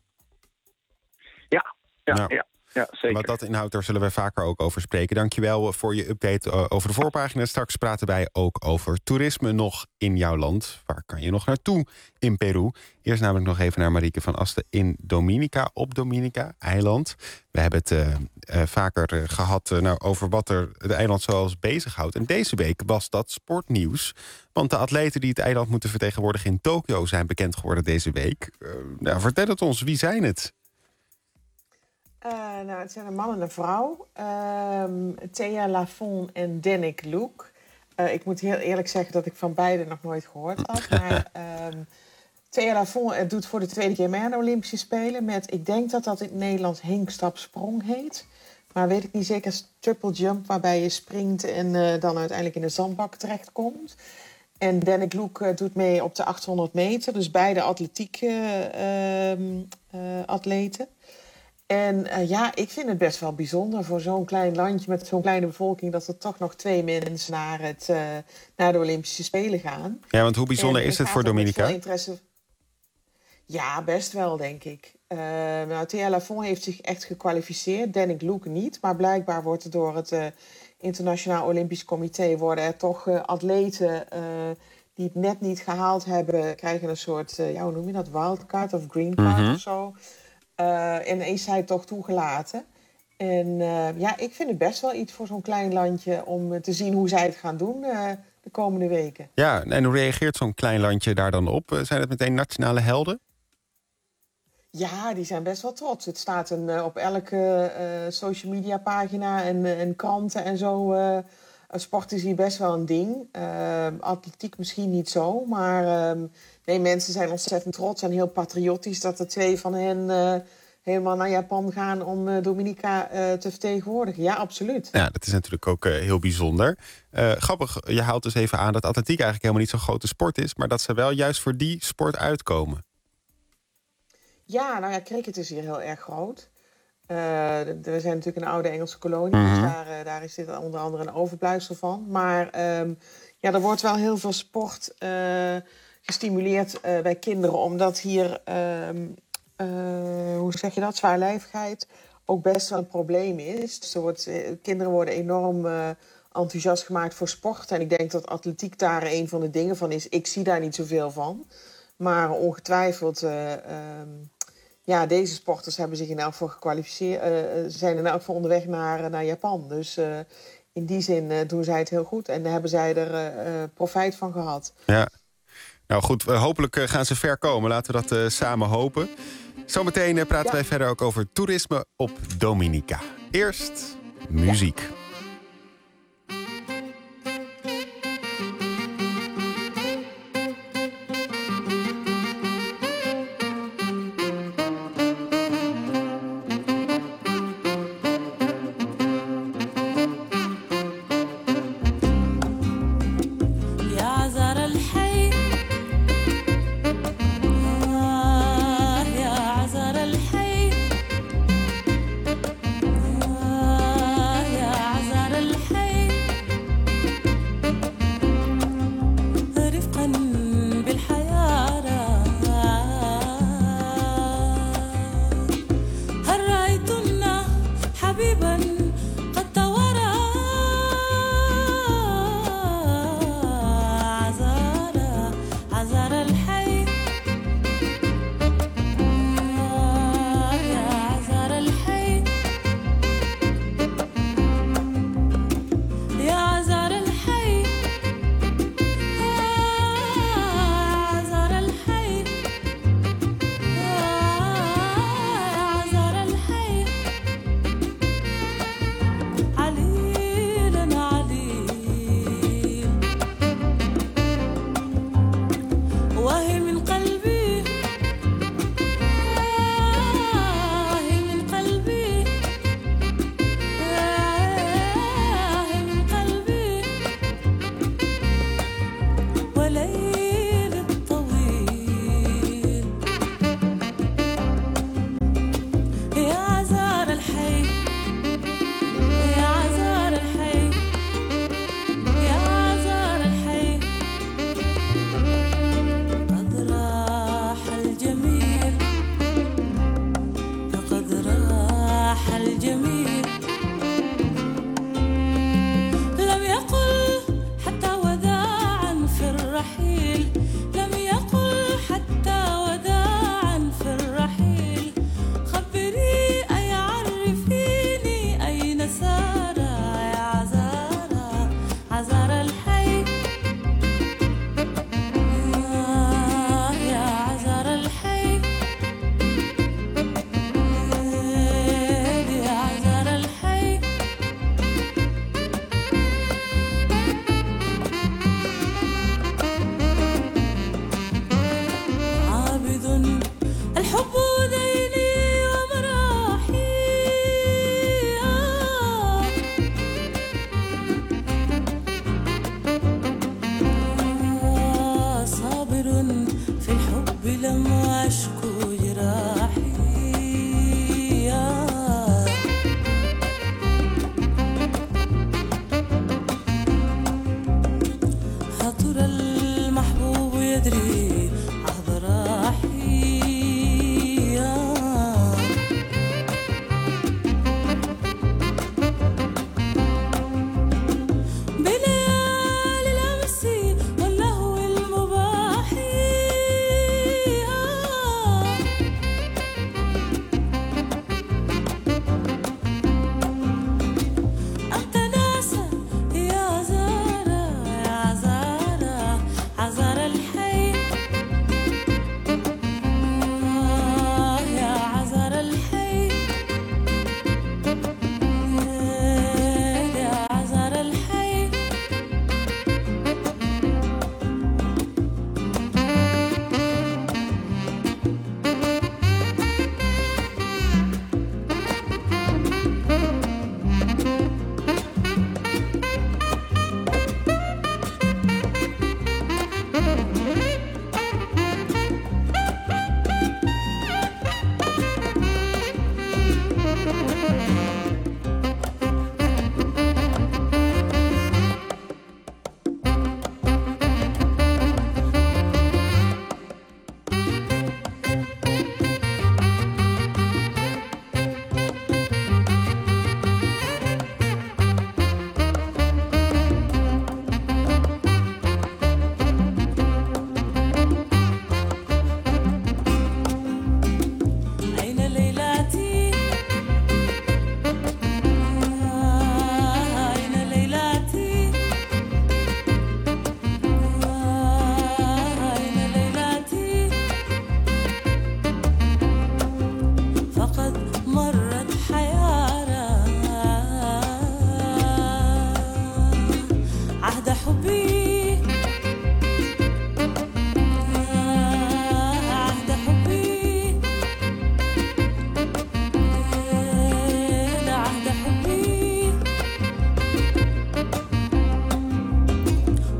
Ja, ja, nou, ja, ja, zeker. Wat dat inhoudt, daar zullen we vaker ook over spreken. Dankjewel voor je update over de voorpagina. Straks praten wij ook over toerisme nog in jouw land. Waar kan je nog naartoe in Peru? Eerst namelijk nog even naar Marieke van Asten in Dominica, op Dominica, eiland. We hebben het uh, uh, vaker uh, gehad uh, nou, over wat er het eiland zoals bezighoudt. En deze week was dat sportnieuws. Want de atleten die het eiland moeten vertegenwoordigen in Tokio zijn bekend geworden deze week. Uh, nou, vertel het ons, wie zijn het? Uh, nou, het zijn een man en een vrouw. Uh, Thea Lafont en Danik Luke. Uh, ik moet heel eerlijk zeggen dat ik van beide nog nooit gehoord had. Maar uh, Thea Lafont doet voor de tweede keer mee aan de Olympische Spelen. Met, ik denk dat dat in het Nederlands hinkstap-sprong heet. Maar weet ik niet zeker, triple jump waarbij je springt en uh, dan uiteindelijk in de zandbak terechtkomt. En Danik Luke uh, doet mee op de achthonderd meter. Dus beide atletiek uh, uh, uh, atleten. En uh, ja, ik vind het best wel bijzonder voor zo'n klein landje met zo'n kleine bevolking dat er toch nog twee mensen naar, het, uh, naar de Olympische Spelen gaan. Ja, want hoe bijzonder en is het voor Dominica? Ja, best wel, denk ik. Uh, nou, Thea Lafont heeft zich echt gekwalificeerd, Danik Luke niet. Maar blijkbaar wordt er door het uh, Internationaal Olympisch Comité worden er toch uh, atleten uh, die het net niet gehaald hebben, krijgen een soort, uh, ja, hoe noem je dat, wildcard of green card mm-hmm. of zo. Uh, en is zij toch toegelaten. En uh, ja, ik vind het best wel iets voor zo'n klein landje om te zien hoe zij het gaan doen uh, de komende weken. Ja, en hoe reageert zo'n klein landje daar dan op? Zijn het meteen nationale helden? Ja, die zijn best wel trots. Het staat een, uh, op elke uh, social media pagina en, uh, en kranten en zo. Uh, sport is hier best wel een ding. Uh, atletiek misschien niet zo, maar uh, nee, mensen zijn ontzettend trots en heel patriotisch dat er twee van hen uh, helemaal naar Japan gaan om uh, Dominica uh, te vertegenwoordigen. Ja, absoluut. Ja, dat is natuurlijk ook uh, heel bijzonder. Uh, grappig, je haalt dus even aan dat atletiek eigenlijk helemaal niet zo'n grote sport is, maar dat ze wel juist voor die sport uitkomen. Ja, nou ja, cricket is hier heel erg groot. Uh, we zijn natuurlijk een oude Engelse kolonie, mm-hmm. dus daar, uh, daar is dit onder andere een overblijfsel van. Maar um, ja, er wordt wel heel veel sport uh, gestimuleerd uh, bij kinderen, omdat hier, um, uh, hoe zeg je dat, zwaarlijvigheid ook best wel een probleem is. Dus er wordt, uh, kinderen worden enorm uh, enthousiast gemaakt voor sport. En ik denk dat atletiek daar een van de dingen van is. Ik zie daar niet zoveel van. Maar ongetwijfeld, uh, um, ja, deze sporters hebben zich in elk geval gekwalificeerd. Uh, zijn in elk geval onderweg naar, naar Japan. Dus uh, in die zin uh, doen zij het heel goed. En hebben zij er uh, profijt van gehad. Ja, nou goed, uh, hopelijk uh, gaan ze ver komen. Laten we dat uh, samen hopen. Zometeen praten Ja. wij verder ook over toerisme op Dominica. Eerst muziek. يا زهر الحي آه يا زهر الحي آه يا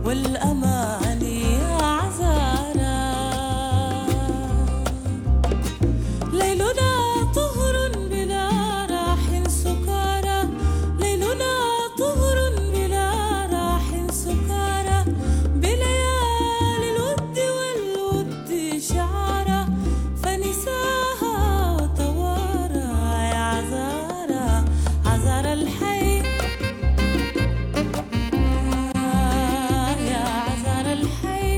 والأماني عذارى ليلنا طهر بلا راح سكارى ليلنا طهر بلا راح سكارى بليالي الود والود شعرى فنساها وطوارى يا عذارى عذارى الحي يا عذارى الحي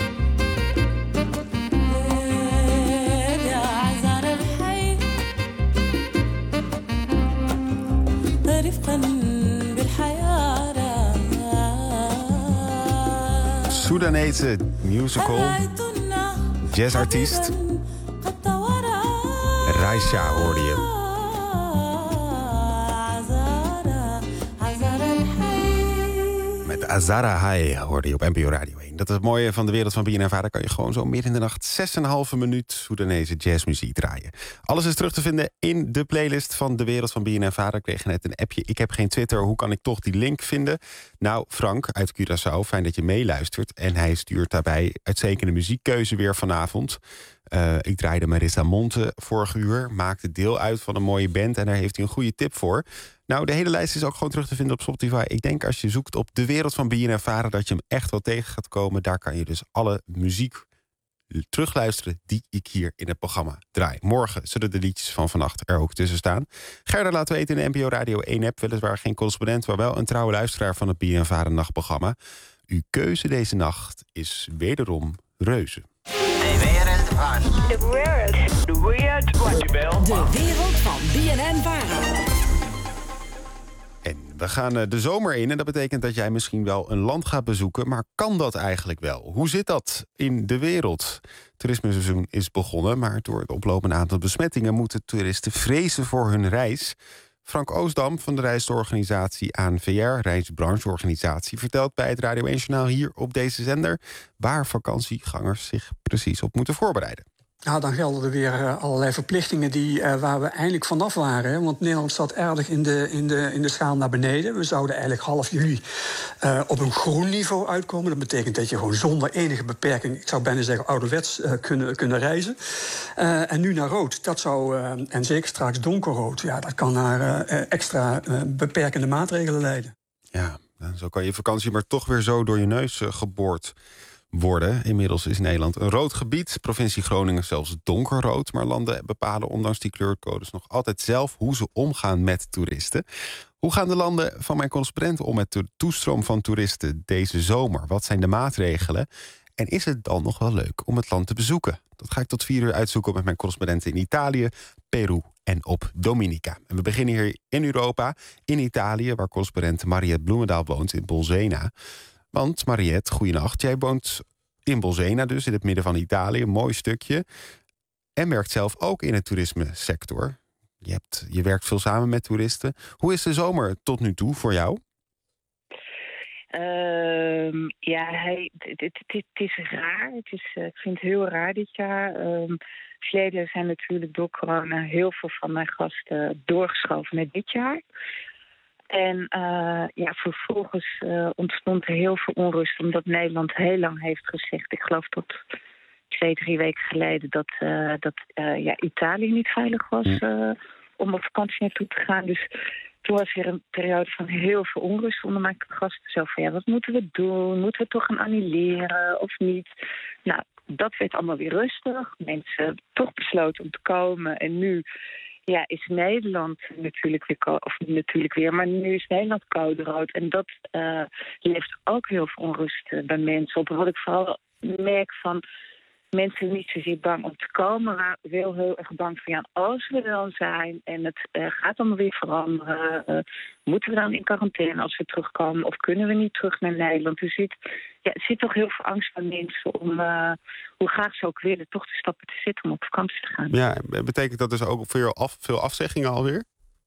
يا عذارى الحي رفقا بالحيارى Soedanese musical jazzartiest Raisha hoorde je. Met Azara Hai hoorde je op N P O Radio één. Dat is het mooie van de wereld van B N N Vara. Daar kan je gewoon zo midden in de nacht zes en een halve minuut Soedanese jazzmuziek draaien. Alles is terug te vinden in de playlist van de wereld van B N N Vara. Ik kreeg net een appje. Ik heb geen Twitter. Hoe kan ik toch die link vinden? Nou, Frank uit Curaçao, fijn dat je meeluistert. En hij stuurt daarbij uitstekende muziekkeuze weer vanavond. Uh, ik draaide Marissa Monte vorige uur. Maakte deel uit van een mooie band. En daar heeft hij een goede tip voor. Nou, de hele lijst is ook gewoon terug te vinden op Spotify. Ik denk als je zoekt op de wereld van B N N Vara dat je hem echt wel tegen gaat komen. Daar kan je dus alle muziek terugluisteren die ik hier in het programma draai. Morgen zullen de liedjes van vannacht er ook tussen staan. Gerda laat weten in de N P O Radio één app. Weliswaar geen correspondent, maar wel een trouwe luisteraar van het B N N Vara nachtprogramma. Uw keuze deze nacht is wederom Reuze. De wereld van. De wereld. De wereld van. De wereld van B N N Vara. En we gaan de zomer in en dat betekent dat jij misschien wel een land gaat bezoeken. Maar kan dat eigenlijk wel? Hoe zit dat in de wereld? Het toerismeseizoen is begonnen, maar door het oplopende aantal besmettingen moeten toeristen vrezen voor hun reis. Frank Oostdam van de reisorganisatie A N V R, reisbrancheorganisatie, vertelt bij het Radio één Journaal hier op deze zender waar vakantiegangers zich precies op moeten voorbereiden. Nou, dan gelden er weer uh, allerlei verplichtingen die, uh, waar we eindelijk vanaf waren. Hè? Want Nederland staat erg in de, in, de, in de schaal naar beneden. We zouden eigenlijk half juli uh, op een groen niveau uitkomen. Dat betekent dat je gewoon zonder enige beperking, ik zou bijna zeggen ouderwets, uh, kunnen, kunnen reizen. Uh, en nu naar rood, dat zou, uh, en zeker straks donkerrood, ja, dat kan naar uh, extra uh, beperkende maatregelen leiden. Ja, zo kan je vakantie maar toch weer zo door je neus uh, geboord worden. Inmiddels is Nederland een rood gebied. Provincie Groningen zelfs donkerrood. Maar landen bepalen ondanks die kleurcodes nog altijd zelf hoe ze omgaan met toeristen. Hoe gaan de landen van mijn correspondenten om met de toestroom van toeristen deze zomer? Wat zijn de maatregelen? En is het dan nog wel leuk om het land te bezoeken? Dat ga ik tot vier uur uitzoeken met mijn correspondenten in Italië, Peru en op Dominica. En we beginnen hier in Europa, in Italië, waar correspondent Mariette Bloemendaal woont in Bolsena. Want Mariette, goeienacht. Jij woont in Bolsena, dus in het midden van Italië. Een mooi stukje. En werkt zelf ook in het toerismesector. Je, hebt, je werkt veel samen met toeristen. Hoe is de zomer tot nu toe voor jou? Um, ja, hij, het, het, het, het is raar. Het is, uh, ik vind het heel raar dit jaar. Um, verleden zijn natuurlijk door corona heel veel van mijn gasten doorgeschoven naar dit jaar. En uh, ja, vervolgens uh, ontstond er heel veel onrust, omdat Nederland heel lang heeft gezegd, ik geloof tot twee, drie weken geleden, dat, uh, dat uh, ja, Italië niet veilig was uh, om op vakantie naartoe te gaan. Dus toen was er een periode van heel veel onrust onder mijn gasten. Zo van, ja, wat moeten we doen? Moeten we het toch gaan annuleren of niet? Nou, dat werd allemaal weer rustig. Mensen toch besloten om te komen en nu... Ja, is Nederland natuurlijk weer, of natuurlijk weer, maar nu is Nederland code rood. En dat uh, levert ook heel veel onrust uh, bij mensen op. Wat ik vooral merk van mensen niet zozeer bang om te komen, maar wel heel erg bang van, ja, als we er dan zijn en het uh, gaat allemaal weer veranderen, uh, moeten we dan in quarantaine als we terugkomen of kunnen we niet terug naar Nederland? Er zit, ja, er zit toch heel veel angst van mensen om, uh, hoe graag ze ook willen, toch de stappen te zetten om op vakantie te gaan. Ja, betekent dat dus ook veel, af, veel afzeggingen alweer?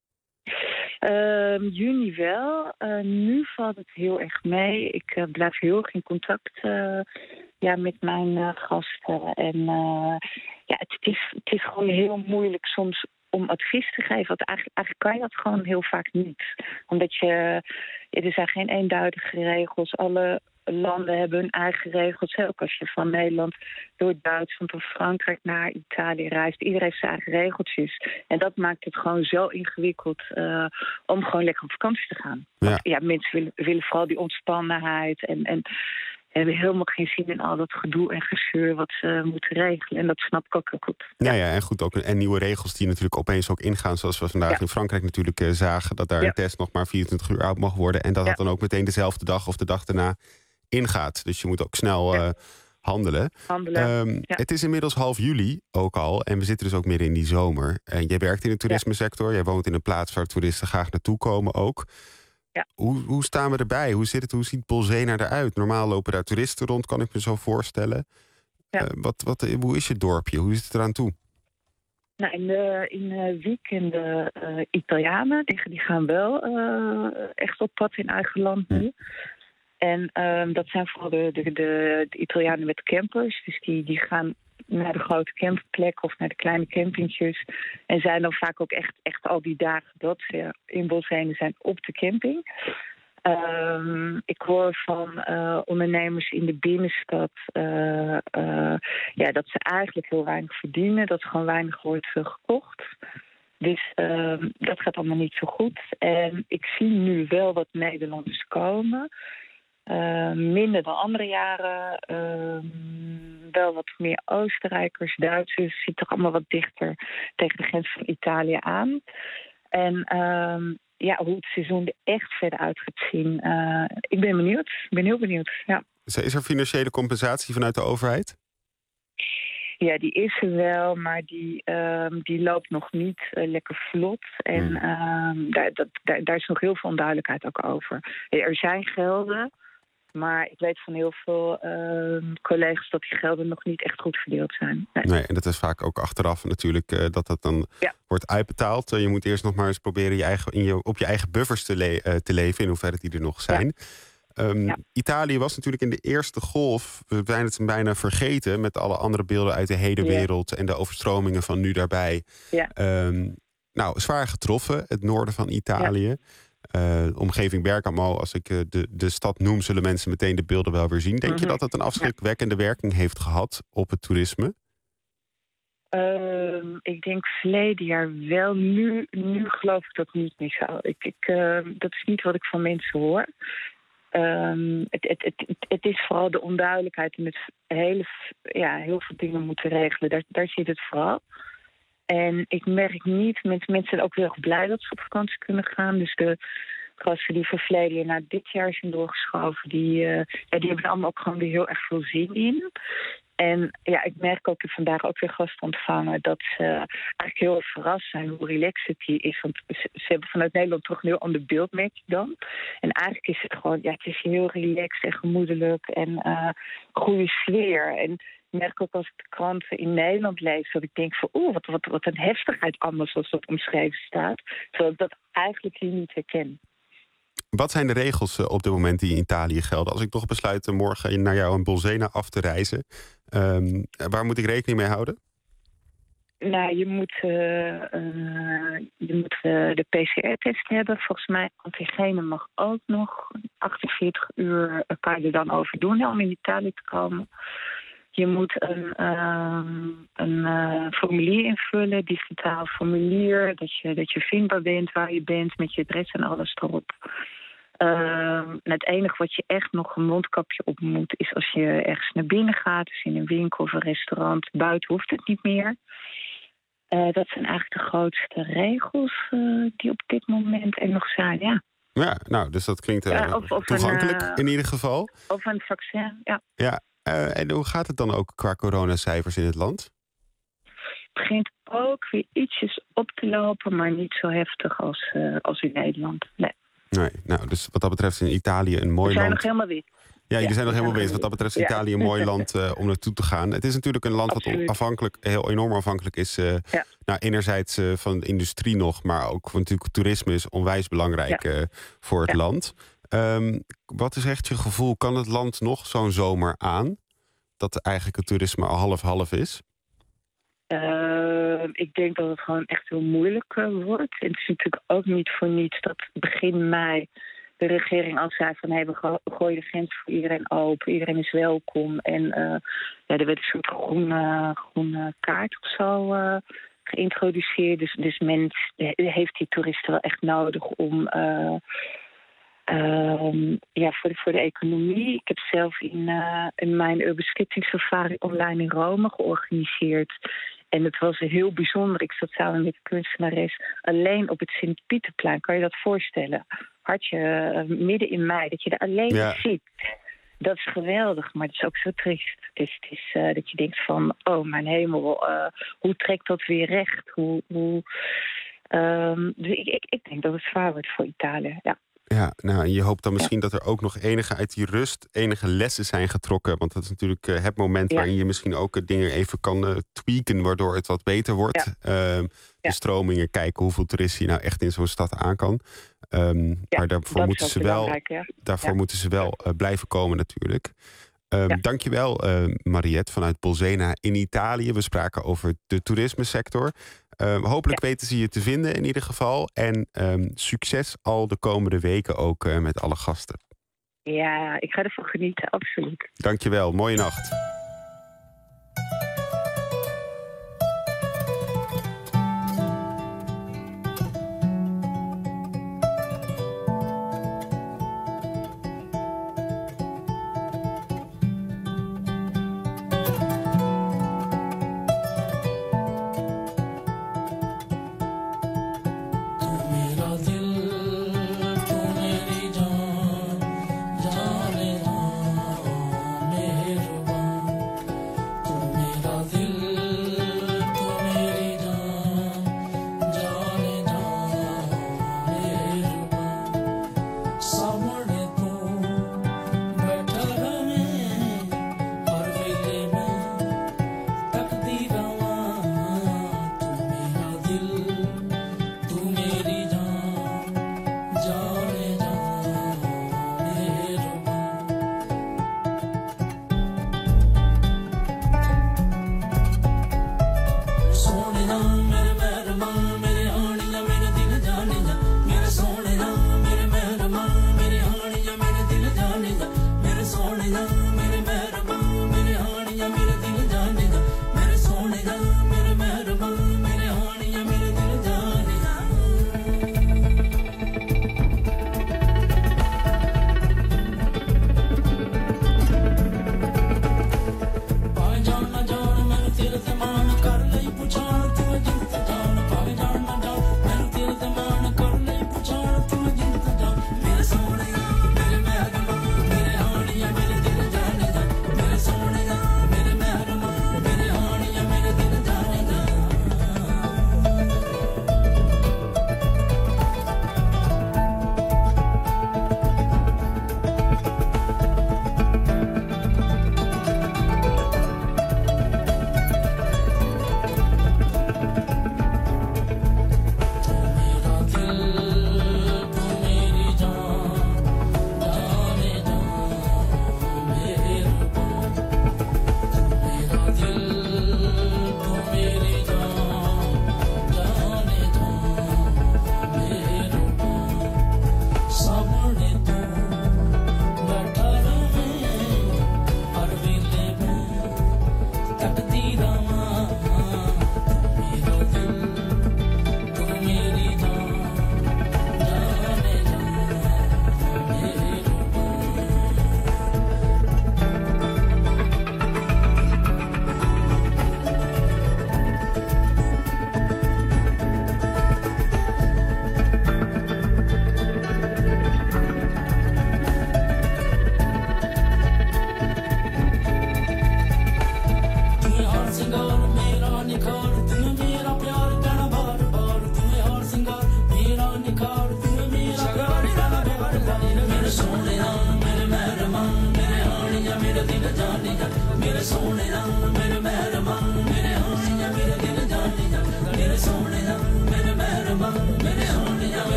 Uh, juni wel. Uh, nu valt het heel erg mee. Ik uh, blijf heel erg in contact uh, ja, met mijn uh, gasten. En uh, ja, het is, het is gewoon heel moeilijk soms om advies te geven. Want eigenlijk, eigenlijk kan je dat gewoon heel vaak niet. Omdat je, ja, er zijn geen eenduidige regels. Alle landen hebben hun eigen regels. Hè. Ook als je van Nederland door Duitsland of Frankrijk naar Italië reist. Iedereen heeft zijn eigen regeltjes. En dat maakt het gewoon zo ingewikkeld uh, om gewoon lekker op vakantie te gaan. Ja. Want, ja, mensen willen, willen vooral die ontspannenheid en... en hebben helemaal geen zin in al dat gedoe en gezeur wat ze moeten regelen. En dat snap ik ook heel goed. Ja, ja, en goed, ook en nieuwe regels die natuurlijk opeens ook ingaan. Zoals we vandaag ja. in Frankrijk natuurlijk uh, zagen. Dat daar ja. een test nog maar vierentwintig uur oud mag worden. En dat ja. dat dan ook meteen dezelfde dag of de dag daarna ingaat. Dus je moet ook snel uh, ja. handelen. handelen. Um, ja. Het is inmiddels half juli ook al. En we zitten dus ook midden in die zomer. En jij werkt in de toerismesector. Ja. Jij woont in een plaats waar toeristen graag naartoe komen ook. Ja. Hoe, hoe staan we erbij? Hoe zit het? Hoe ziet Bolsena eruit? Normaal lopen daar toeristen rond, kan ik me zo voorstellen. Ja. Uh, wat, wat, hoe is je dorpje? Hoe is het eraan toe? Nou, in de in de weekenden uh, Italianen, die, die gaan wel uh, echt op pad in eigen land nu. Hm. En um, dat zijn vooral de, de, de, de Italianen met campers. Dus die, die gaan naar de grote camperplekken of naar de kleine campingjes. En zijn dan vaak ook echt, echt al die dagen dat ze in Bolsena zijn op de camping. Um, ik hoor van uh, ondernemers in de binnenstad uh, uh, ja, dat ze eigenlijk heel weinig verdienen. Dat er gewoon weinig wordt uh, gekocht. Dus uh, dat gaat allemaal niet zo goed. En ik zie nu wel wat Nederlanders komen. Uh, minder dan andere jaren. Uh, wel wat meer Oostenrijkers, Duitsers. Zit toch allemaal wat dichter tegen de grens van Italië aan. En uh, ja, hoe het seizoen er echt verder uit gaat zien. Uh, ik ben benieuwd. Ik ben heel benieuwd, ja. Is er financiële compensatie vanuit de overheid? Ja, die is er wel, maar die, uh, die loopt nog niet uh, lekker vlot. En hmm. uh, daar, dat, daar, daar is nog heel veel onduidelijkheid ook over. Er zijn gelden, maar ik weet van heel veel uh, collega's dat die gelden nog niet echt goed verdeeld zijn. Nee, nee en dat is vaak ook achteraf natuurlijk uh, dat dat dan ja. wordt uitbetaald. Uh, je moet eerst nog maar eens proberen je eigen, in je, op je eigen buffers te, le- uh, te leven, in hoeverre die er nog zijn. Ja. Um, ja. Italië was natuurlijk in de eerste golf, we zijn het bijna vergeten met alle andere beelden uit de hele ja. wereld en de overstromingen van nu daarbij. Ja. Um, nou, zwaar getroffen, het noorden van Italië. Ja. Uh, omgeving Bergamo, als ik uh, de, de stad noem, zullen mensen meteen de beelden wel weer zien. Denk mm-hmm. je dat het een afschrikwekkende ja. werking heeft gehad op het toerisme? Uh, ik denk verleden jaar wel. Nu, nu geloof ik dat niet meer zo. Ik, ik, uh, dat is niet wat ik van mensen hoor. Um, het, het, het, het, het is vooral de onduidelijkheid en het hele, ja, heel veel dingen moeten regelen. Daar, daar zit het vooral. En ik merk niet, mensen, mensen zijn ook heel erg blij dat ze op vakantie kunnen gaan. Dus de gasten die van verleden jaar naar dit jaar zijn doorgeschoven, die, uh, ja, die hebben er allemaal ook gewoon weer heel erg veel zin in. En ja, ik merk ook, ik heb vandaag ook weer gasten ontvangen, dat ze eigenlijk heel erg verrast zijn hoe relaxed het hier is. Want ze, ze hebben vanuit Nederland toch een heel ander beeld, merk je dan. En eigenlijk is het gewoon, ja, het is heel relaxed en gemoedelijk en uh, goede sfeer. En ik merk ook als ik de kranten in Nederland lees, dat ik denk van oeh, wat, wat, wat een heftigheid anders zoals dat omschreven staat. Terwijl ik dat eigenlijk hier niet herken. Wat zijn de regels op dit moment die in Italië gelden? Als ik toch besluit morgen naar jou in Bolsena af te reizen, um, waar moet ik rekening mee houden? Nou, je moet, uh, uh, je moet uh, de P C R-test hebben. Volgens mij, antigene mag ook nog. achtenveertig uur uh, kan je er dan over doen om in Italië te komen. Je moet een, uh, een uh, formulier invullen, digitaal formulier, dat je, dat je vindbaar bent waar je bent, met je adres en alles erop. Uh, het enige wat je echt nog een mondkapje op moet, is als je ergens naar binnen gaat, dus in een winkel of een restaurant. Buiten hoeft het niet meer. Uh, dat zijn eigenlijk de grootste regels uh, die op dit moment er nog zijn, ja. Ja, nou, dus dat klinkt uh, ja, of, of toegankelijk een, uh, in ieder geval. Of een vaccin, ja. Ja. Uh, en hoe gaat het dan ook qua coronacijfers in het land? Het begint ook weer ietsjes op te lopen, maar niet zo heftig als, uh, als in Nederland. Nee. Nee, nou, dus wat dat betreft is in Italië een mooi land. We zijn nog helemaal wit. Ja, jullie ja, zijn nog helemaal wit. Wat dat betreft is Italië een mooi land uh, om naartoe te gaan. Het is natuurlijk een land Absoluut. wat afhankelijk, heel enorm afhankelijk is. Uh, ja. Nou, enerzijds uh, van de industrie nog, maar ook van natuurlijk toerisme is onwijs belangrijk ja. uh, voor het ja. land. Um, wat is echt je gevoel? Kan het land nog zo'n zomer aan? Dat eigenlijk het toerisme al half-half is? Uh, ik denk dat het gewoon echt heel moeilijk uh, wordt. En het is natuurlijk ook niet voor niets dat begin mei de regering al zei van... Hey, we go- gooien de grens voor iedereen open, iedereen is welkom. En uh, ja, er werd een soort groene, groene kaart of zo uh, geïntroduceerd. Dus, dus men heeft die toeristen wel echt nodig om... Uh, Um, ja, voor de, voor de economie. Ik heb zelf in, uh, in mijn beschuttingssafari online in Rome georganiseerd. En het was heel bijzonder. Ik zat samen met de kunstenares alleen op het Sint-Pieterplein. Kan je dat voorstellen? Hartje uh, midden in mei, dat je er alleen ja. ziet. Dat is geweldig, maar het is ook zo triest. Het is, het is uh, dat je denkt van, oh mijn hemel, uh, hoe trekt dat weer recht? Hoe, hoe, um, dus ik, ik, ik denk dat het zwaar wordt voor Italië, ja. Ja, nou, en je hoopt dan misschien ja. dat er ook nog enige uit die rust... enige lessen zijn getrokken. Want dat is natuurlijk uh, het moment ja. waarin je misschien ook uh, dingen even kan uh, tweaken... waardoor het wat beter wordt. Ja. Um, de ja. stromingen, kijken hoeveel toeristen je nou echt in zo'n stad aan kan. Um, ja, maar daarvoor moeten ze wel, ja. daarvoor ja. moeten ze wel uh, blijven komen natuurlijk. Um, ja. Dankjewel, uh, Mariette, vanuit Bolsena in Italië. We spraken over de toerismesector. Um, hopelijk ja. weten ze je te vinden in ieder geval. En um, succes al de komende weken ook uh, met alle gasten. Ja, ik ga ervan genieten, absoluut. Dankjewel, mooie nacht.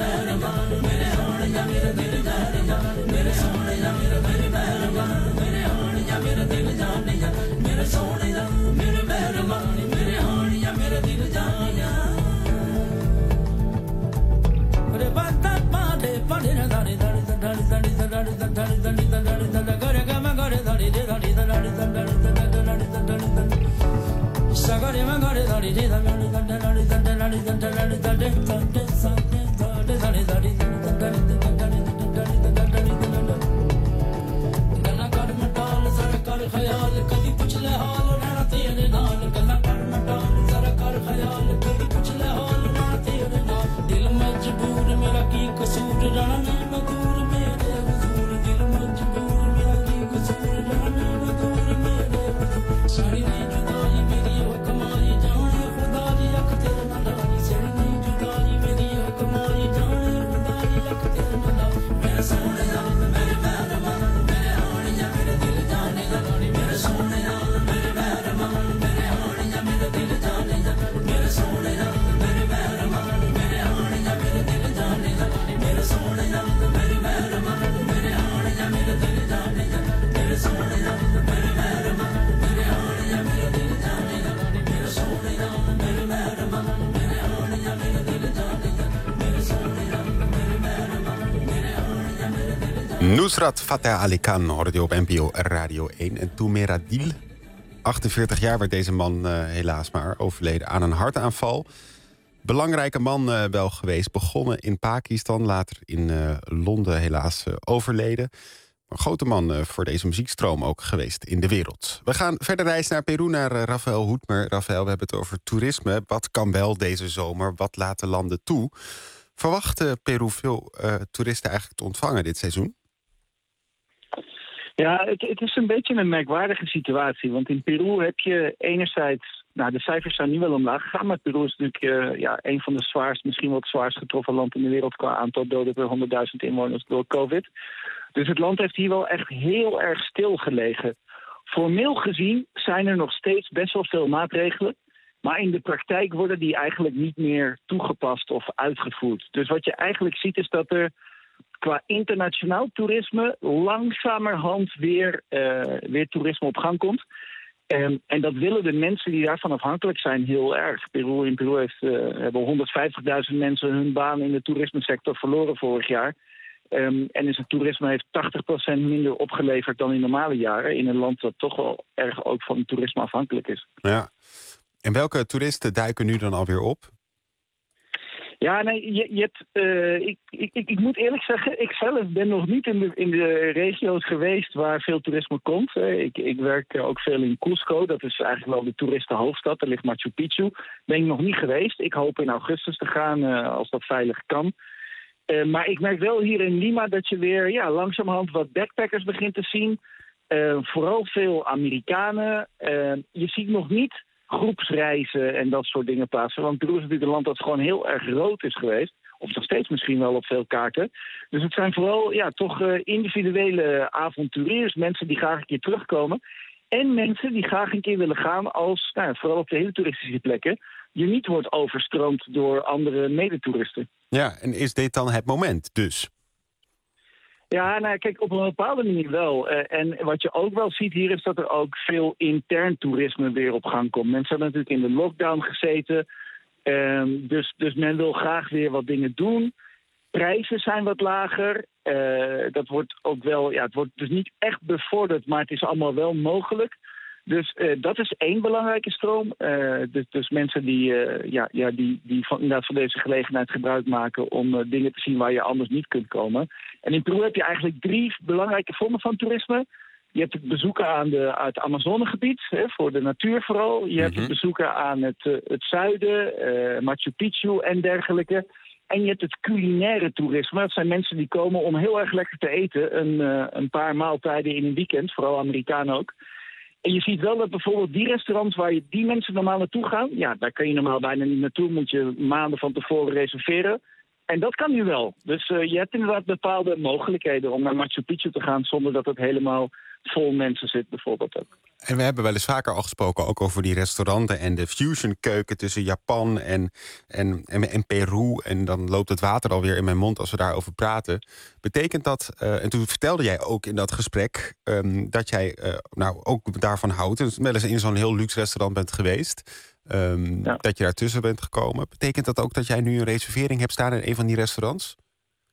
Mere Nusrat Fateh Ali Khan hoorde je op N P O Radio één. En Toumeira Dil, achtenveertig jaar, werd deze man uh, helaas maar overleden aan een hartaanval. Belangrijke man uh, wel geweest. Begonnen in Pakistan, later in uh, Londen helaas uh, overleden. Een grote man uh, voor deze muziekstroom ook geweest in de wereld. We gaan verder reizen naar Peru, naar uh, Rafael Hoedmer. Rafael, we hebben het over toerisme. Wat kan wel deze zomer? Wat laten landen toe? Verwacht uh, Peru veel uh, toeristen eigenlijk te ontvangen dit seizoen? Ja, het, het is een beetje een merkwaardige situatie. Want in Peru heb je enerzijds... Nou, de cijfers zijn nu wel omlaag gegaan, maar Peru is natuurlijk uh, ja, een van de zwaarst, misschien wel het zwaarst getroffen land in de wereld qua aantal doden per honderdduizend inwoners door COVID. Dus het land heeft hier wel echt heel erg stil gelegen. Formeel gezien zijn er nog steeds best wel veel maatregelen, maar in de praktijk worden die eigenlijk niet meer toegepast of uitgevoerd. Dus wat je eigenlijk ziet is dat er qua internationaal toerisme langzamerhand weer, uh, weer toerisme op gang komt. Um, en dat willen de mensen die daarvan afhankelijk zijn heel erg. Peru, in Peru heeft, uh, hebben honderdvijftigduizend mensen hun baan in de toerismesector verloren vorig jaar. Um, en is het toerisme heeft tachtig procent minder opgeleverd dan in normale jaren. In een land dat toch wel erg ook van het toerisme afhankelijk is. Ja. En welke toeristen duiken nu dan alweer op? Ja, nee, je, je hebt, uh, ik, ik, ik moet eerlijk zeggen, ik zelf ben nog niet in de, in de regio's geweest waar veel toerisme komt. Ik, ik werk ook veel in Cusco, dat is eigenlijk wel de toeristenhoofdstad. Daar ligt Machu Picchu. Ben ik nog niet geweest. Ik hoop in augustus te gaan, uh, als dat veilig kan. Uh, maar ik merk wel hier in Lima dat je weer ja, langzamerhand wat backpackers begint te zien. Uh, vooral veel Amerikanen. Uh, je ziet nog niet groepsreizen en dat soort dingen plaatsen. Want Peru is natuurlijk een land dat gewoon heel erg rood is geweest. Of nog steeds misschien wel op veel kaarten. Dus het zijn vooral ja, toch uh, individuele avonturiers. Mensen die graag een keer terugkomen. En mensen die graag een keer willen gaan als, nou, vooral op de hele toeristische plekken, je niet wordt overstroomd door andere medetoeristen. Ja, en is dit dan het moment dus? Ja, nou kijk, op een bepaalde manier wel. Uh, en wat je ook wel ziet hier is dat er ook veel intern toerisme weer op gang komt. Mensen hebben natuurlijk in de lockdown gezeten. Um, dus, dus men wil graag weer wat dingen doen. Prijzen zijn wat lager. Uh, dat wordt ook wel, ja, het wordt dus niet echt bevorderd, maar het is allemaal wel mogelijk. Dus uh, dat is één belangrijke stroom. Uh, dus, dus mensen die, uh, ja, ja, die, die van, inderdaad van deze gelegenheid gebruik maken om uh, dingen te zien waar je anders niet kunt komen. En in Peru heb je eigenlijk drie belangrijke vormen van toerisme. Je hebt het bezoeken aan, de, aan het Amazonegebied, hè, voor de natuur vooral. Je hebt het bezoeken aan het, uh, het zuiden, uh, Machu Picchu en dergelijke. En je hebt het culinaire toerisme. Dat zijn mensen die komen om heel erg lekker te eten. Een, uh, een paar maaltijden in een weekend, vooral Amerikanen ook. En je ziet wel dat bijvoorbeeld die restaurants waar je die mensen normaal naartoe gaan, ja, daar kan je normaal bijna niet naartoe, moet je maanden van tevoren reserveren. En dat kan nu wel. Dus uh, je hebt inderdaad bepaalde mogelijkheden om naar Machu Picchu te gaan zonder dat het helemaal vol mensen zit bijvoorbeeld ook. En we hebben wel eens vaker al gesproken ook over die restauranten en de fusionkeuken tussen Japan en, en, en, en Peru. En dan loopt het water alweer in mijn mond als we daarover praten. Betekent dat, uh, en toen vertelde jij ook in dat gesprek, um, dat jij uh, nou ook daarvan houdt, en wel eens in zo'n heel luxe restaurant bent geweest, um, ja. dat je daartussen bent gekomen. Betekent dat ook dat jij nu een reservering hebt staan in een van die restaurants?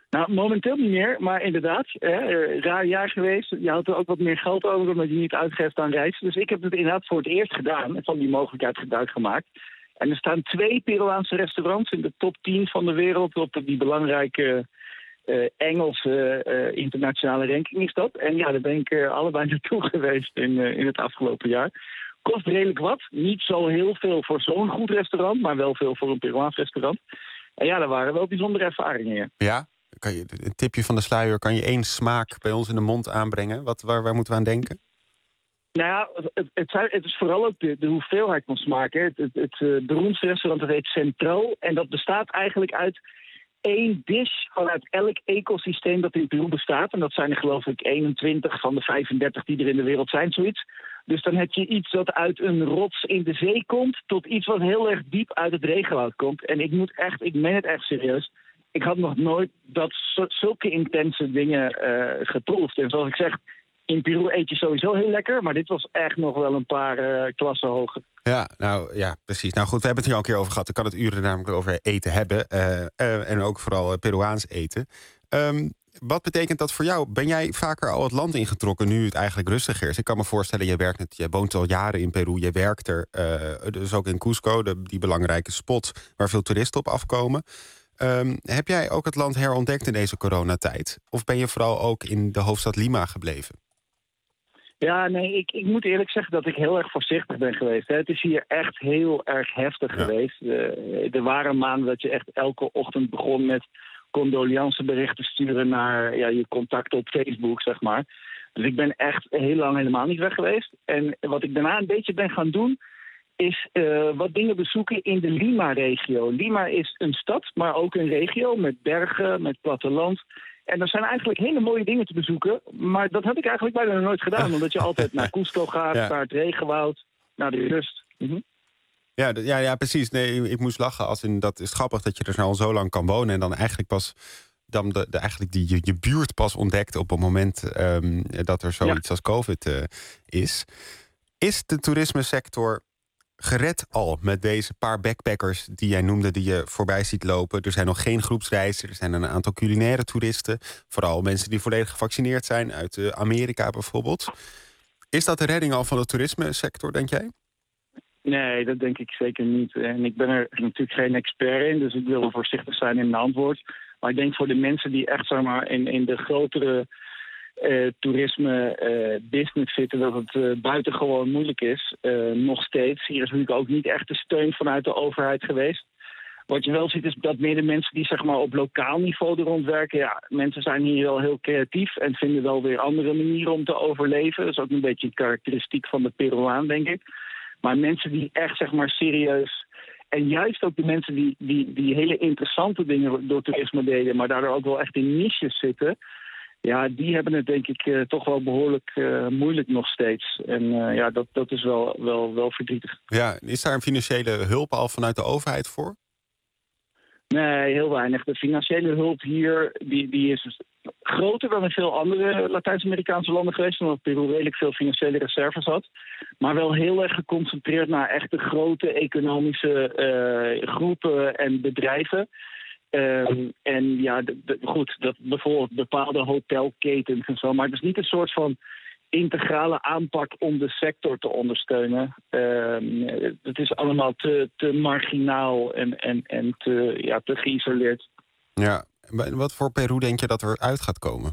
Nou, momenteel niet meer, maar inderdaad, hè, raar jaar geweest. Je had er ook wat meer geld over, omdat je niet uitgeeft aan reizen. Dus ik heb het inderdaad voor het eerst gedaan en van die mogelijkheid gebruik gemaakt. En er staan twee Peruaanse restaurants in de top tien van de wereld op die belangrijke uh, Engelse uh, internationale ranking is dat. En ja, daar ben ik uh, allebei naartoe geweest in, uh, in het afgelopen jaar. Kost redelijk wat. Niet zo heel veel voor zo'n goed restaurant, maar wel veel voor een Peruaans restaurant. En ja, daar waren wel bijzondere ervaringen. Ja? Ja? Kan je, een tipje van de sluier, kan je één smaak bij ons in de mond aanbrengen? Wat, waar, waar moeten we aan denken? Nou ja, het, het, zijn, het is vooral ook de, de hoeveelheid van smaken. Het, het, het uh, beroemdste restaurant, dat heet Central. En dat bestaat eigenlijk uit één dish vanuit elk ecosysteem dat in Peru bestaat. En dat zijn er geloof ik eenentwintig van de vijfendertig die er in de wereld zijn, zoiets. Dus dan heb je iets dat uit een rots in de zee komt, tot iets wat heel erg diep uit het regenwoud komt. En ik moet echt, ik meen het echt serieus, ik had nog nooit dat zulke intense dingen uh, geproefd. En zoals ik zeg, in Peru eet je sowieso heel lekker, maar dit was echt nog wel een paar uh, klassen hoger. Ja, nou ja, precies. Nou goed, we hebben het hier al een keer over gehad. Ik kan het uren namelijk over eten hebben. Uh, uh, en ook vooral uh, Peruaans eten. Um, wat betekent dat voor jou? Ben jij vaker al het land ingetrokken nu het eigenlijk rustiger is? Ik kan me voorstellen, je werkt net, je woont al jaren in Peru. Je werkt er, uh, dus ook in Cusco, de, die belangrijke spot waar veel toeristen op afkomen. Um, heb jij ook het land herontdekt in deze coronatijd? Of ben je vooral ook in de hoofdstad Lima gebleven? Ja, nee, ik, ik moet eerlijk zeggen dat ik heel erg voorzichtig ben geweest. Hè. Het is hier echt heel erg heftig ja. geweest. Uh, er waren maanden dat je echt elke ochtend begon met condoleanceberichten sturen naar ja, je contacten op Facebook, zeg maar. Dus ik ben echt heel lang helemaal niet weg geweest. En wat ik daarna een beetje ben gaan doen, is uh, wat dingen bezoeken in de Lima-regio. Lima is een stad, maar ook een regio met bergen, met platteland. En er zijn eigenlijk hele mooie dingen te bezoeken. Maar dat heb ik eigenlijk bijna nog nooit gedaan. Omdat je altijd naar Cusco gaat, ja. naar het regenwoud, naar de rust. Mm-hmm. Ja, ja, ja, precies. Nee, ik moest lachen. Als in, dat is grappig dat je er al zo lang kan wonen. En dan eigenlijk pas dan de, de, eigenlijk die, je, je buurt pas ontdekt op het moment um, dat er zoiets ja. als COVID uh, is. Is de toerismesector gered al met deze paar backpackers die jij noemde, die je voorbij ziet lopen? Er zijn nog geen groepsreizen, er zijn een aantal culinaire toeristen. Vooral mensen die volledig gevaccineerd zijn, uit uh, Amerika bijvoorbeeld. Is dat de redding al van de toerismesector, denk jij? Nee, dat denk ik zeker niet. En ik ben er natuurlijk geen expert in, dus ik wil voorzichtig zijn in mijn antwoord. Maar ik denk voor de mensen die echt zeg maar, in, in de grotere uh, toerisme uh, business zitten, dat het uh, buitengewoon moeilijk is. Uh, nog steeds. Hier is natuurlijk ook niet echt de steun vanuit de overheid geweest. Wat je wel ziet is dat meer de mensen die zeg maar, op lokaal niveau er rondwerken, ja, mensen zijn hier wel heel creatief en vinden wel weer andere manieren om te overleven. Dat is ook een beetje een karakteristiek van de Peruaan, denk ik. Maar mensen die echt zeg maar serieus, en juist ook de mensen die, die, die hele interessante dingen door toerisme deden, maar daardoor ook wel echt in niches zitten, ja, die hebben het denk ik uh, toch wel behoorlijk uh, moeilijk nog steeds. En uh, ja, dat, dat is wel, wel, wel verdrietig. Ja, is daar een financiële hulp al vanuit de overheid voor? Nee, heel weinig. De financiële hulp hier die, die is groter dan in veel andere Latijns-Amerikaanse landen geweest, omdat Peru redelijk veel financiële reserves had. Maar wel heel erg geconcentreerd naar echt de grote economische uh, groepen en bedrijven. Um, en ja, de, de, goed, dat bijvoorbeeld bepaalde hotelketens en zo. Maar het is niet een soort van integrale aanpak om de sector te ondersteunen. Um, het is allemaal te, te marginaal en, en, en te, ja, te geïsoleerd. Ja, wat voor Peru denk je dat er uit gaat komen?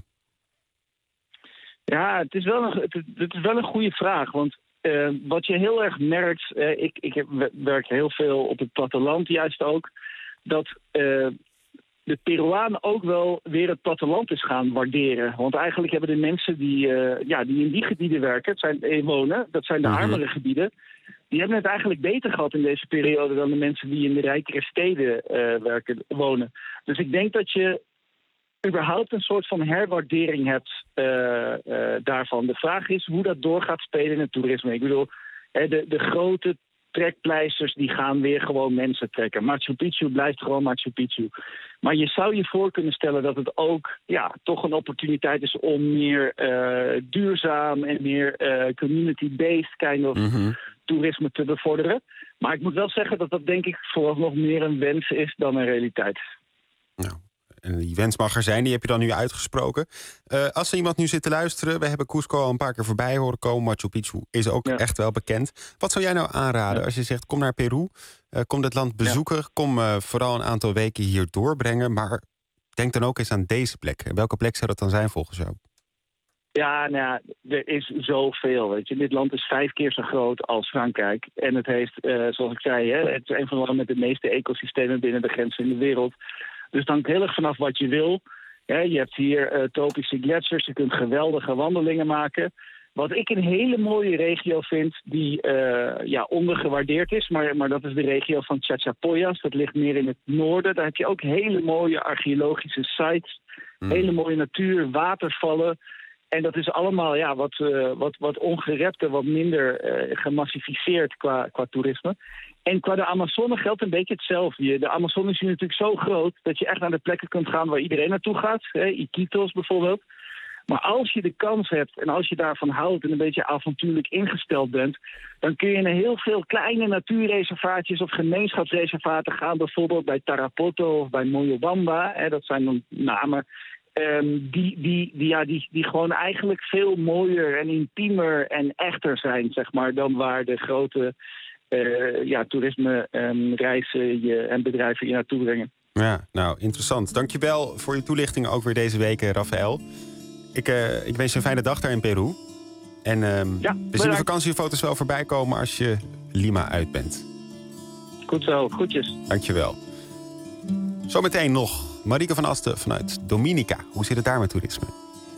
Ja, het is wel een, het, het is wel een goede vraag. Want uh, wat je heel erg merkt, uh, ik, ik heb, werk heel veel op het platteland juist ook, dat uh, de Peruaan ook wel weer het platteland is gaan waarderen. Want eigenlijk hebben de mensen die, uh, ja, die in die gebieden werken, het zijn, eh, wonen, dat zijn de mm-hmm. armere gebieden, die hebben het eigenlijk beter gehad in deze periode dan de mensen die in de rijkere steden uh, werken, wonen. Dus ik denk dat je überhaupt een soort van herwaardering hebt uh, uh, daarvan. De vraag is hoe dat door gaat spelen in het toerisme. Ik bedoel, de, de grote trekpleisters die gaan weer gewoon mensen trekken. Machu Picchu blijft gewoon Machu Picchu. Maar je zou je voor kunnen stellen dat het ook ja, toch een opportuniteit is om meer uh, duurzaam en meer uh, community-based kind of mm-hmm. toerisme te bevorderen. Maar ik moet wel zeggen dat dat denk ik vooralsnog meer een wens is dan een realiteit. Nou, en die wens mag er zijn, die heb je dan nu uitgesproken. Uh, als er iemand nu zit te luisteren, we hebben Cusco al een paar keer voorbij horen komen. Machu Picchu is ook ja. echt wel bekend. Wat zou jij nou aanraden ja. als je zegt, kom naar Peru, uh, kom dit land bezoeken, ja. kom uh, vooral een aantal weken hier doorbrengen, maar denk dan ook eens aan deze plek. En welke plek zou dat dan zijn volgens jou? Ja, nou ja, er is zoveel. Weet je. Dit land is vijf keer zo groot als Frankrijk. En het heeft, uh, zoals ik zei, hè, het is een van de landen met de meeste ecosystemen binnen de grenzen in de wereld. Dus het hangt heel erg vanaf wat je wil. Ja, je hebt hier uh, tropische gletsjers, je kunt geweldige wandelingen maken. Wat ik een hele mooie regio vind, die uh, ja, ondergewaardeerd is, maar, maar dat is de regio van Chachapoyas. Dat ligt meer in het noorden. Daar heb je ook hele mooie archeologische sites, mm. hele mooie natuur, watervallen. En dat is allemaal ja, wat, uh, wat, wat ongerepter, wat minder uh, gemassificeerd qua, qua toerisme. En qua de Amazone geldt een beetje hetzelfde. De Amazone is hier natuurlijk zo groot dat je echt naar de plekken kunt gaan waar iedereen naartoe gaat. Hè, Iquitos bijvoorbeeld. Maar als je de kans hebt en als je daarvan houdt en een beetje avontuurlijk ingesteld bent, dan kun je naar heel veel kleine natuurreservaatjes of gemeenschapsreservaten gaan. Bijvoorbeeld bij Tarapoto of bij Moyobamba. Hè, dat zijn dan namen. Um, die, die, die, ja, die, die gewoon eigenlijk veel mooier en intiemer en echter zijn, zeg maar, dan waar de grote uh, ja, toerisme um, reizen je, en bedrijven je naartoe brengen. Ja, nou, interessant. Dankjewel voor je toelichting ook weer deze week, Rafael. Ik, uh, ik wens je een fijne dag daar in Peru. En um, ja, we zien de vakantiefoto's wel voorbij komen als je Lima uit bent. Goed zo, groetjes. Dankjewel. Zometeen nog Marieke van Asten vanuit Dominica. Hoe zit het daar met toerisme?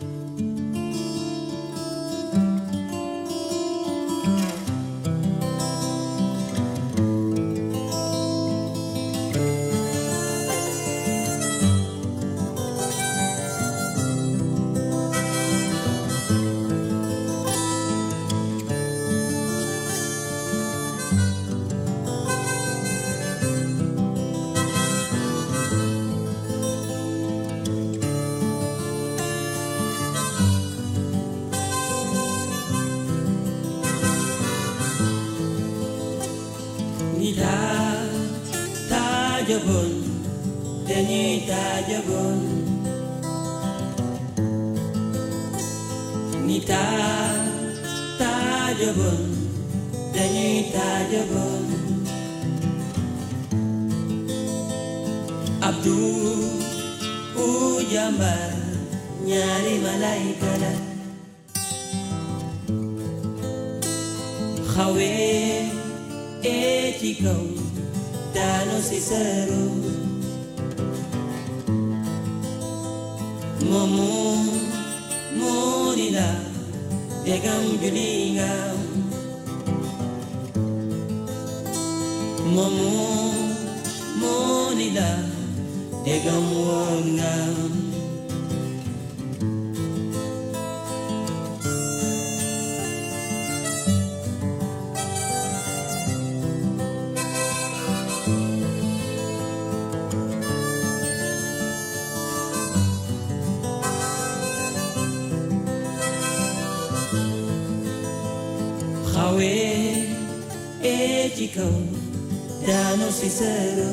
Dano sincero,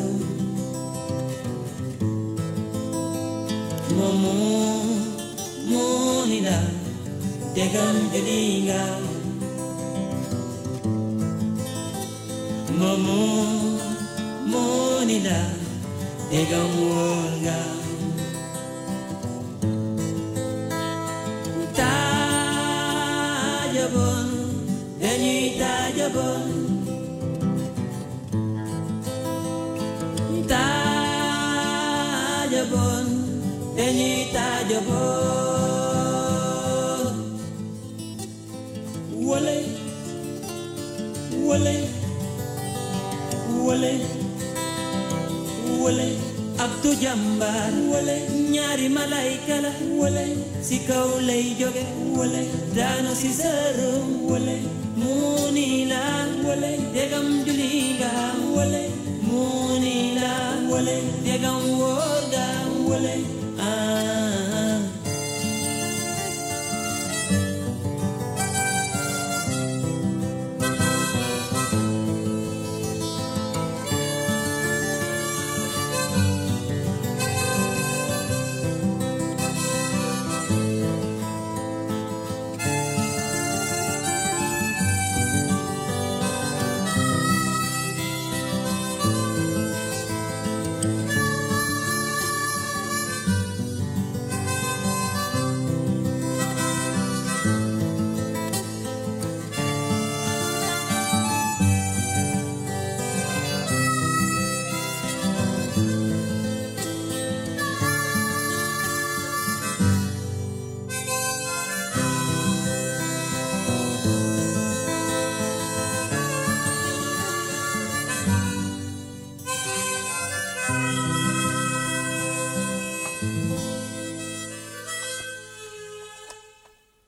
Momo, Monina, Degam Gelinga, Momo, Monina, Degam Wonga, Tajabon, Deni Tajabon. Tajabon, Deni Tajabon. Wale, wale, wale, wale. Abdu Jambar, wale. Nyari malaika la, wale. Si kaw lay joge, wale. Dano si serum, wale. Munila, wale. Degam julinga, wale. Munila, wale. Degam woga, wale. Ah.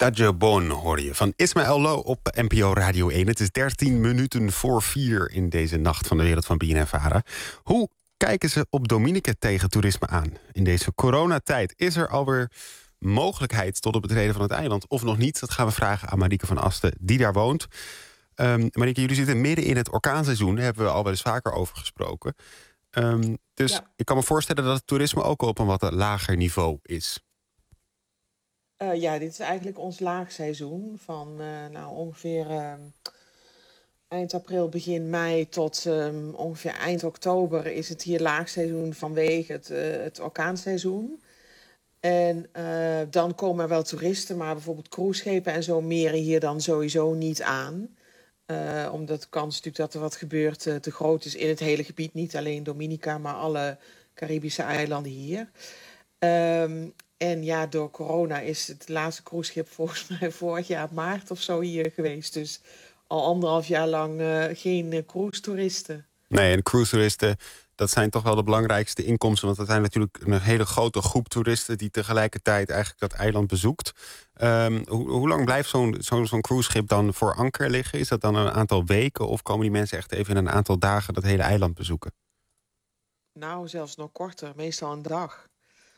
Adagio Bon hoor je van Ismaël Lo op N P O Radio één. Het is dertien minuten voor vier in deze nacht van de wereld van B N N Vara. Hoe kijken ze op Dominique tegen toerisme aan? In deze coronatijd is er alweer mogelijkheid tot het betreden van het eiland of nog niet? Dat gaan we vragen aan Marieke van Asten, die daar woont. Um, Marieke, jullie zitten midden in het orkaanseizoen. Daar hebben we al wel eens vaker over gesproken. Um, dus ja. Ik kan me voorstellen dat het toerisme ook op een wat lager niveau is. Uh, ja, dit is eigenlijk ons laagseizoen van uh, nou, ongeveer uh, eind april, begin mei tot um, ongeveer eind oktober is het hier laagseizoen vanwege het, uh, het orkaanseizoen. En uh, dan komen er wel toeristen, maar bijvoorbeeld cruiseschepen en zo meren hier dan sowieso niet aan. Uh, omdat de kans natuurlijk dat er wat gebeurt uh, te groot is in het hele gebied. Niet alleen Dominica, maar alle Caribische eilanden hier. Um, en ja, door corona is het laatste cruiseschip volgens mij vorig jaar maart of zo hier geweest. Dus al anderhalf jaar lang uh, geen uh, cruise-toeristen. Nee, en cruise-toeristen, dat zijn toch wel de belangrijkste inkomsten. Want dat zijn natuurlijk een hele grote groep toeristen die tegelijkertijd eigenlijk dat eiland bezoekt. Um, hoe, hoe lang blijft zo'n zo'n zo'n cruiseschip dan voor anker liggen? Is dat dan een aantal weken of komen die mensen echt even in een aantal dagen dat hele eiland bezoeken? Nou, zelfs nog korter, meestal een dag.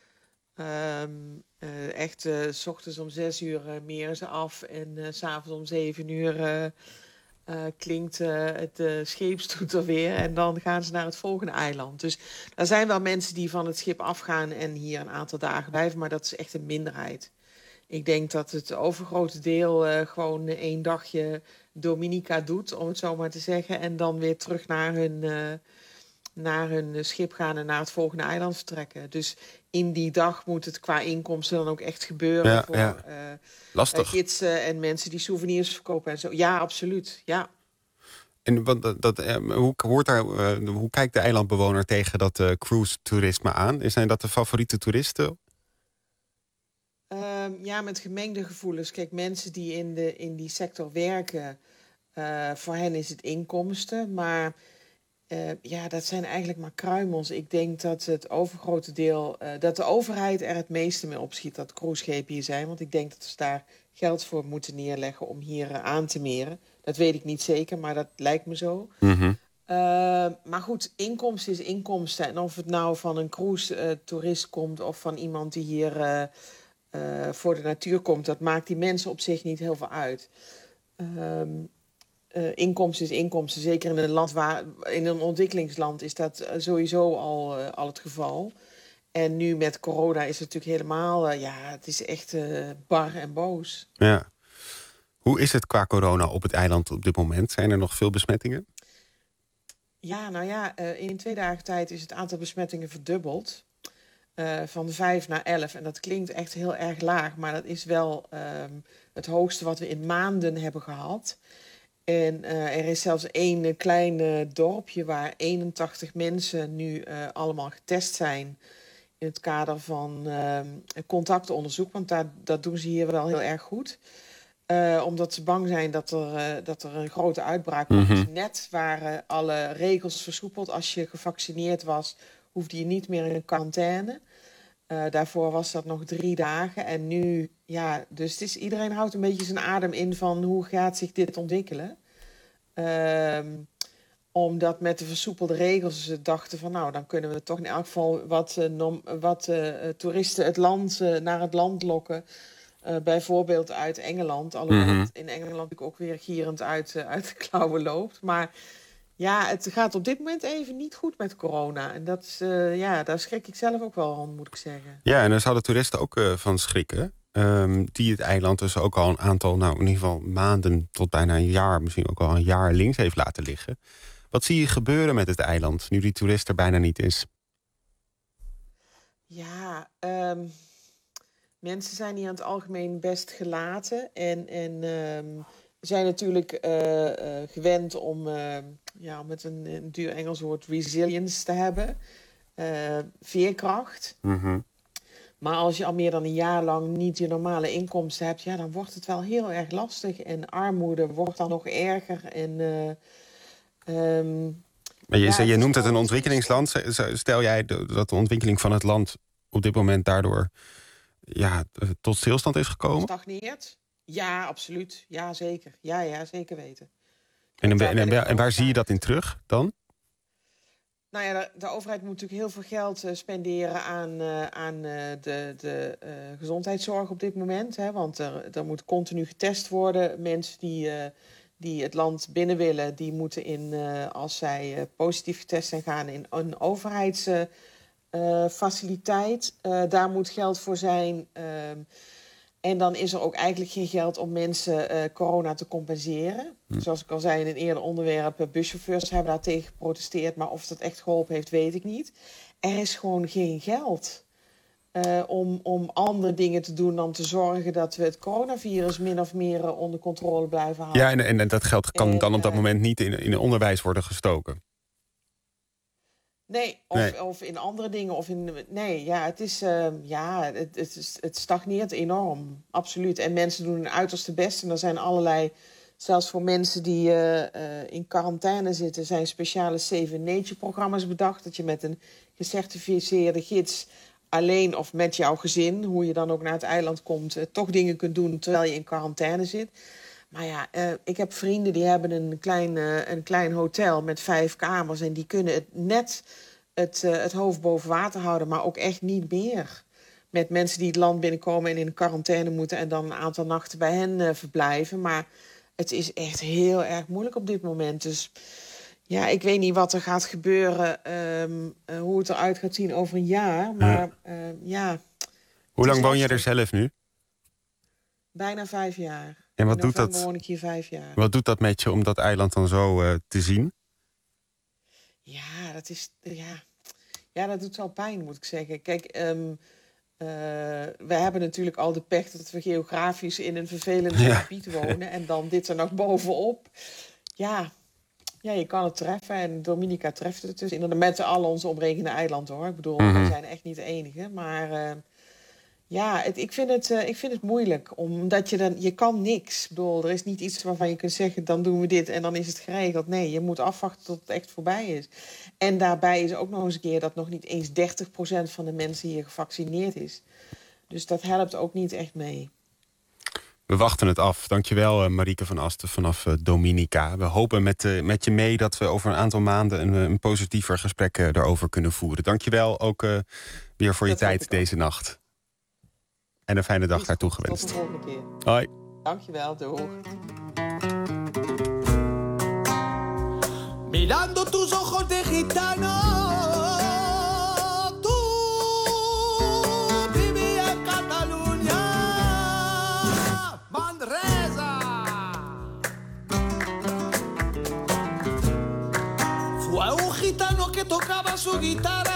Um, uh, echt, uh, 's ochtends om zes uur uh, meren ze af en uh, 's avonds om zeven uur uh, uh, klinkt uh, het uh, scheepstoeter weer en dan gaan ze naar het volgende eiland. Dus er zijn wel mensen die van het schip afgaan en hier een aantal dagen blijven, maar dat is echt een minderheid. Ik denk dat het overgrote deel uh, gewoon één dagje Dominica doet, om het zo maar te zeggen, en dan weer terug naar hun, uh, naar hun schip gaan en naar het volgende eiland vertrekken. Dus in die dag moet het qua inkomsten dan ook echt gebeuren ja, voor ja. Uh, Lastig. gidsen en mensen die souvenirs verkopen en zo. Ja, absoluut. Ja. En wat, dat, dat, hoe, hoort daar, uh, hoe kijkt de eilandbewoner tegen dat uh, cruise-toerisme aan? Zijn dat de favoriete toeristen? Um, ja, met gemengde gevoelens. Kijk, mensen die in, de, in die sector werken, uh, voor hen is het inkomsten. Maar uh, ja, dat zijn eigenlijk maar kruimels. Ik denk dat het overgrote deel, uh, dat de overheid er het meeste mee opschiet dat cruiseschepen hier zijn. Want ik denk dat ze daar geld voor moeten neerleggen om hier uh, aan te meren. Dat weet ik niet zeker, maar dat lijkt me zo. Mm-hmm. Uh, maar goed, inkomsten is inkomsten. En of het nou van een cruise-toerist uh, komt of van iemand die hier Uh, Uh, voor de natuur komt, dat maakt die mensen op zich niet heel veel uit. Um, uh, inkomsten is inkomsten. Zeker in een land waar, in een ontwikkelingsland is dat uh, sowieso al, uh, al het geval. En nu met corona is het natuurlijk helemaal, uh, ja, het is echt uh, bar en boos. Ja. Hoe is het qua corona op het eiland op dit moment? Zijn er nog veel besmettingen? Ja, nou ja, uh, in twee dagen tijd is het aantal besmettingen verdubbeld. Uh, van vijf naar elf. En dat klinkt echt heel erg laag. Maar dat is wel um, het hoogste wat we in maanden hebben gehad. En uh, er is zelfs één uh, klein uh, dorpje waar eenentachtig mensen nu uh, allemaal getest zijn. In het kader van uh, contactonderzoek. Want daar, dat doen ze hier wel heel erg goed. Uh, omdat ze bang zijn dat er, uh, dat er een grote uitbraak komt. Mm-hmm. Net waren alle regels versoepeld. Als je gevaccineerd was, hoefde je niet meer in quarantaine. Uh, daarvoor was dat nog drie dagen. En nu, ja, dus het is, iedereen houdt een beetje zijn adem in van hoe gaat zich dit ontwikkelen. Uh, omdat met de versoepelde regels ze dachten van nou, dan kunnen we toch in elk geval wat, uh, nom, wat uh, toeristen het land, uh, naar het land lokken. Uh, bijvoorbeeld uit Engeland. Alhoewel mm-hmm. het in Engeland natuurlijk ook weer gierend uit, uh, uit de klauwen loopt. Maar ja, het gaat op dit moment even niet goed met corona. En dat is, uh, ja, daar schrik ik zelf ook wel van, moet ik zeggen. Ja, en daar zouden toeristen ook uh, van schrikken. Um, die het eiland dus ook al een aantal, nou in ieder geval maanden tot bijna een jaar, misschien ook al een jaar links heeft laten liggen. Wat zie je gebeuren met het eiland, nu die toerist er bijna niet is? Ja, um, mensen zijn hier aan het algemeen best gelaten. En, en um, zijn natuurlijk uh, uh, gewend om, uh, ja, met een, een duur Engels woord, resilience te hebben. Uh, veerkracht. Mm-hmm. Maar als je al meer dan een jaar lang niet je normale inkomsten hebt, ja, dan wordt het wel heel erg lastig. En armoede wordt dan nog erger. En, uh, um, maar je, ja, je noemt het een ontwikkelingsland. Stel jij dat de ontwikkeling van het land op dit moment daardoor ja, tot stilstand is gekomen? Stagneert. Ja, absoluut. Ja, zeker. Ja, ja, zeker weten. En, en, en, en waar zie je dat in terug dan? Nou ja, de, de overheid moet natuurlijk heel veel geld uh, spenderen aan, uh, aan uh, de, de uh, gezondheidszorg op dit moment. Hè, want er, er moet continu getest worden. Mensen die, uh, die het land binnen willen, die moeten in, uh, als zij uh, positief getest zijn, gaan in een overheidsfaciliteit. Uh, uh, daar moet geld voor zijn. Uh, En dan is er ook eigenlijk geen geld om mensen uh, corona te compenseren. Hm. Zoals ik al zei in een eerder onderwerp, uh, buschauffeurs hebben daar tegen geprotesteerd. Maar of dat echt geholpen heeft, weet ik niet. Er is gewoon geen geld uh, om, om andere dingen te doen dan te zorgen dat we het coronavirus min of meer uh, onder controle blijven houden. Ja, en, en, en dat geld kan en, dan op dat uh, moment niet in, in onderwijs worden gestoken. Nee, of, nee. of in andere dingen. Of in, nee, ja, het, is, uh, ja het, het, is, het stagneert enorm. Absoluut. En mensen doen hun uiterste best. En er zijn allerlei, zelfs voor mensen die uh, uh, in quarantaine zitten, zijn speciale Save Nature-programma's bedacht. Dat je met een gecertificeerde gids alleen of met jouw gezin, hoe je dan ook naar het eiland komt, uh, toch dingen kunt doen terwijl je in quarantaine zit. Maar ja, uh, ik heb vrienden die hebben een klein, uh, een klein hotel met vijf kamers. En die kunnen het net het, uh, het hoofd boven water houden, maar ook echt niet meer. Met mensen die het land binnenkomen en in quarantaine moeten en dan een aantal nachten bij hen uh, verblijven. Maar het is echt heel erg moeilijk op dit moment. Dus ja, ik weet niet wat er gaat gebeuren, um, uh, hoe het eruit gaat zien over een jaar. Maar uh, ja. Hoe lang woon je er zelf nu? Bijna vijf jaar. En wat doet dat? woon ik hier vijf jaar. Wat doet dat met je om dat eiland dan zo uh, te zien? Ja, dat is ja, ja, dat doet wel pijn, moet ik zeggen. Kijk, um, uh, we hebben natuurlijk al de pech dat we geografisch in een vervelend ja. gebied wonen en dan dit er nog bovenop. Ja, ja, je kan het treffen en Dominica treft het dus inderdaad met alle onze omringende eilanden, hoor. Ik bedoel, mm-hmm. we zijn echt niet de enige, maar. Uh, Ja, het, ik, vind het, uh, ik vind het moeilijk, omdat je dan, je kan niks. Ik bedoel, er is niet iets waarvan je kunt zeggen, dan doen we dit en dan is het geregeld. Nee, je moet afwachten tot het echt voorbij is. En daarbij is ook nog eens een keer dat nog niet eens dertig procent van de mensen hier gevaccineerd is. Dus dat helpt ook niet echt mee. We wachten het af. Dankjewel, uh, Marieke van Asten vanaf uh, Dominica. We hopen met, uh, met je mee dat we over een aantal maanden een, een positiever gesprek uh, daarover kunnen voeren. Dankjewel ook uh, weer voor je dat tijd deze nacht. En een fijne dag daartoe gewenst. Tot de volgende keer. Hoi. Dankjewel, doeg. Mirando tus ojos de gitano, tú vivías en Cataluña, Manresa. Fue un gitano que tocaba su guitarra.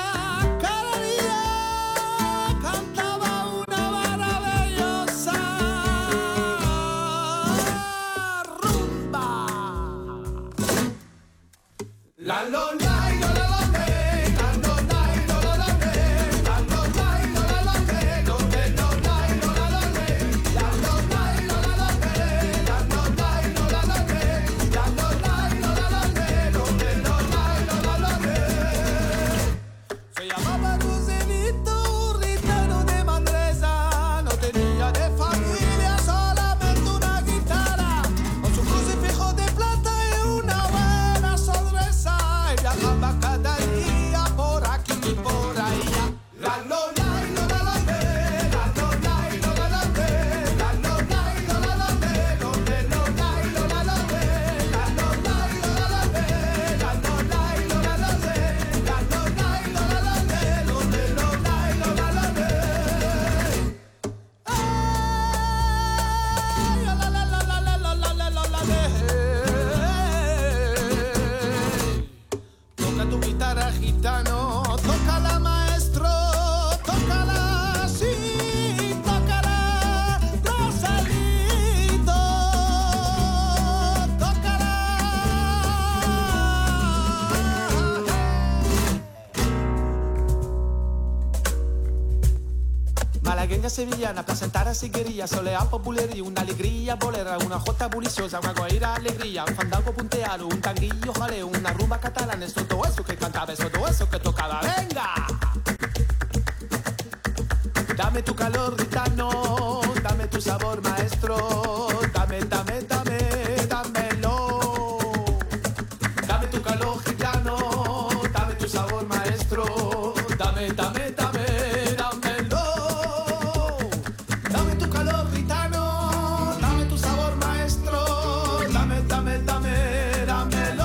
La lo la lo la lo la lo la lo la lo la lo la lo la lo lo lo la lo la lo la lo la lo la lo la lo la lo la lo la lo la lo la lo lo lo la lo la lo. Se llamaba Roselito, un gitano de Manresa, no tenía de familia, solamente una guitarra, con su crucifijo de plata y una buena sonrisa. Viajaba cada día por aquí y por allá. La lo la lo la lo la lo la lo la lo la lo la lo la lo lo lo la lo la lo la lo la lo la lo la lo la lo la lo la lo la lo la lo la lo la lo la la la la la la la la la. Toca tu guitarra, gitano, tócala, maestro, tócala, sí, tócala, Rosalito, tócala. Malagueña sevillana, placentara siguería, soleá populería, una alegría bolera, una jota buliciosa, una guaira alegría, un fandango punteado, un tanguillo jaleo, una rumba catalana, es todo eso que cantaba, es todo eso que tocaba, venga. Dame tu calor gitano, dame tu sabor maestro, dame, dame, dame, dámelo. Dame tu calor gitano, dame tu sabor maestro, dame, dame, dame, dámelo. Dame tu calor gitano, dame tu sabor maestro, dame, dame, dame, dámelo.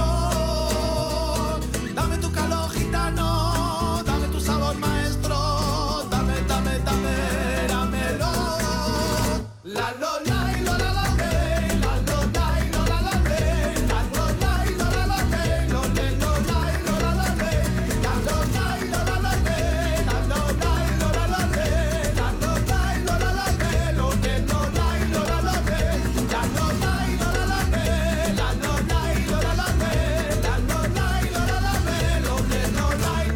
Dame tu calor gitano, dame tu sabor maestro, dame, dame, dame, dámelo. La lo la y lo la la le, la lo la y lo la la le, la lo la y lo la la le, lo le lo la y lo la la le, la lo la y lo la la le, la lo la y lo la la le, la lo la y lo la la le, lo le lo la y lo la la le, la lo la y lo la la le, la lo la y lo la la le, la lo la y lo la la le, lo le lo la y.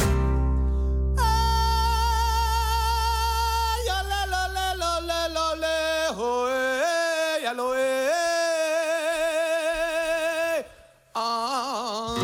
Ay, ya le lo le lo le lo le, ho eh, ya lo eh. Ah.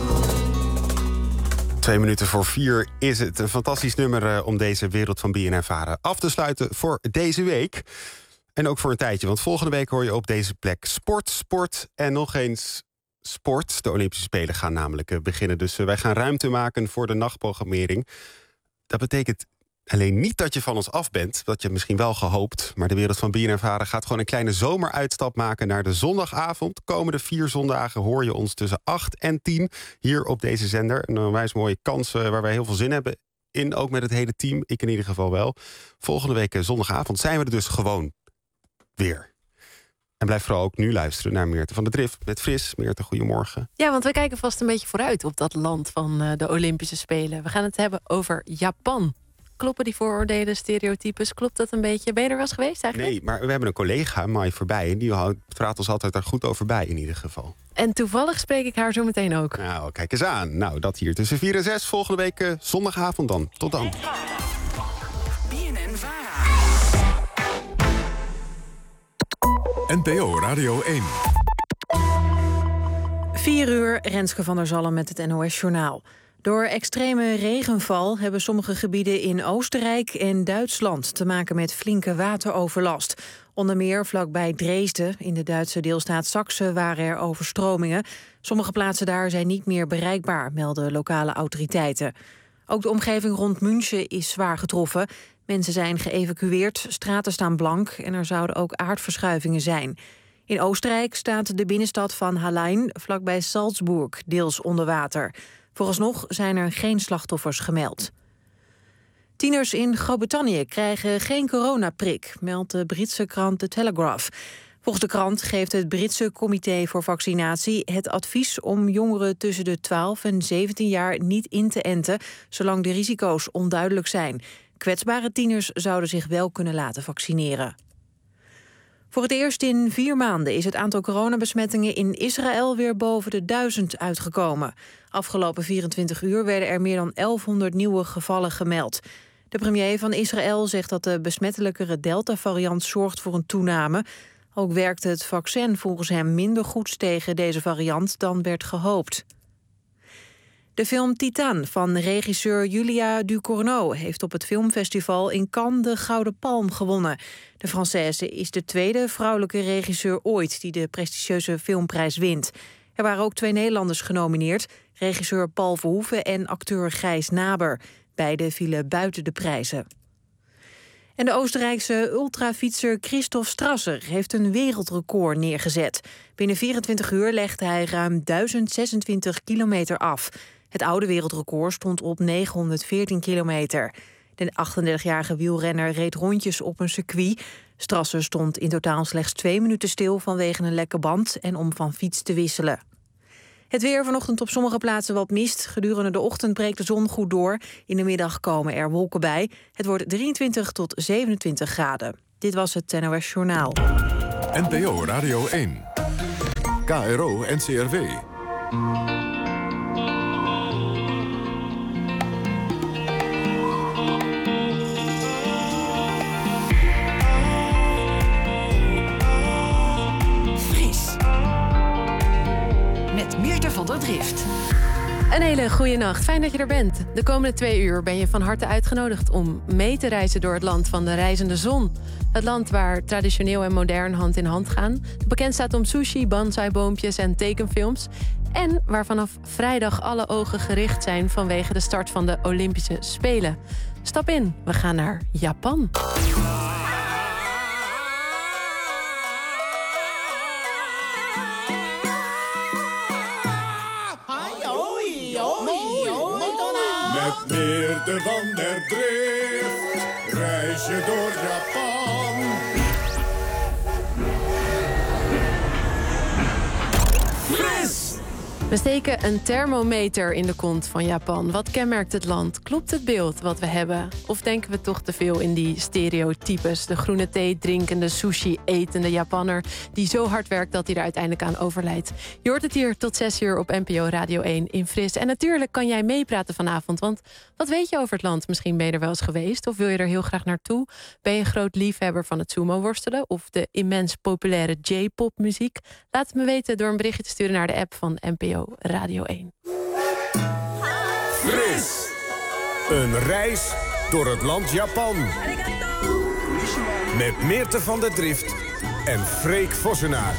Twee minuten voor vier is het. Een fantastisch nummer uh, om deze wereld van B N N Vara af te sluiten voor deze week. En ook voor een tijdje, want volgende week hoor je op deze plek sport, sport en nog eens sport. De Olympische Spelen gaan namelijk uh, beginnen. Dus uh, wij gaan ruimte maken voor de nachtprogrammering. Dat betekent alleen niet dat je van ons af bent. Dat je misschien wel gehoopt. Maar de wereld van B N N Vara gaat gewoon een kleine zomeruitstap maken naar de zondagavond. Komende vier zondagen hoor je ons tussen acht en tien hier op deze zender. Een onwijs mooie kans uh, waar wij heel veel zin hebben in. Ook met het hele team. Ik in ieder geval wel. Volgende week uh, zondagavond zijn we er dus gewoon weer. En blijf vooral ook nu luisteren naar Meerte van der Drift met Fris. Meerte, goedemorgen. Ja, want we kijken vast een beetje vooruit op dat land van uh, de Olympische Spelen. We gaan het hebben over Japan. Kloppen die vooroordelen, stereotypes? Klopt dat een beetje? Ben je er wel eens geweest eigenlijk? Nee, maar we hebben een collega, Mai Voorbij, en die houdt- praat ons altijd daar goed over bij in ieder geval. En toevallig spreek ik haar zo meteen ook. Nou, kijk eens aan. Nou, dat hier tussen vier en zes. Volgende week uh, zondagavond dan. Tot dan. B N N Vara. N P O Radio één. Vier uur, Renske van der Zalm met het N O S-journaal. Door extreme regenval hebben sommige gebieden in Oostenrijk en Duitsland te maken met flinke wateroverlast. Onder meer vlakbij Dresden, in de Duitse deelstaat Saksen, waren er overstromingen. Sommige plaatsen daar zijn niet meer bereikbaar, melden lokale autoriteiten. Ook de omgeving rond München is zwaar getroffen. Mensen zijn geëvacueerd, straten staan blank en er zouden ook aardverschuivingen zijn. In Oostenrijk staat de binnenstad van Hallein, vlakbij Salzburg, deels onder water. Vooralsnog zijn er geen slachtoffers gemeld. Tieners in Groot-Brittannië krijgen geen coronaprik, meldt de Britse krant The Telegraph. Volgens de krant geeft het Britse Comité voor Vaccinatie het advies om jongeren tussen de twaalf en zeventien jaar niet in te enten, zolang de risico's onduidelijk zijn. Kwetsbare tieners zouden zich wel kunnen laten vaccineren. Voor het eerst in vier maanden is het aantal coronabesmettingen in Israël weer boven de duizend uitgekomen. Afgelopen vierentwintig uur werden er meer dan elfhonderd nieuwe gevallen gemeld. De premier van Israël zegt dat de besmettelijkere Delta-variant zorgt voor een toename. Ook werkt het vaccin volgens hem minder goed tegen deze variant dan werd gehoopt. De film Titan van regisseur Julia Ducournau heeft op het filmfestival in Cannes de Gouden Palm gewonnen. De Française is de tweede vrouwelijke regisseur ooit die de prestigieuze filmprijs wint. Er waren ook twee Nederlanders genomineerd, regisseur Paul Verhoeven en acteur Gijs Naber. Beide vielen buiten de prijzen. En de Oostenrijkse ultrafietser Christoph Strasser heeft een wereldrecord neergezet. Binnen vierentwintig uur legde hij ruim duizend zesentwintig kilometer af. Het oude wereldrecord stond op negenhonderdveertien kilometer. De achtendertigjarige wielrenner reed rondjes op een circuit. Strasser stond in totaal slechts twee minuten stil vanwege een lekke band en om van fiets te wisselen. Het weer vanochtend op sommige plaatsen wat mist. Gedurende de ochtend breekt de zon goed door. In de middag komen er wolken bij. Het wordt drieëntwintig tot zevenentwintig graden. Dit was het N O S Journaal. N P O Radio één. K R O N C R W. Fris. Met Meerte van der Drift. Een hele goede nacht. Fijn dat je er bent. De komende twee uur ben je van harte uitgenodigd om mee te reizen door het land van de reizende zon. Het land waar traditioneel en modern hand in hand gaan. Dat bekend staat om sushi, bonsai-boompjes en tekenfilms. En waar vanaf vrijdag alle ogen gericht zijn vanwege de start van de Olympische Spelen. Stap in, we gaan naar Japan. Met Meerte van der Drift reis je door Japan. Fris! We steken een thermometer in de kont van Japan. Wat kenmerkt het land? Klopt het beeld wat we hebben? Of denken we toch te veel in die stereotypes? De groene thee drinkende, sushi-etende Japanner die zo hard werkt dat hij er uiteindelijk aan overlijdt. Je hoort het hier tot zes uur op N P O Radio één in Fris. En natuurlijk kan jij meepraten vanavond, want wat weet je over het land? Misschien ben je er wel eens geweest of wil je er heel graag naartoe? Ben je een groot liefhebber van het sumo-worstelen of de immens populaire J-pop muziek? Laat het me weten door een berichtje te sturen naar de app van N P O Radio één. Fris. Een reis door het land Japan. Met Meerte van der Drift en Freek Vossenaar.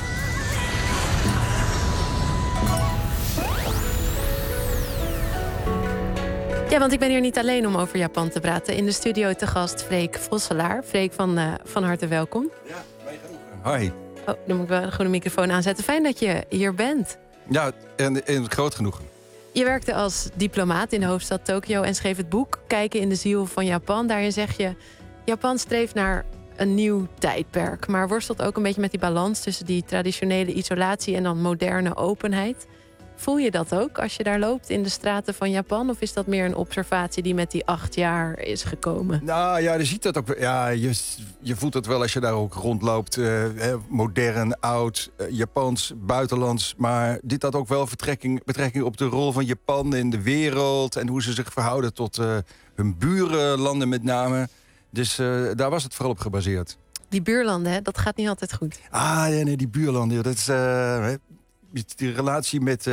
Ja, want ik ben hier niet alleen om over Japan te praten. In de studio te gast Freek Vosselaar. Freek, van, uh, van harte welkom. Ja, mega genoegen. Hoi. Oh, dan moet ik wel een goede microfoon aanzetten. Fijn dat je hier bent. Ja, en, en groot genoeg. Je werkte als diplomaat in de hoofdstad Tokio en schreef het boek Kijken in de ziel van Japan. Daarin zeg je, Japan streeft naar een nieuw tijdperk, maar worstelt ook een beetje met die balans tussen die traditionele isolatie en dan moderne openheid. Voel je dat ook als je daar loopt in de straten van Japan? Of is dat meer een observatie die met die acht jaar is gekomen? Nou ja, je ziet dat ook. Ja, je, je voelt het wel als je daar ook rondloopt. Uh, modern, oud, uh, Japans, buitenlands. Maar dit had ook wel betrekking, betrekking op de rol van Japan in de wereld. En hoe ze zich verhouden tot uh, hun burenlanden met name. Dus uh, daar was het vooral op gebaseerd. Die buurlanden, hè, dat gaat niet altijd goed. Ah, ja, nee, die buurlanden. Dat is uh, die relatie met... Uh,